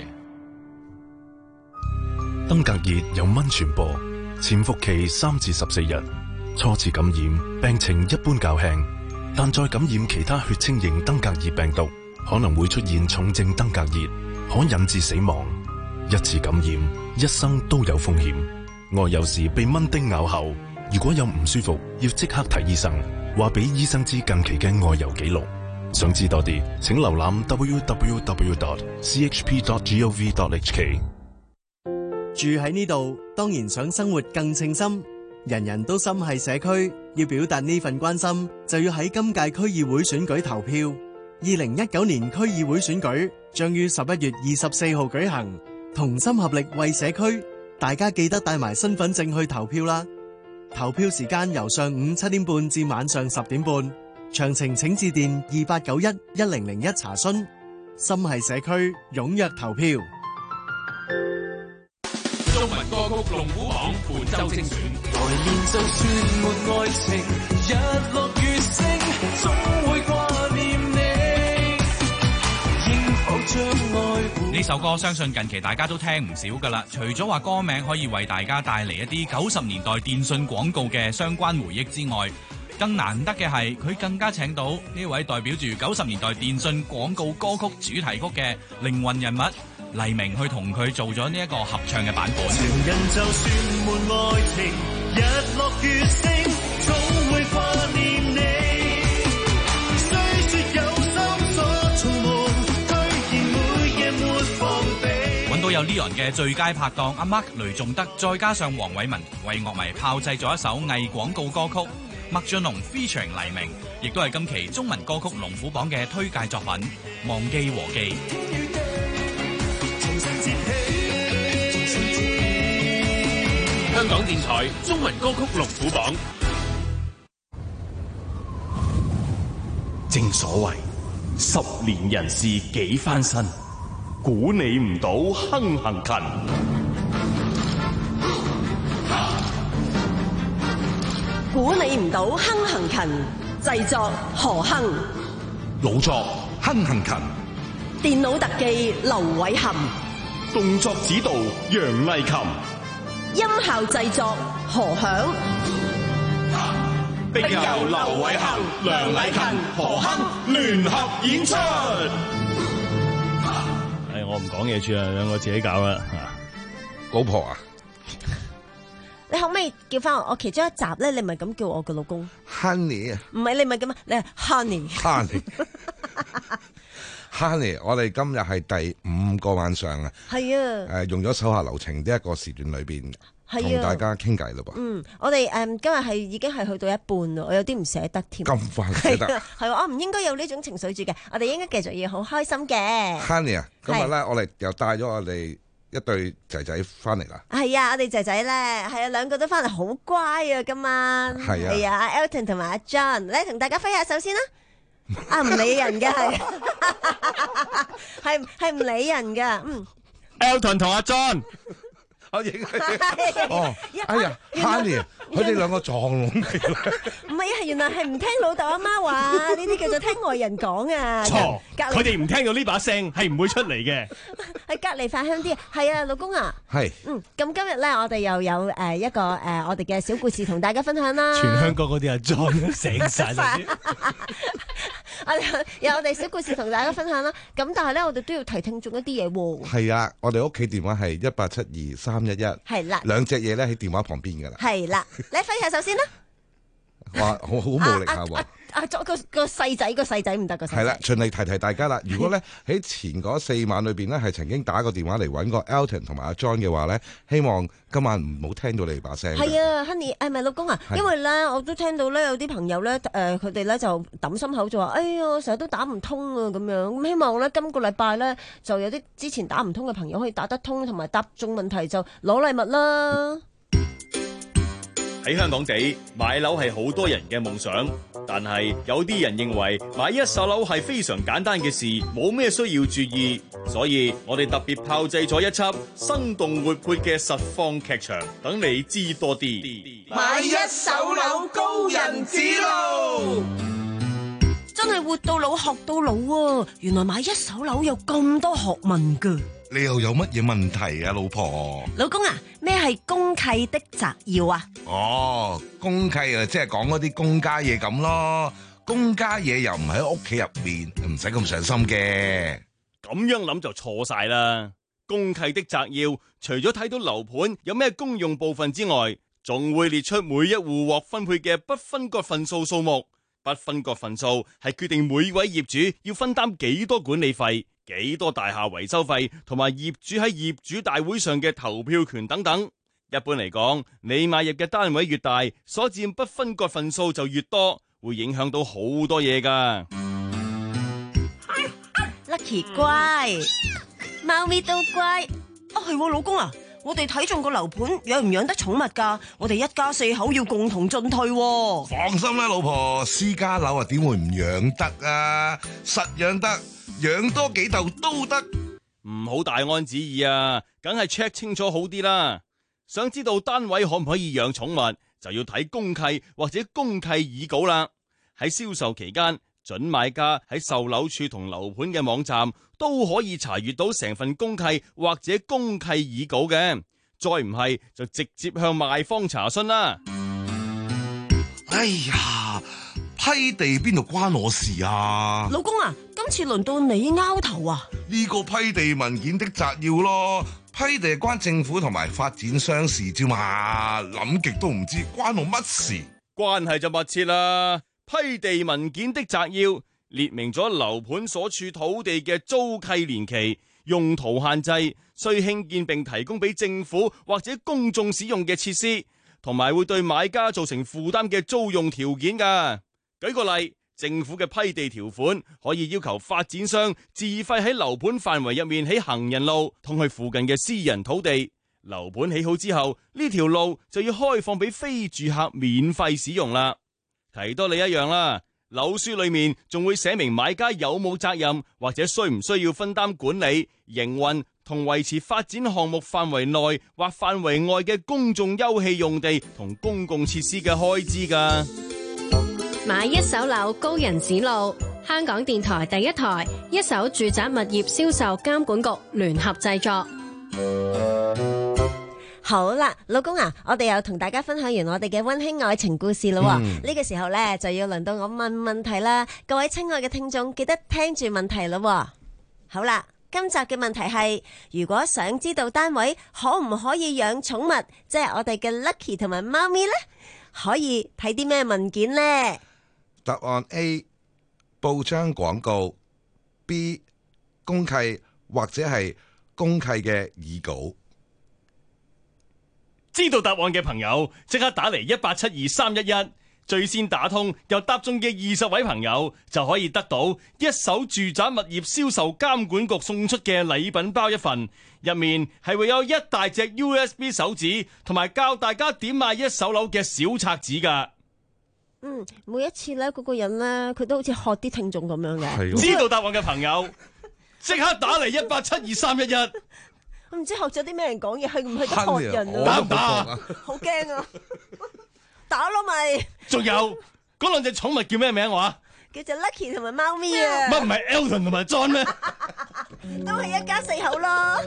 [SPEAKER 3] 登革熱由蚊傳播，潛伏期三至十四日，初次感染病情一般較輕，但再感染其他血清型登革熱病毒，可能會出現重症登革熱，可引致死亡。一次感染，一生都有風險。外遊時被蚊叮咬後，如果有唔舒服，要即刻睇醫生，話俾醫生知近期嘅外遊記錄。想知多啲，請瀏覽 double-u double-u double-u dot c h p dot gov dot h k。
[SPEAKER 10] 住喺呢度，當然想生活更稱心。人人都心係社區，要表達呢份關心，就要喺今屆區議會選舉投票。二零一九年區議會選舉將於十一月二十四號舉行。同心合力為社區，大家記得帶埋身份證去投票啦！投票時間由上午七點半至晚上十點半，詳情請致電二八九一一零零一查詢。心係社區，踴躍投票。
[SPEAKER 11] 中文歌曲龍虎榜本周精選。
[SPEAKER 14] 來年就算沒愛情，日落月升，總會掛念你。
[SPEAKER 22] 呢首歌相信近期大家都聽唔少噶啦，除咗話歌名可以為大家帶嚟一啲九十年代電信廣告嘅相關回憶之外，更難得嘅係佢更加請到呢位代表住九十年代電信廣告歌曲主題曲嘅靈魂人物黎明去同佢做咗呢一個合唱嘅版本。
[SPEAKER 14] 情人就算沒愛情，日落月升，總會掛念你。雖說有心所從無，居然每夜沒防備。
[SPEAKER 22] 揾到有 Leon 嘅最佳拍檔阿 Mark 雷仲德，再加上黃偉文為樂迷炮製咗一首偽廣告歌曲。麥浚龍 featuring 黎明，亦都係今期中文歌曲龍虎榜嘅推介作品《忘記和記》。
[SPEAKER 6] 香港電台中文歌曲龍虎榜。
[SPEAKER 13] 正所謂十年人事幾番新，估你唔到亨行勤。
[SPEAKER 8] 估你唔到亨行勤，製作何亨，
[SPEAKER 3] 老作亨行勤，
[SPEAKER 8] 電腦特技劉偉涵，
[SPEAKER 13] 動作指導楊麗琴，
[SPEAKER 8] 音效製作何響，
[SPEAKER 13] 並由劉偉涵、梁禮勤、何亨聯合演出。
[SPEAKER 7] 唉，我唔講嘢住啦，兩個自己搞啦。
[SPEAKER 9] 老婆啊，
[SPEAKER 8] 你可唔可以叫翻我？我其中一集咧，你咪咁叫我個老公
[SPEAKER 9] Honey 啊？
[SPEAKER 8] 唔係，你咪咁啊，你係 Honey。
[SPEAKER 9] Honey Honey， 我哋今日係第五個晚上啊。
[SPEAKER 8] 係啊。
[SPEAKER 9] 誒，用咗手下留情呢一個時段裏邊，同大家傾偈咯噃。
[SPEAKER 8] 嗯，我哋誒今日係已經係去到一半咯，我有啲唔捨得添。
[SPEAKER 9] 咁快唔捨得？
[SPEAKER 8] 係我唔應該有呢種情緒住嘅，我哋應該繼續要好開心嘅。
[SPEAKER 9] Honey 啊，今日咧我哋又帶咗我哋一對仔仔翻嚟啦。
[SPEAKER 8] 係啊，我哋仔仔咧係啊，兩個都翻嚟好乖啊，今晚
[SPEAKER 9] 係啊，
[SPEAKER 8] 係啊，阿 Elton 同埋阿 John 咧，同大家揮下手先啦。啊，唔理人嘅係，係係唔理人嘅，嗯。
[SPEAKER 7] Elton 同阿 John。
[SPEAKER 9] 我影哦，哎呀 ，Honey，佢哋兩個撞聾嘅。
[SPEAKER 8] 唔係啊，原來係唔聽老豆阿媽話，呢啲叫做聽外人講啊。
[SPEAKER 7] 錯，佢哋唔聽到呢把聲係唔會出嚟嘅。
[SPEAKER 8] 喺隔離發香啲啊，係啊，老公啊。
[SPEAKER 9] 係。
[SPEAKER 8] 嗯，咁今日咧，我哋又有誒一個誒我哋嘅小故事同大家分享啦。
[SPEAKER 7] 全香港嗰啲阿 John 醒晒啦。
[SPEAKER 8] 我哋有我哋小故事同大家分享啦。咁但係咧，我哋都要提聽眾一啲嘢喎。
[SPEAKER 9] 係啊，我哋屋企電話係一八七二三一一。
[SPEAKER 8] 係啦。
[SPEAKER 9] 兩隻嘢咧喺電話旁邊㗎啦。
[SPEAKER 8] 係啦，你揮下手先啦。
[SPEAKER 9] 哇，好好冇力下喎。
[SPEAKER 8] 啊，個個細仔個細仔唔得個細仔。
[SPEAKER 9] 係啦，循例提提大家啦。如果咧喺前嗰四晚裏邊咧係曾經打過電話嚟揾過 Elton 同埋阿 John 嘅話咧，希望今晚唔好聽到你把聲。
[SPEAKER 8] 係啊 ，Honey，誒咪老公啊，因為咧我都聽到咧有啲朋友咧誒佢哋咧就揼心口就話，哎呀成日都打唔通啊咁樣。咁希望咧今個禮拜咧就有啲之前打唔通嘅朋友可以打得通，同埋答中問題就攞禮物啦。
[SPEAKER 7] 喺香港地買樓係好多人嘅夢想，但係有啲人認為買一手樓係非常簡單嘅事，冇咩需要注意，所以我哋特別炮製咗一輯生動活潑嘅實況劇場，等你知多啲。
[SPEAKER 14] 買一手樓高人指路，
[SPEAKER 8] 真係活到老學到老啊！原來買一手樓有咁多學問㗎。
[SPEAKER 9] 你又有乜嘢問題啊，老婆？
[SPEAKER 8] 老公啊，咩係公契的摘要啊？
[SPEAKER 9] 哦，公契啊，即係講嗰啲公家嘢咁咯。公家嘢又唔喺屋企入邊，唔使咁上心嘅。
[SPEAKER 7] 咁樣諗就錯晒啦。公契的摘要除咗睇到樓盤有咩公用部分之外，仲會列出每一戶獲分配嘅不分割份數數目。不分割份數係決定每位業主要分擔幾多管理費、幾多大廈維修費，同埋業主喺業主大會上嘅投票權等等。一般嚟講，你買入嘅單位越大，所佔不分割份數就越多，會影響到好多嘢㗎。
[SPEAKER 8] Lucky 乖，貓咪都乖。啊係喎，老公啊，我哋睇中個樓盤養唔養得寵物㗎？我哋一家四口要共同進退喎。
[SPEAKER 9] 放心啦，老婆，私家樓啊點會唔養得啊？實養得。養多幾竇都得，
[SPEAKER 7] 唔好大安旨意啊！梗係 check 清楚好啲啦。想知道單位可唔可以養寵物，就要睇公契或者公契擬稿啦。喺銷售期間，準買家喺售樓處同樓盤嘅網站都可以查閱到成份公契或者公契擬稿嘅。再唔係就直接向賣方查詢啦。
[SPEAKER 9] 哎呀！批地邊度關我事啊？
[SPEAKER 8] 老公啊，今次輪到你拗頭啊！
[SPEAKER 9] 呢個批地文件的摘要咯，批地關政府同埋發展商事啫嘛，諗極都唔知關我乜事。
[SPEAKER 7] 關係就密切啦。批地文件的摘要列明咗樓盤所處土地嘅租契年期， 用途限制，需興建並提供俾政府或者公眾使用嘅設施，同埋會對買家造成負擔嘅租用條件㗎。舉個例，政府嘅批地條款可以要求發展商自費喺樓盤範圍入面起行人路通去附近嘅私人土地。樓盤起好之後，呢條路就要開放俾非住客免費使用啦。提多你一樣啦，樓書裏面仲會寫明買家有冇責任或者需唔需要分擔管理、營運同維持發展項目範圍內或範圍外嘅公眾休憩用地同公共設施嘅開支㗎。
[SPEAKER 12] 買一手樓高人指路，香港電台第一台一手住宅物業銷售監管局聯合製作。
[SPEAKER 8] 好啦，老公啊，我哋又同大家分享完我哋嘅溫馨愛情故事咯。呢、嗯、個時候呢，就要輪到我問問題啦。各位親愛嘅聽眾，記得聽住問題咯。好啦，今集嘅問題係：如果想知道單位可唔可以養寵物，即係我哋嘅 Lucky 同埋貓咪呢，可以睇啲咩文件呢？
[SPEAKER 9] 答案 A 報章廣告， B 公契或者係公契嘅議稿。
[SPEAKER 7] 知道答案嘅朋友即刻打嚟一八七二三一一，最先打通又答中嘅二十位朋友就可以得到一手住宅物業銷售監管局送出嘅禮品包一份，入面係會有一大隻 U S B 手指同埋教大家點買一手樓嘅小冊子㗎。
[SPEAKER 8] 嗯，每一次咧，嗰個人咧，佢都好似學啲聽眾咁樣嘅。
[SPEAKER 7] 知道答案嘅朋友即刻打嚟一八七二三一一。
[SPEAKER 8] 我唔知學咗啲咩人講嘢，係唔係得學人啊？
[SPEAKER 7] 打唔打啊？
[SPEAKER 8] 好驚啊！打咯咪。仲
[SPEAKER 7] 有嗰兩隻寵物叫咩名話？
[SPEAKER 8] 叫做 Lucky 同埋貓咪啊！
[SPEAKER 7] 乜唔係 Elton 同埋 John 咩？
[SPEAKER 8] 都係一家四口咯。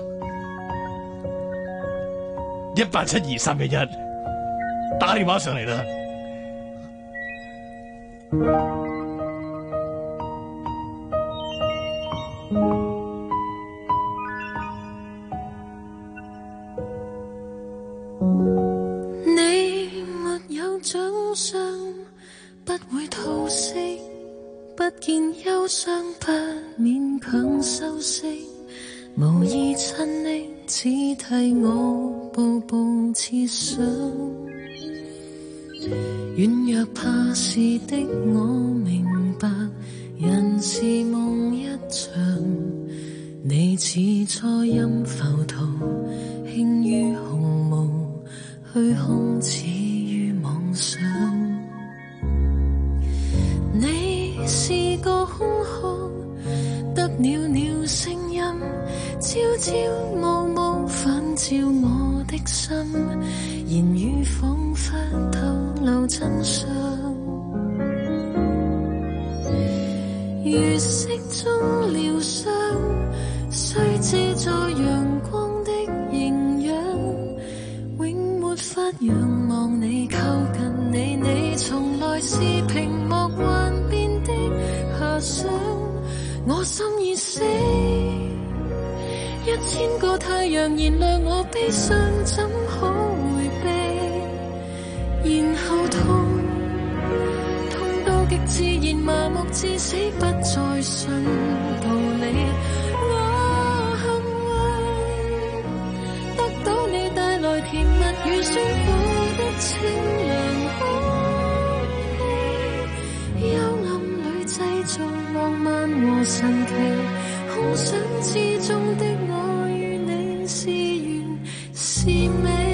[SPEAKER 7] 一八七二三一一，打電話上嚟啦！
[SPEAKER 14] 你沒有獎賞，不會吐息，不見憂傷，不勉強修飾，無意親昵，只替我步步設想。軟弱怕事的我明白，人是夢一場，你似初音浮屠，輕於鴻毛，虛空似於妄想。你是個空殼，得了了聲音，朝朝暮暮反照我的心，言語彷彿透露真相。月色中療傷，雖借助陽光的營養，永沒法仰望你靠近你，你從來是屏幕幻變的遐想，我心已死。一千個太陽燃亮我悲傷，怎可迴避？然後痛，痛到極自然麻木至死，不再信道理。我幸運得到你帶來甜蜜與酸苦的清涼空氣，幽暗裏製造浪漫和神奇，空想之中的我與你是緣是美。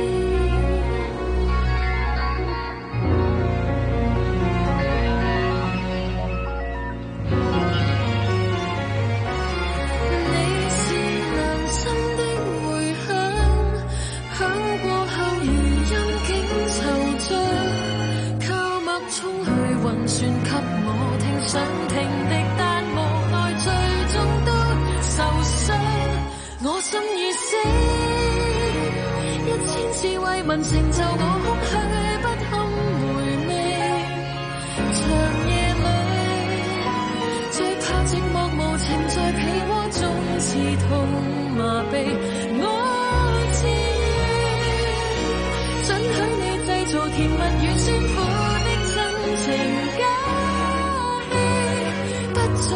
[SPEAKER 14] 你是良心的迴響，響過後如陰景惆悵，靠脈衝去暈船給我聽，想聽的但無奈最終都受傷，我心已死，一千次慰問成就我空虛不堪回味，長夜裏最怕寂寞無情在被窩中刺痛麻痹，我自願准許你製造甜蜜與酸苦的真情假戲，不再去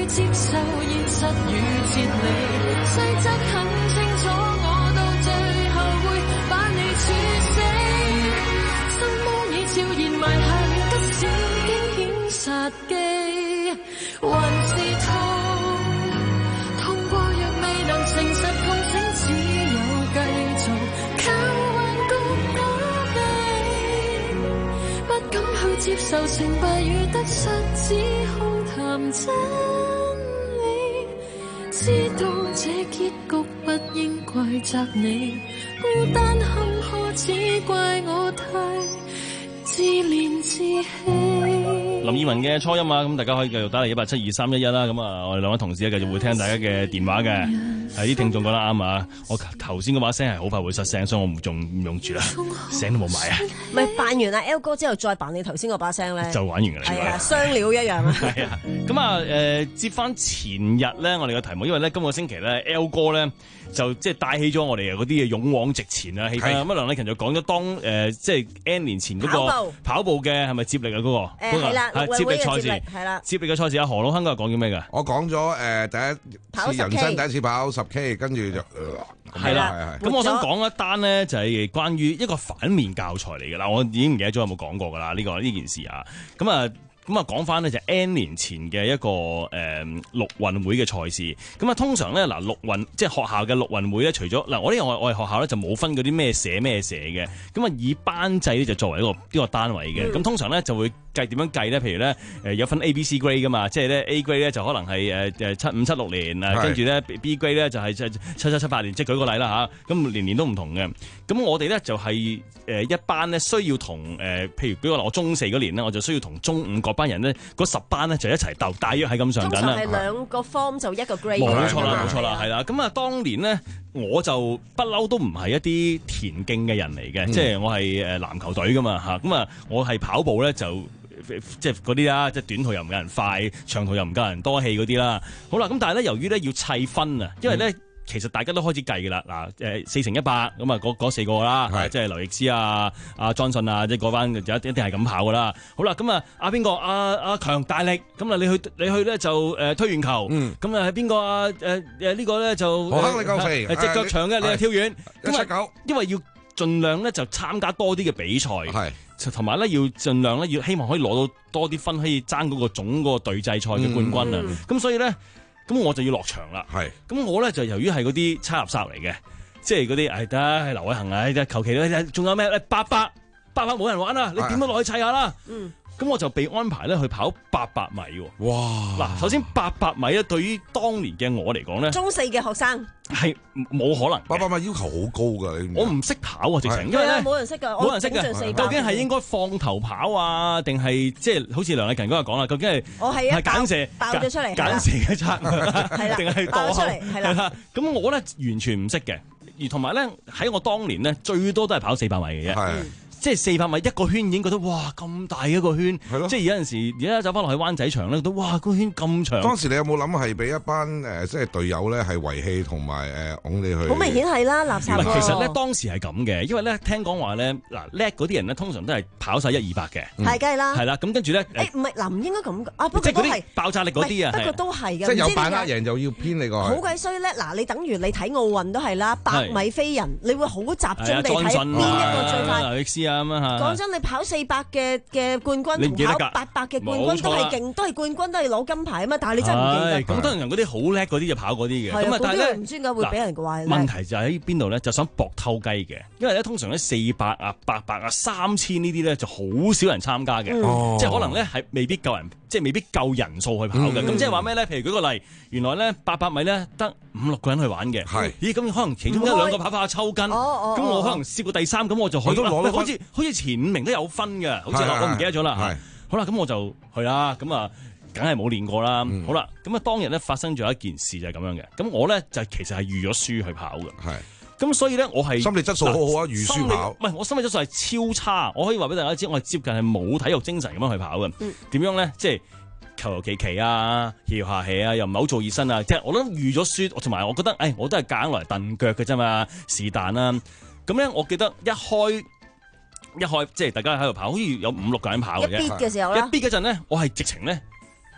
[SPEAKER 14] 去接受現實與哲理，細則很清楚，我到最後會把你處死。心魔已悄然埋下了不少驚險殺機，還是痛，痛過若未能誠實共醒，只有繼續靠幻覺躲避，不敢去接受成敗與得失，只好談真理，知道這結局不應怪責你，孤單坎坷只怪我太自憐自棄。
[SPEAKER 7] 林二汶嘅初音啊，咁大家可以繼續打嚟一八七二三一一啦。咁啊，我哋兩位同事咧繼續會聽大家嘅電話嘅。係啲聽眾講得啱啊！我頭先嗰把聲係好快會失聲，所以我唔仲唔用住啦，聲都冇埋啊！
[SPEAKER 8] 唔係扮完阿 L 哥之後再扮你頭先嗰把聲咧，
[SPEAKER 7] 就玩完㗎啦。
[SPEAKER 8] 係啊，雙料一樣啊！
[SPEAKER 7] 係啊，咁啊誒，接翻前日咧，我哋嘅題目，因為咧今個星期咧 L 哥咧就即係帶起咗我哋嗰啲嘅勇往直前啊氣氛。咁啊梁禮勤就講咗當誒即係 N 年前嗰個跑步嘅係咪接力啊嗰個？
[SPEAKER 8] 誒係啦，
[SPEAKER 7] 接力賽事
[SPEAKER 8] 係啦，
[SPEAKER 7] 接力嘅賽事啊何老亨嗰日講咗咩㗎？
[SPEAKER 9] 我講咗誒第一次人生第一次跑十 K， 跟住就
[SPEAKER 7] 係啦。咁我想講一單咧，就係關於一個反面教材嚟㗎啦。我已經唔記得咗有冇講過㗎啦。呢個呢件事啊，咁啊。咁啊，講翻呢就 N 年前嘅一個誒陸運會嘅賽事。咁啊，通常咧嗱陸運即係學校嘅陸運會咧，除咗嗱我呢個我我哋學校咧就冇分嗰啲咩社咩社嘅。咁啊，以班制咧就作為一個呢個單位嘅。咁、嗯、通常咧就會計點樣計咧？譬如咧誒有分 A、B、C grade 噶嘛，即係咧 A grade 咧就可能係誒誒七五七六年啊，跟住咧 B grade 咧就係七七七七八年。即係舉個例啦嚇，咁年年都唔同嘅。咁我哋咧就係誒一班咧需要同誒，譬如舉個例，我中四嗰年咧，我就需要同中五個班人咧，嗰十班咧就一齊鬥，大約係咁上緊啦。
[SPEAKER 8] 通常係兩個 form 就一個 grade。
[SPEAKER 7] 冇錯啦，冇錯啦，係啦。咁啊，當年咧我就不嬲都唔係一啲田徑嘅人嚟嘅，嗯、即係我係誒籃球隊噶嘛嚇。咁啊，我係跑步咧就即係嗰啲啦，即係短途又唔夠人快，長途又唔夠人多氣嗰啲啦。好啦，咁但係咧由於咧要砌分啊，因為咧。嗯其實大家都開始計嘅啦，嗱誒四乘一百咁啊，嗰嗰四個啦，即係劉易斯啊、阿莊信啊，即係嗰班就一定係咁跑嘅啦。好啦，咁啊阿邊個阿阿強大力，咁啊你去你去咧就誒推完球，咁啊係邊個啊誒誒呢個咧就
[SPEAKER 9] 何亨你夠肥，
[SPEAKER 7] 係隻腳長嘅，你係跳遠，
[SPEAKER 9] 一七九，
[SPEAKER 7] 因為要盡量咧就參加多啲嘅比賽，係同埋咧要盡量咧要希望可以攞到多啲分，可以爭嗰個總嗰個隊際賽嘅冠軍啊。咁所以咧。咁我就要落場啦，係，咁我咧就由於係嗰啲差垃圾嚟嘅，即係嗰啲，唉得，係劉偉恒啊，求其咧，仲有咩咧？八百，八百冇人玩啊，你點都落去砌下啦，嗯。咁我就被安排咧去跑八百米喎。哇！嗱，首先八百米咧，對於當年嘅我嚟講咧，
[SPEAKER 8] 中四嘅學生
[SPEAKER 7] 係冇可能。
[SPEAKER 9] 八百米要求好高㗎，你
[SPEAKER 7] 我唔識跑啊，直情，因為咧
[SPEAKER 8] 冇人識㗎，
[SPEAKER 7] 冇人識㗎。究竟係應該放頭跑啊，定係即係好似梁禮勤嗰日講啦？究竟係
[SPEAKER 8] 我係啊，
[SPEAKER 7] 揀射
[SPEAKER 8] 爆咗出嚟，
[SPEAKER 7] 揀射嘅策略，定係
[SPEAKER 8] 爆出嚟？係啦。
[SPEAKER 7] 咁我咧完全唔識嘅，而同埋咧喺我當年咧最多都係跑四百米嘅啫。即係四百米一個圈已經覺得哇咁大一個圈，即係有陣時而家走翻落去灣仔場咧，覺得哇個圈咁長。當
[SPEAKER 9] 時你有冇諗係俾一班誒即係隊友咧係遺棄同埋誒擁你去？
[SPEAKER 8] 好明顯係啦，垃圾。
[SPEAKER 7] 其實咧當時係咁嘅，因為咧聽講話咧嗱叻嗰啲人咧通常都係跑晒一二百嘅，
[SPEAKER 8] 係梗係啦，
[SPEAKER 7] 係啦。咁跟住咧
[SPEAKER 8] 誒唔係嗱唔應該咁啊，不過都係
[SPEAKER 7] 爆炸力嗰啲啊，
[SPEAKER 8] 不過都係嘅。
[SPEAKER 9] 即係有把握贏就要偏你個。
[SPEAKER 8] 好鬼衰咧！嗱，你等於你睇奧運都係啦，百米飛人，你會好集中地睇邊一個最快。
[SPEAKER 7] 劉易斯啊咁啊
[SPEAKER 8] 講真。你跑四百嘅嘅冠軍同跑八百嘅冠軍都係勁，都係冠軍，都係攞金牌啊嘛！但係你真係唔記得。
[SPEAKER 7] 咁當然嗰啲好叻嗰啲就跑嗰啲嘅。
[SPEAKER 8] 咁
[SPEAKER 7] 啊，但係咧
[SPEAKER 8] 唔知點解會俾人話。
[SPEAKER 7] 問題就喺邊度咧？就想搏偷雞嘅，因為咧通常咧四百啊、八百啊、三千呢啲咧就好少人參加嘅，即係可能咧係未必夠人，即係未必夠人數去跑嘅。咁即係話咩咧？譬如舉個例，原來咧八百米咧得五六個人去玩嘅。係。咦？咁可能其中一兩個跑跑下抽筋，咁我可能試過第三，咁我就可以攞好似好似前五名都有分嘅，好似我唔記得咗啦。係，好啦，咁我就去啦。咁啊，梗係冇練過啦。嗯、好啦，咁啊，當日咧發生咗一件事就係咁樣嘅。咁我咧就其實係預咗輸去跑嘅。係，咁所以咧我係
[SPEAKER 9] 心理質素好好啊，預輸跑。
[SPEAKER 7] 唔係，我心理質素係超差。我可以話俾大家知，我係接近係冇體育精神咁樣去跑嘅。點、嗯、樣咧？即係求求其其啊，搖下氣啊，又唔係好做熱身啊。即係我都預咗輸，同埋我覺得，誒、哎，我都係夾硬嚟蹬腳嘅啫嘛，是但啦。咁咧，我記得一開。一開即係大家喺度跑，好似有五六個人跑嘅啫。
[SPEAKER 8] 一 beat 嘅時候咧，
[SPEAKER 7] 一 beat 嗰陣咧，我係直情咧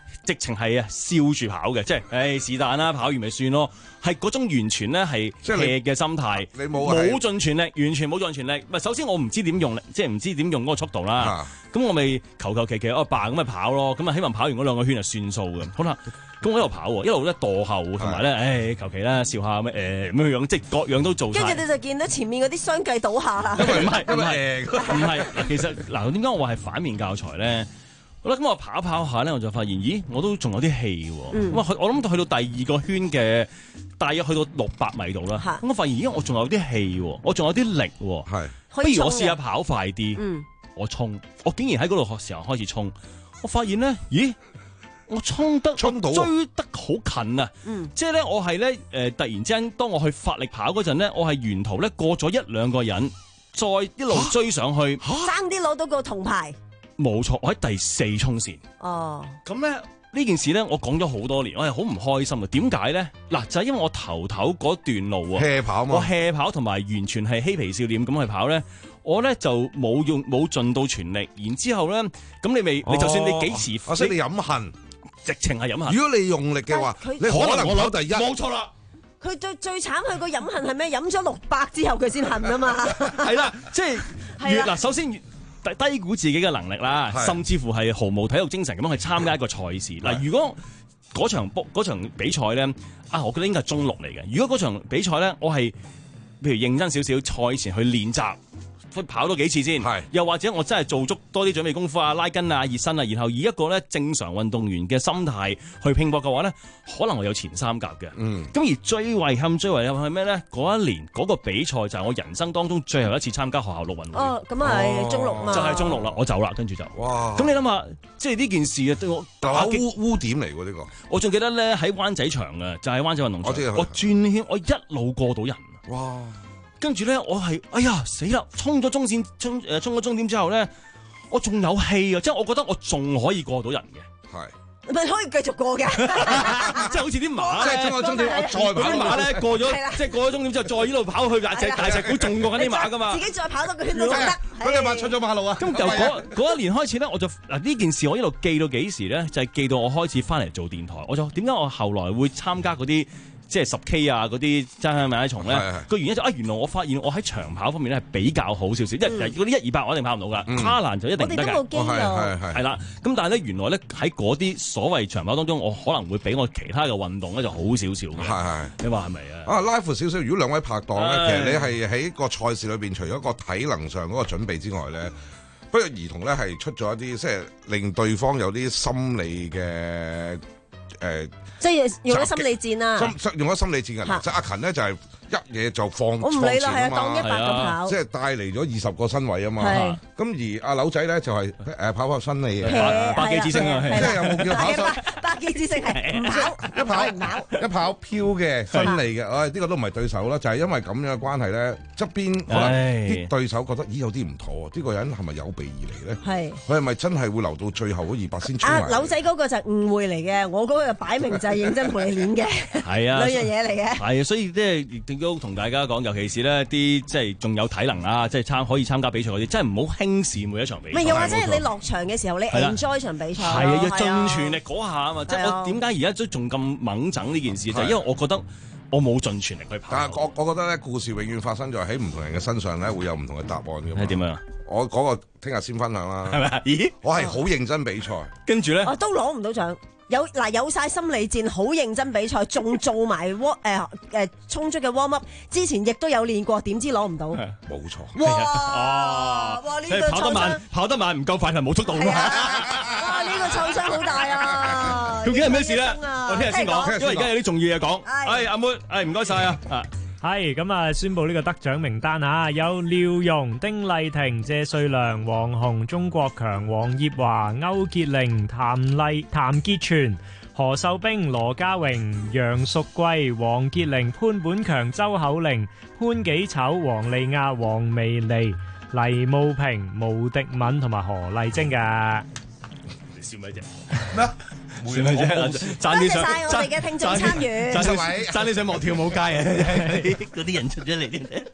[SPEAKER 7] 直情係啊笑住跑嘅，即係誒是但啦，跑完咪算咯。係嗰種完全咧係 hea 嘅心態，
[SPEAKER 9] 你冇
[SPEAKER 7] 冇盡全力，完全冇盡全力。唔係首先我唔知點用力，即係唔知點用嗰個速度啦。咁、啊、我咪求求其其我扮咁咪跑咯。咁啊希望跑完嗰兩個圈就算數嘅。好啦，咁我一路跑喎，一路咧墮後，同埋咧誒求其啦笑下咩誒咁樣樣，即係各樣都做晒。
[SPEAKER 8] 跟住你就見到前面嗰啲相繼倒下啦。
[SPEAKER 7] 唔係唔係唔係，其實嗱點解我話係反面教材咧？好啦，咁我跑跑下咧，我就發現，咦，我都仲有啲氣喎。咁啊、嗯，我諗到去到第二個圈嘅，大約去到六百米度啦。咁我發現，咦，我仲有啲氣喎，我仲有啲力喎。係，不如我試下跑快啲。嗯，我衝，我竟然喺嗰度時候開始衝，我發現咧，咦，我衝得衝到追得好近啊！嗯，即係咧，我係咧誒，突然之間，當我去發力跑嗰陣咧，我係沿途咧過咗一兩個人，再一路追上去，
[SPEAKER 8] 爭啲攞到個銅牌。
[SPEAKER 7] 冇錯，我喺第四衝線。
[SPEAKER 8] 哦，
[SPEAKER 7] 咁咧呢件事咧，我講咗好多年，我係好唔開心嘅。點解咧？嗱，就係、是、因為我頭頭嗰段路啊
[SPEAKER 9] hea 跑嘛，
[SPEAKER 7] 我 hea 跑同埋完全係嬉皮笑臉咁去跑咧，我咧就冇用冇盡到全力。然之後咧，咁你未，哦、你就算你幾時，
[SPEAKER 9] 我識你飲恨，
[SPEAKER 7] 直情係飲恨。
[SPEAKER 9] 如果你用力嘅話，你可能攞第一。
[SPEAKER 7] 冇錯啦。
[SPEAKER 8] 佢最最慘，佢個飲恨係咩？飲咗六百之後佢先恨啊嘛。
[SPEAKER 7] 係啦，即係嗱，首先。低估自己嘅能力啦，甚至乎係毫無體育精神咁樣去參加一個賽事。嗱，如果嗰場嗰場比賽咧，啊，我覺得應該係中六嚟嘅。如果嗰場比賽咧，我係譬如認真少少，賽前去練習。跑多幾次先，又或者我真係做足多啲準備功夫啊、拉筋啊、熱身啊，然後以一個咧正常運動員嘅心態去拼搏嘅話咧，可能我有前三甲嘅。嗯，咁而最遺憾、最遺憾係咩咧？嗰一年嗰個比賽就係我人生當中最後一次參加學校陸運會。
[SPEAKER 8] 哦，咁係中六嘛？
[SPEAKER 7] 就係中六啦，我走啦，跟住就。哇！咁你諗下，即係呢件事啊，對我打
[SPEAKER 9] 污污點嚟喎呢個。
[SPEAKER 7] 我仲記得咧喺灣仔場啊，就係灣仔運動場，我轉圈，我一路過到人。哇！跟住咧，我係哎呀死啦！衝咗中線，衝誒衝咗終點之後咧，我仲有氣啊！即係我覺得我仲可以過到人嘅，
[SPEAKER 9] 係
[SPEAKER 8] 咪可以繼續過嘅？
[SPEAKER 7] 即係好似啲馬咧，
[SPEAKER 9] 即係衝咗終點，我再跑
[SPEAKER 7] 啲馬咧過咗，即係過咗終點之後，再一路跑去大隻大石股，仲過緊啲馬噶嘛？
[SPEAKER 8] 自己再跑多個圈都得。
[SPEAKER 9] 嗰隻馬出咗馬路啊！
[SPEAKER 7] 咁由嗰嗰一年開始咧，我就嗱呢件事我一路記到幾時咧？就係記到我開始翻嚟做電台，我就點解我後來會參加嗰啲？即係十 K 啊嗰啲爭馬拉松咧，個原因就啊原來我發現我喺長跑方面咧係比較好少少，即係嗰啲一二百我一定跑唔到噶，跨欄就一定唔得㗎。
[SPEAKER 8] 我哋都冇機啊，
[SPEAKER 7] 係啦。咁但係咧原來咧喺嗰啲所謂長跑當中，我可能會比我其他嘅運動咧就好少少嘅。係係，你話係咪啊？
[SPEAKER 9] 啊拉闊少少，如果兩位拍檔咧，其實你係喺個賽事裏邊，除咗個體能上嗰個準備之外咧，不約而同咧係出咗一啲即係令對方有啲心理嘅誒。
[SPEAKER 8] 即係用咗心理戰啊！
[SPEAKER 9] 用咗心理戰嘅，即係阿勤咧就係一嘢就放
[SPEAKER 8] 我唔理啦，係啊，當一百咁跑，
[SPEAKER 9] 即係帶嚟咗二十個身位啊嘛。咁而阿柳仔咧就係誒跑跑新利
[SPEAKER 7] 嘅百幾之星啊，
[SPEAKER 9] 即係有冇叫跑新？
[SPEAKER 8] 百幾之星係唔跑，
[SPEAKER 9] 一跑唔跑，一跑飄嘅新利嘅，唉呢個都唔係對手啦，就係因為咁樣嘅關係咧，側邊可能啲對手覺得咦有啲唔妥，呢個人係咪有備而嚟咧？係佢係咪真係會留到最後嗰二百先出嚟？
[SPEAKER 8] 阿柳仔嗰個就誤會嚟嘅，我嗰個就擺明就係認真陪你練嘅，係啊，兩樣嘢嚟嘅。
[SPEAKER 7] 係啊，所以即係亦都同大家講，尤其是咧啲即係仲有體能啊，即係參可以參加比賽嗰啲，真係唔好輕視每一場比賽。
[SPEAKER 8] 唔係，又或者係你落場嘅時候，你 enjoy 場比賽。係
[SPEAKER 7] 啊，要盡全力嗰下啊嘛！即係我點解而家都仲咁猛整呢件事，就係因為我覺得我冇盡全力去跑。
[SPEAKER 9] 但係我我覺得咧，故事永遠發生在喺唔同人嘅身上咧，會有唔同嘅答案嘅。
[SPEAKER 7] 係點樣？
[SPEAKER 9] 我嗰個聽日先分享啦。
[SPEAKER 7] 係咪？咦？
[SPEAKER 9] 我係好認真比賽，
[SPEAKER 7] 跟住咧，
[SPEAKER 8] 我都攞唔到獎。有嗱有曬心理戰，好認真比賽，仲做埋 warm 誒誒衝出嘅 warm up，之前亦都有練過，點知攞唔到？
[SPEAKER 9] 冇錯。
[SPEAKER 8] 哇！哇！呢個
[SPEAKER 7] 跑得慢，跑得慢唔夠快係冇速度㗎嘛。
[SPEAKER 8] 哇！呢個創傷好大啊！
[SPEAKER 7] 究竟係咩事咧？我聽日先講，因為而家有啲重要嘢講。係阿妹，係唔該曬啊！啊。
[SPEAKER 17] 係咁啊！宣布呢個得獎名單啊，有廖蓉、丁麗婷、謝瑞良、黃紅、鍾國強、黃業華、歐潔玲、譚麗、譚潔全、何秀冰、羅家榮、楊淑貴、黃潔玲、潘本強、周口玲、潘紀醜、黃麗亞、黃薇妮、黎慕平、毛迪敏同埋何麗晶㗎。
[SPEAKER 7] 你笑咩啫？
[SPEAKER 17] 咩？
[SPEAKER 7] 算啦啫，
[SPEAKER 8] 多謝晒我哋嘅聽眾參與，
[SPEAKER 7] 爭啲想望跳舞街啊！嗰啲人出咗嚟，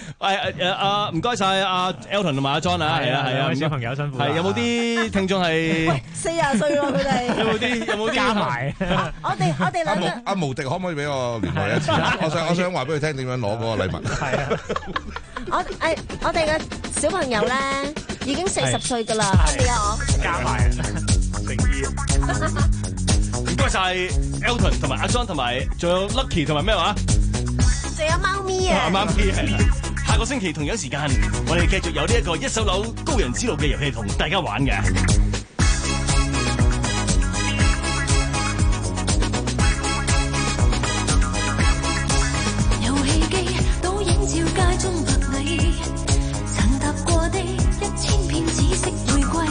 [SPEAKER 7] 誒誒啊，唔該晒阿 Elton 同埋阿 John 啊，係啊係啊，
[SPEAKER 17] 小朋友辛苦啦。
[SPEAKER 7] 係有冇啲聽眾係
[SPEAKER 8] 四廿歲咯？佢哋
[SPEAKER 7] 有冇啲有冇啲
[SPEAKER 17] 加埋？
[SPEAKER 8] 我哋我哋兩個
[SPEAKER 9] 阿無敵可唔可以俾我聯絡一次？我想我想話俾佢聽點樣攞嗰個禮物。係啊。
[SPEAKER 8] 我誒我哋嘅小朋友咧已經四十歲㗎啦，係啊我
[SPEAKER 17] 加埋誠意。
[SPEAKER 7] 唔該晒 Elton 同埋阿 John 同埋仲有 Lucky 同埋咩話？
[SPEAKER 8] 仲有貓咪啊！
[SPEAKER 7] 貓咪係。下個星期同樣時間，我哋繼續有呢一個一手樓高人之路嘅遊戲同大家玩嘅。
[SPEAKER 14] 遊戲機倒映照街中白你，曾踏過的一千片紫色玫瑰。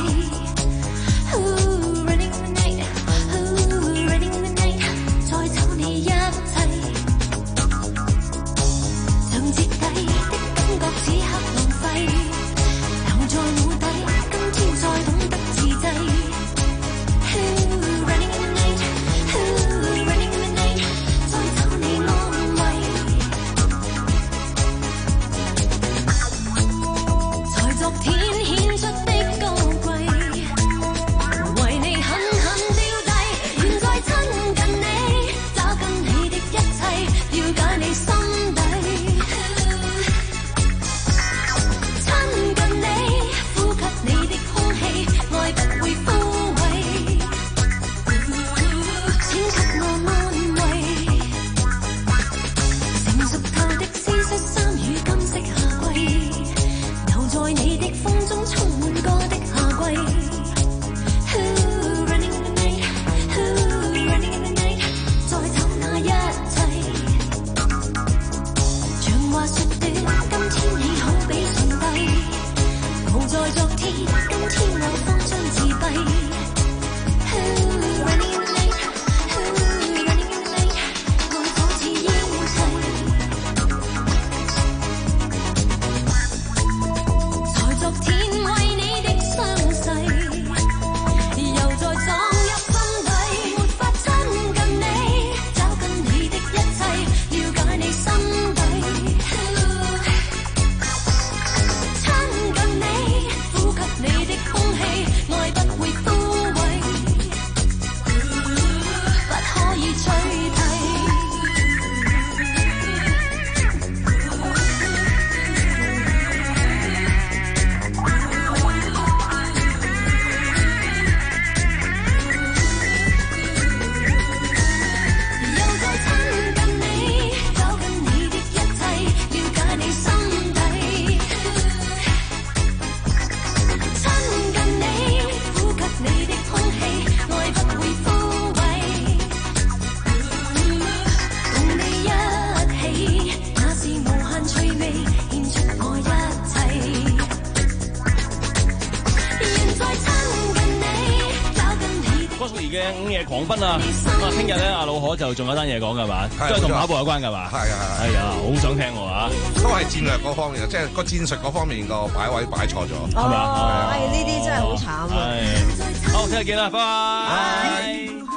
[SPEAKER 7] 狂奔啊！咁啊，聽日咧，阿老可就仲有單嘢講㗎嘛，都係同跑步有關㗎嘛。
[SPEAKER 9] 係啊係
[SPEAKER 7] 係啊，好想聽喎嚇。
[SPEAKER 9] 都係戰略嗰方面，即係個戰術嗰方面個擺位擺錯咗，
[SPEAKER 8] 係咪啊？係呢啲真係好慘啊！
[SPEAKER 7] 好，聽日見啦，拜拜。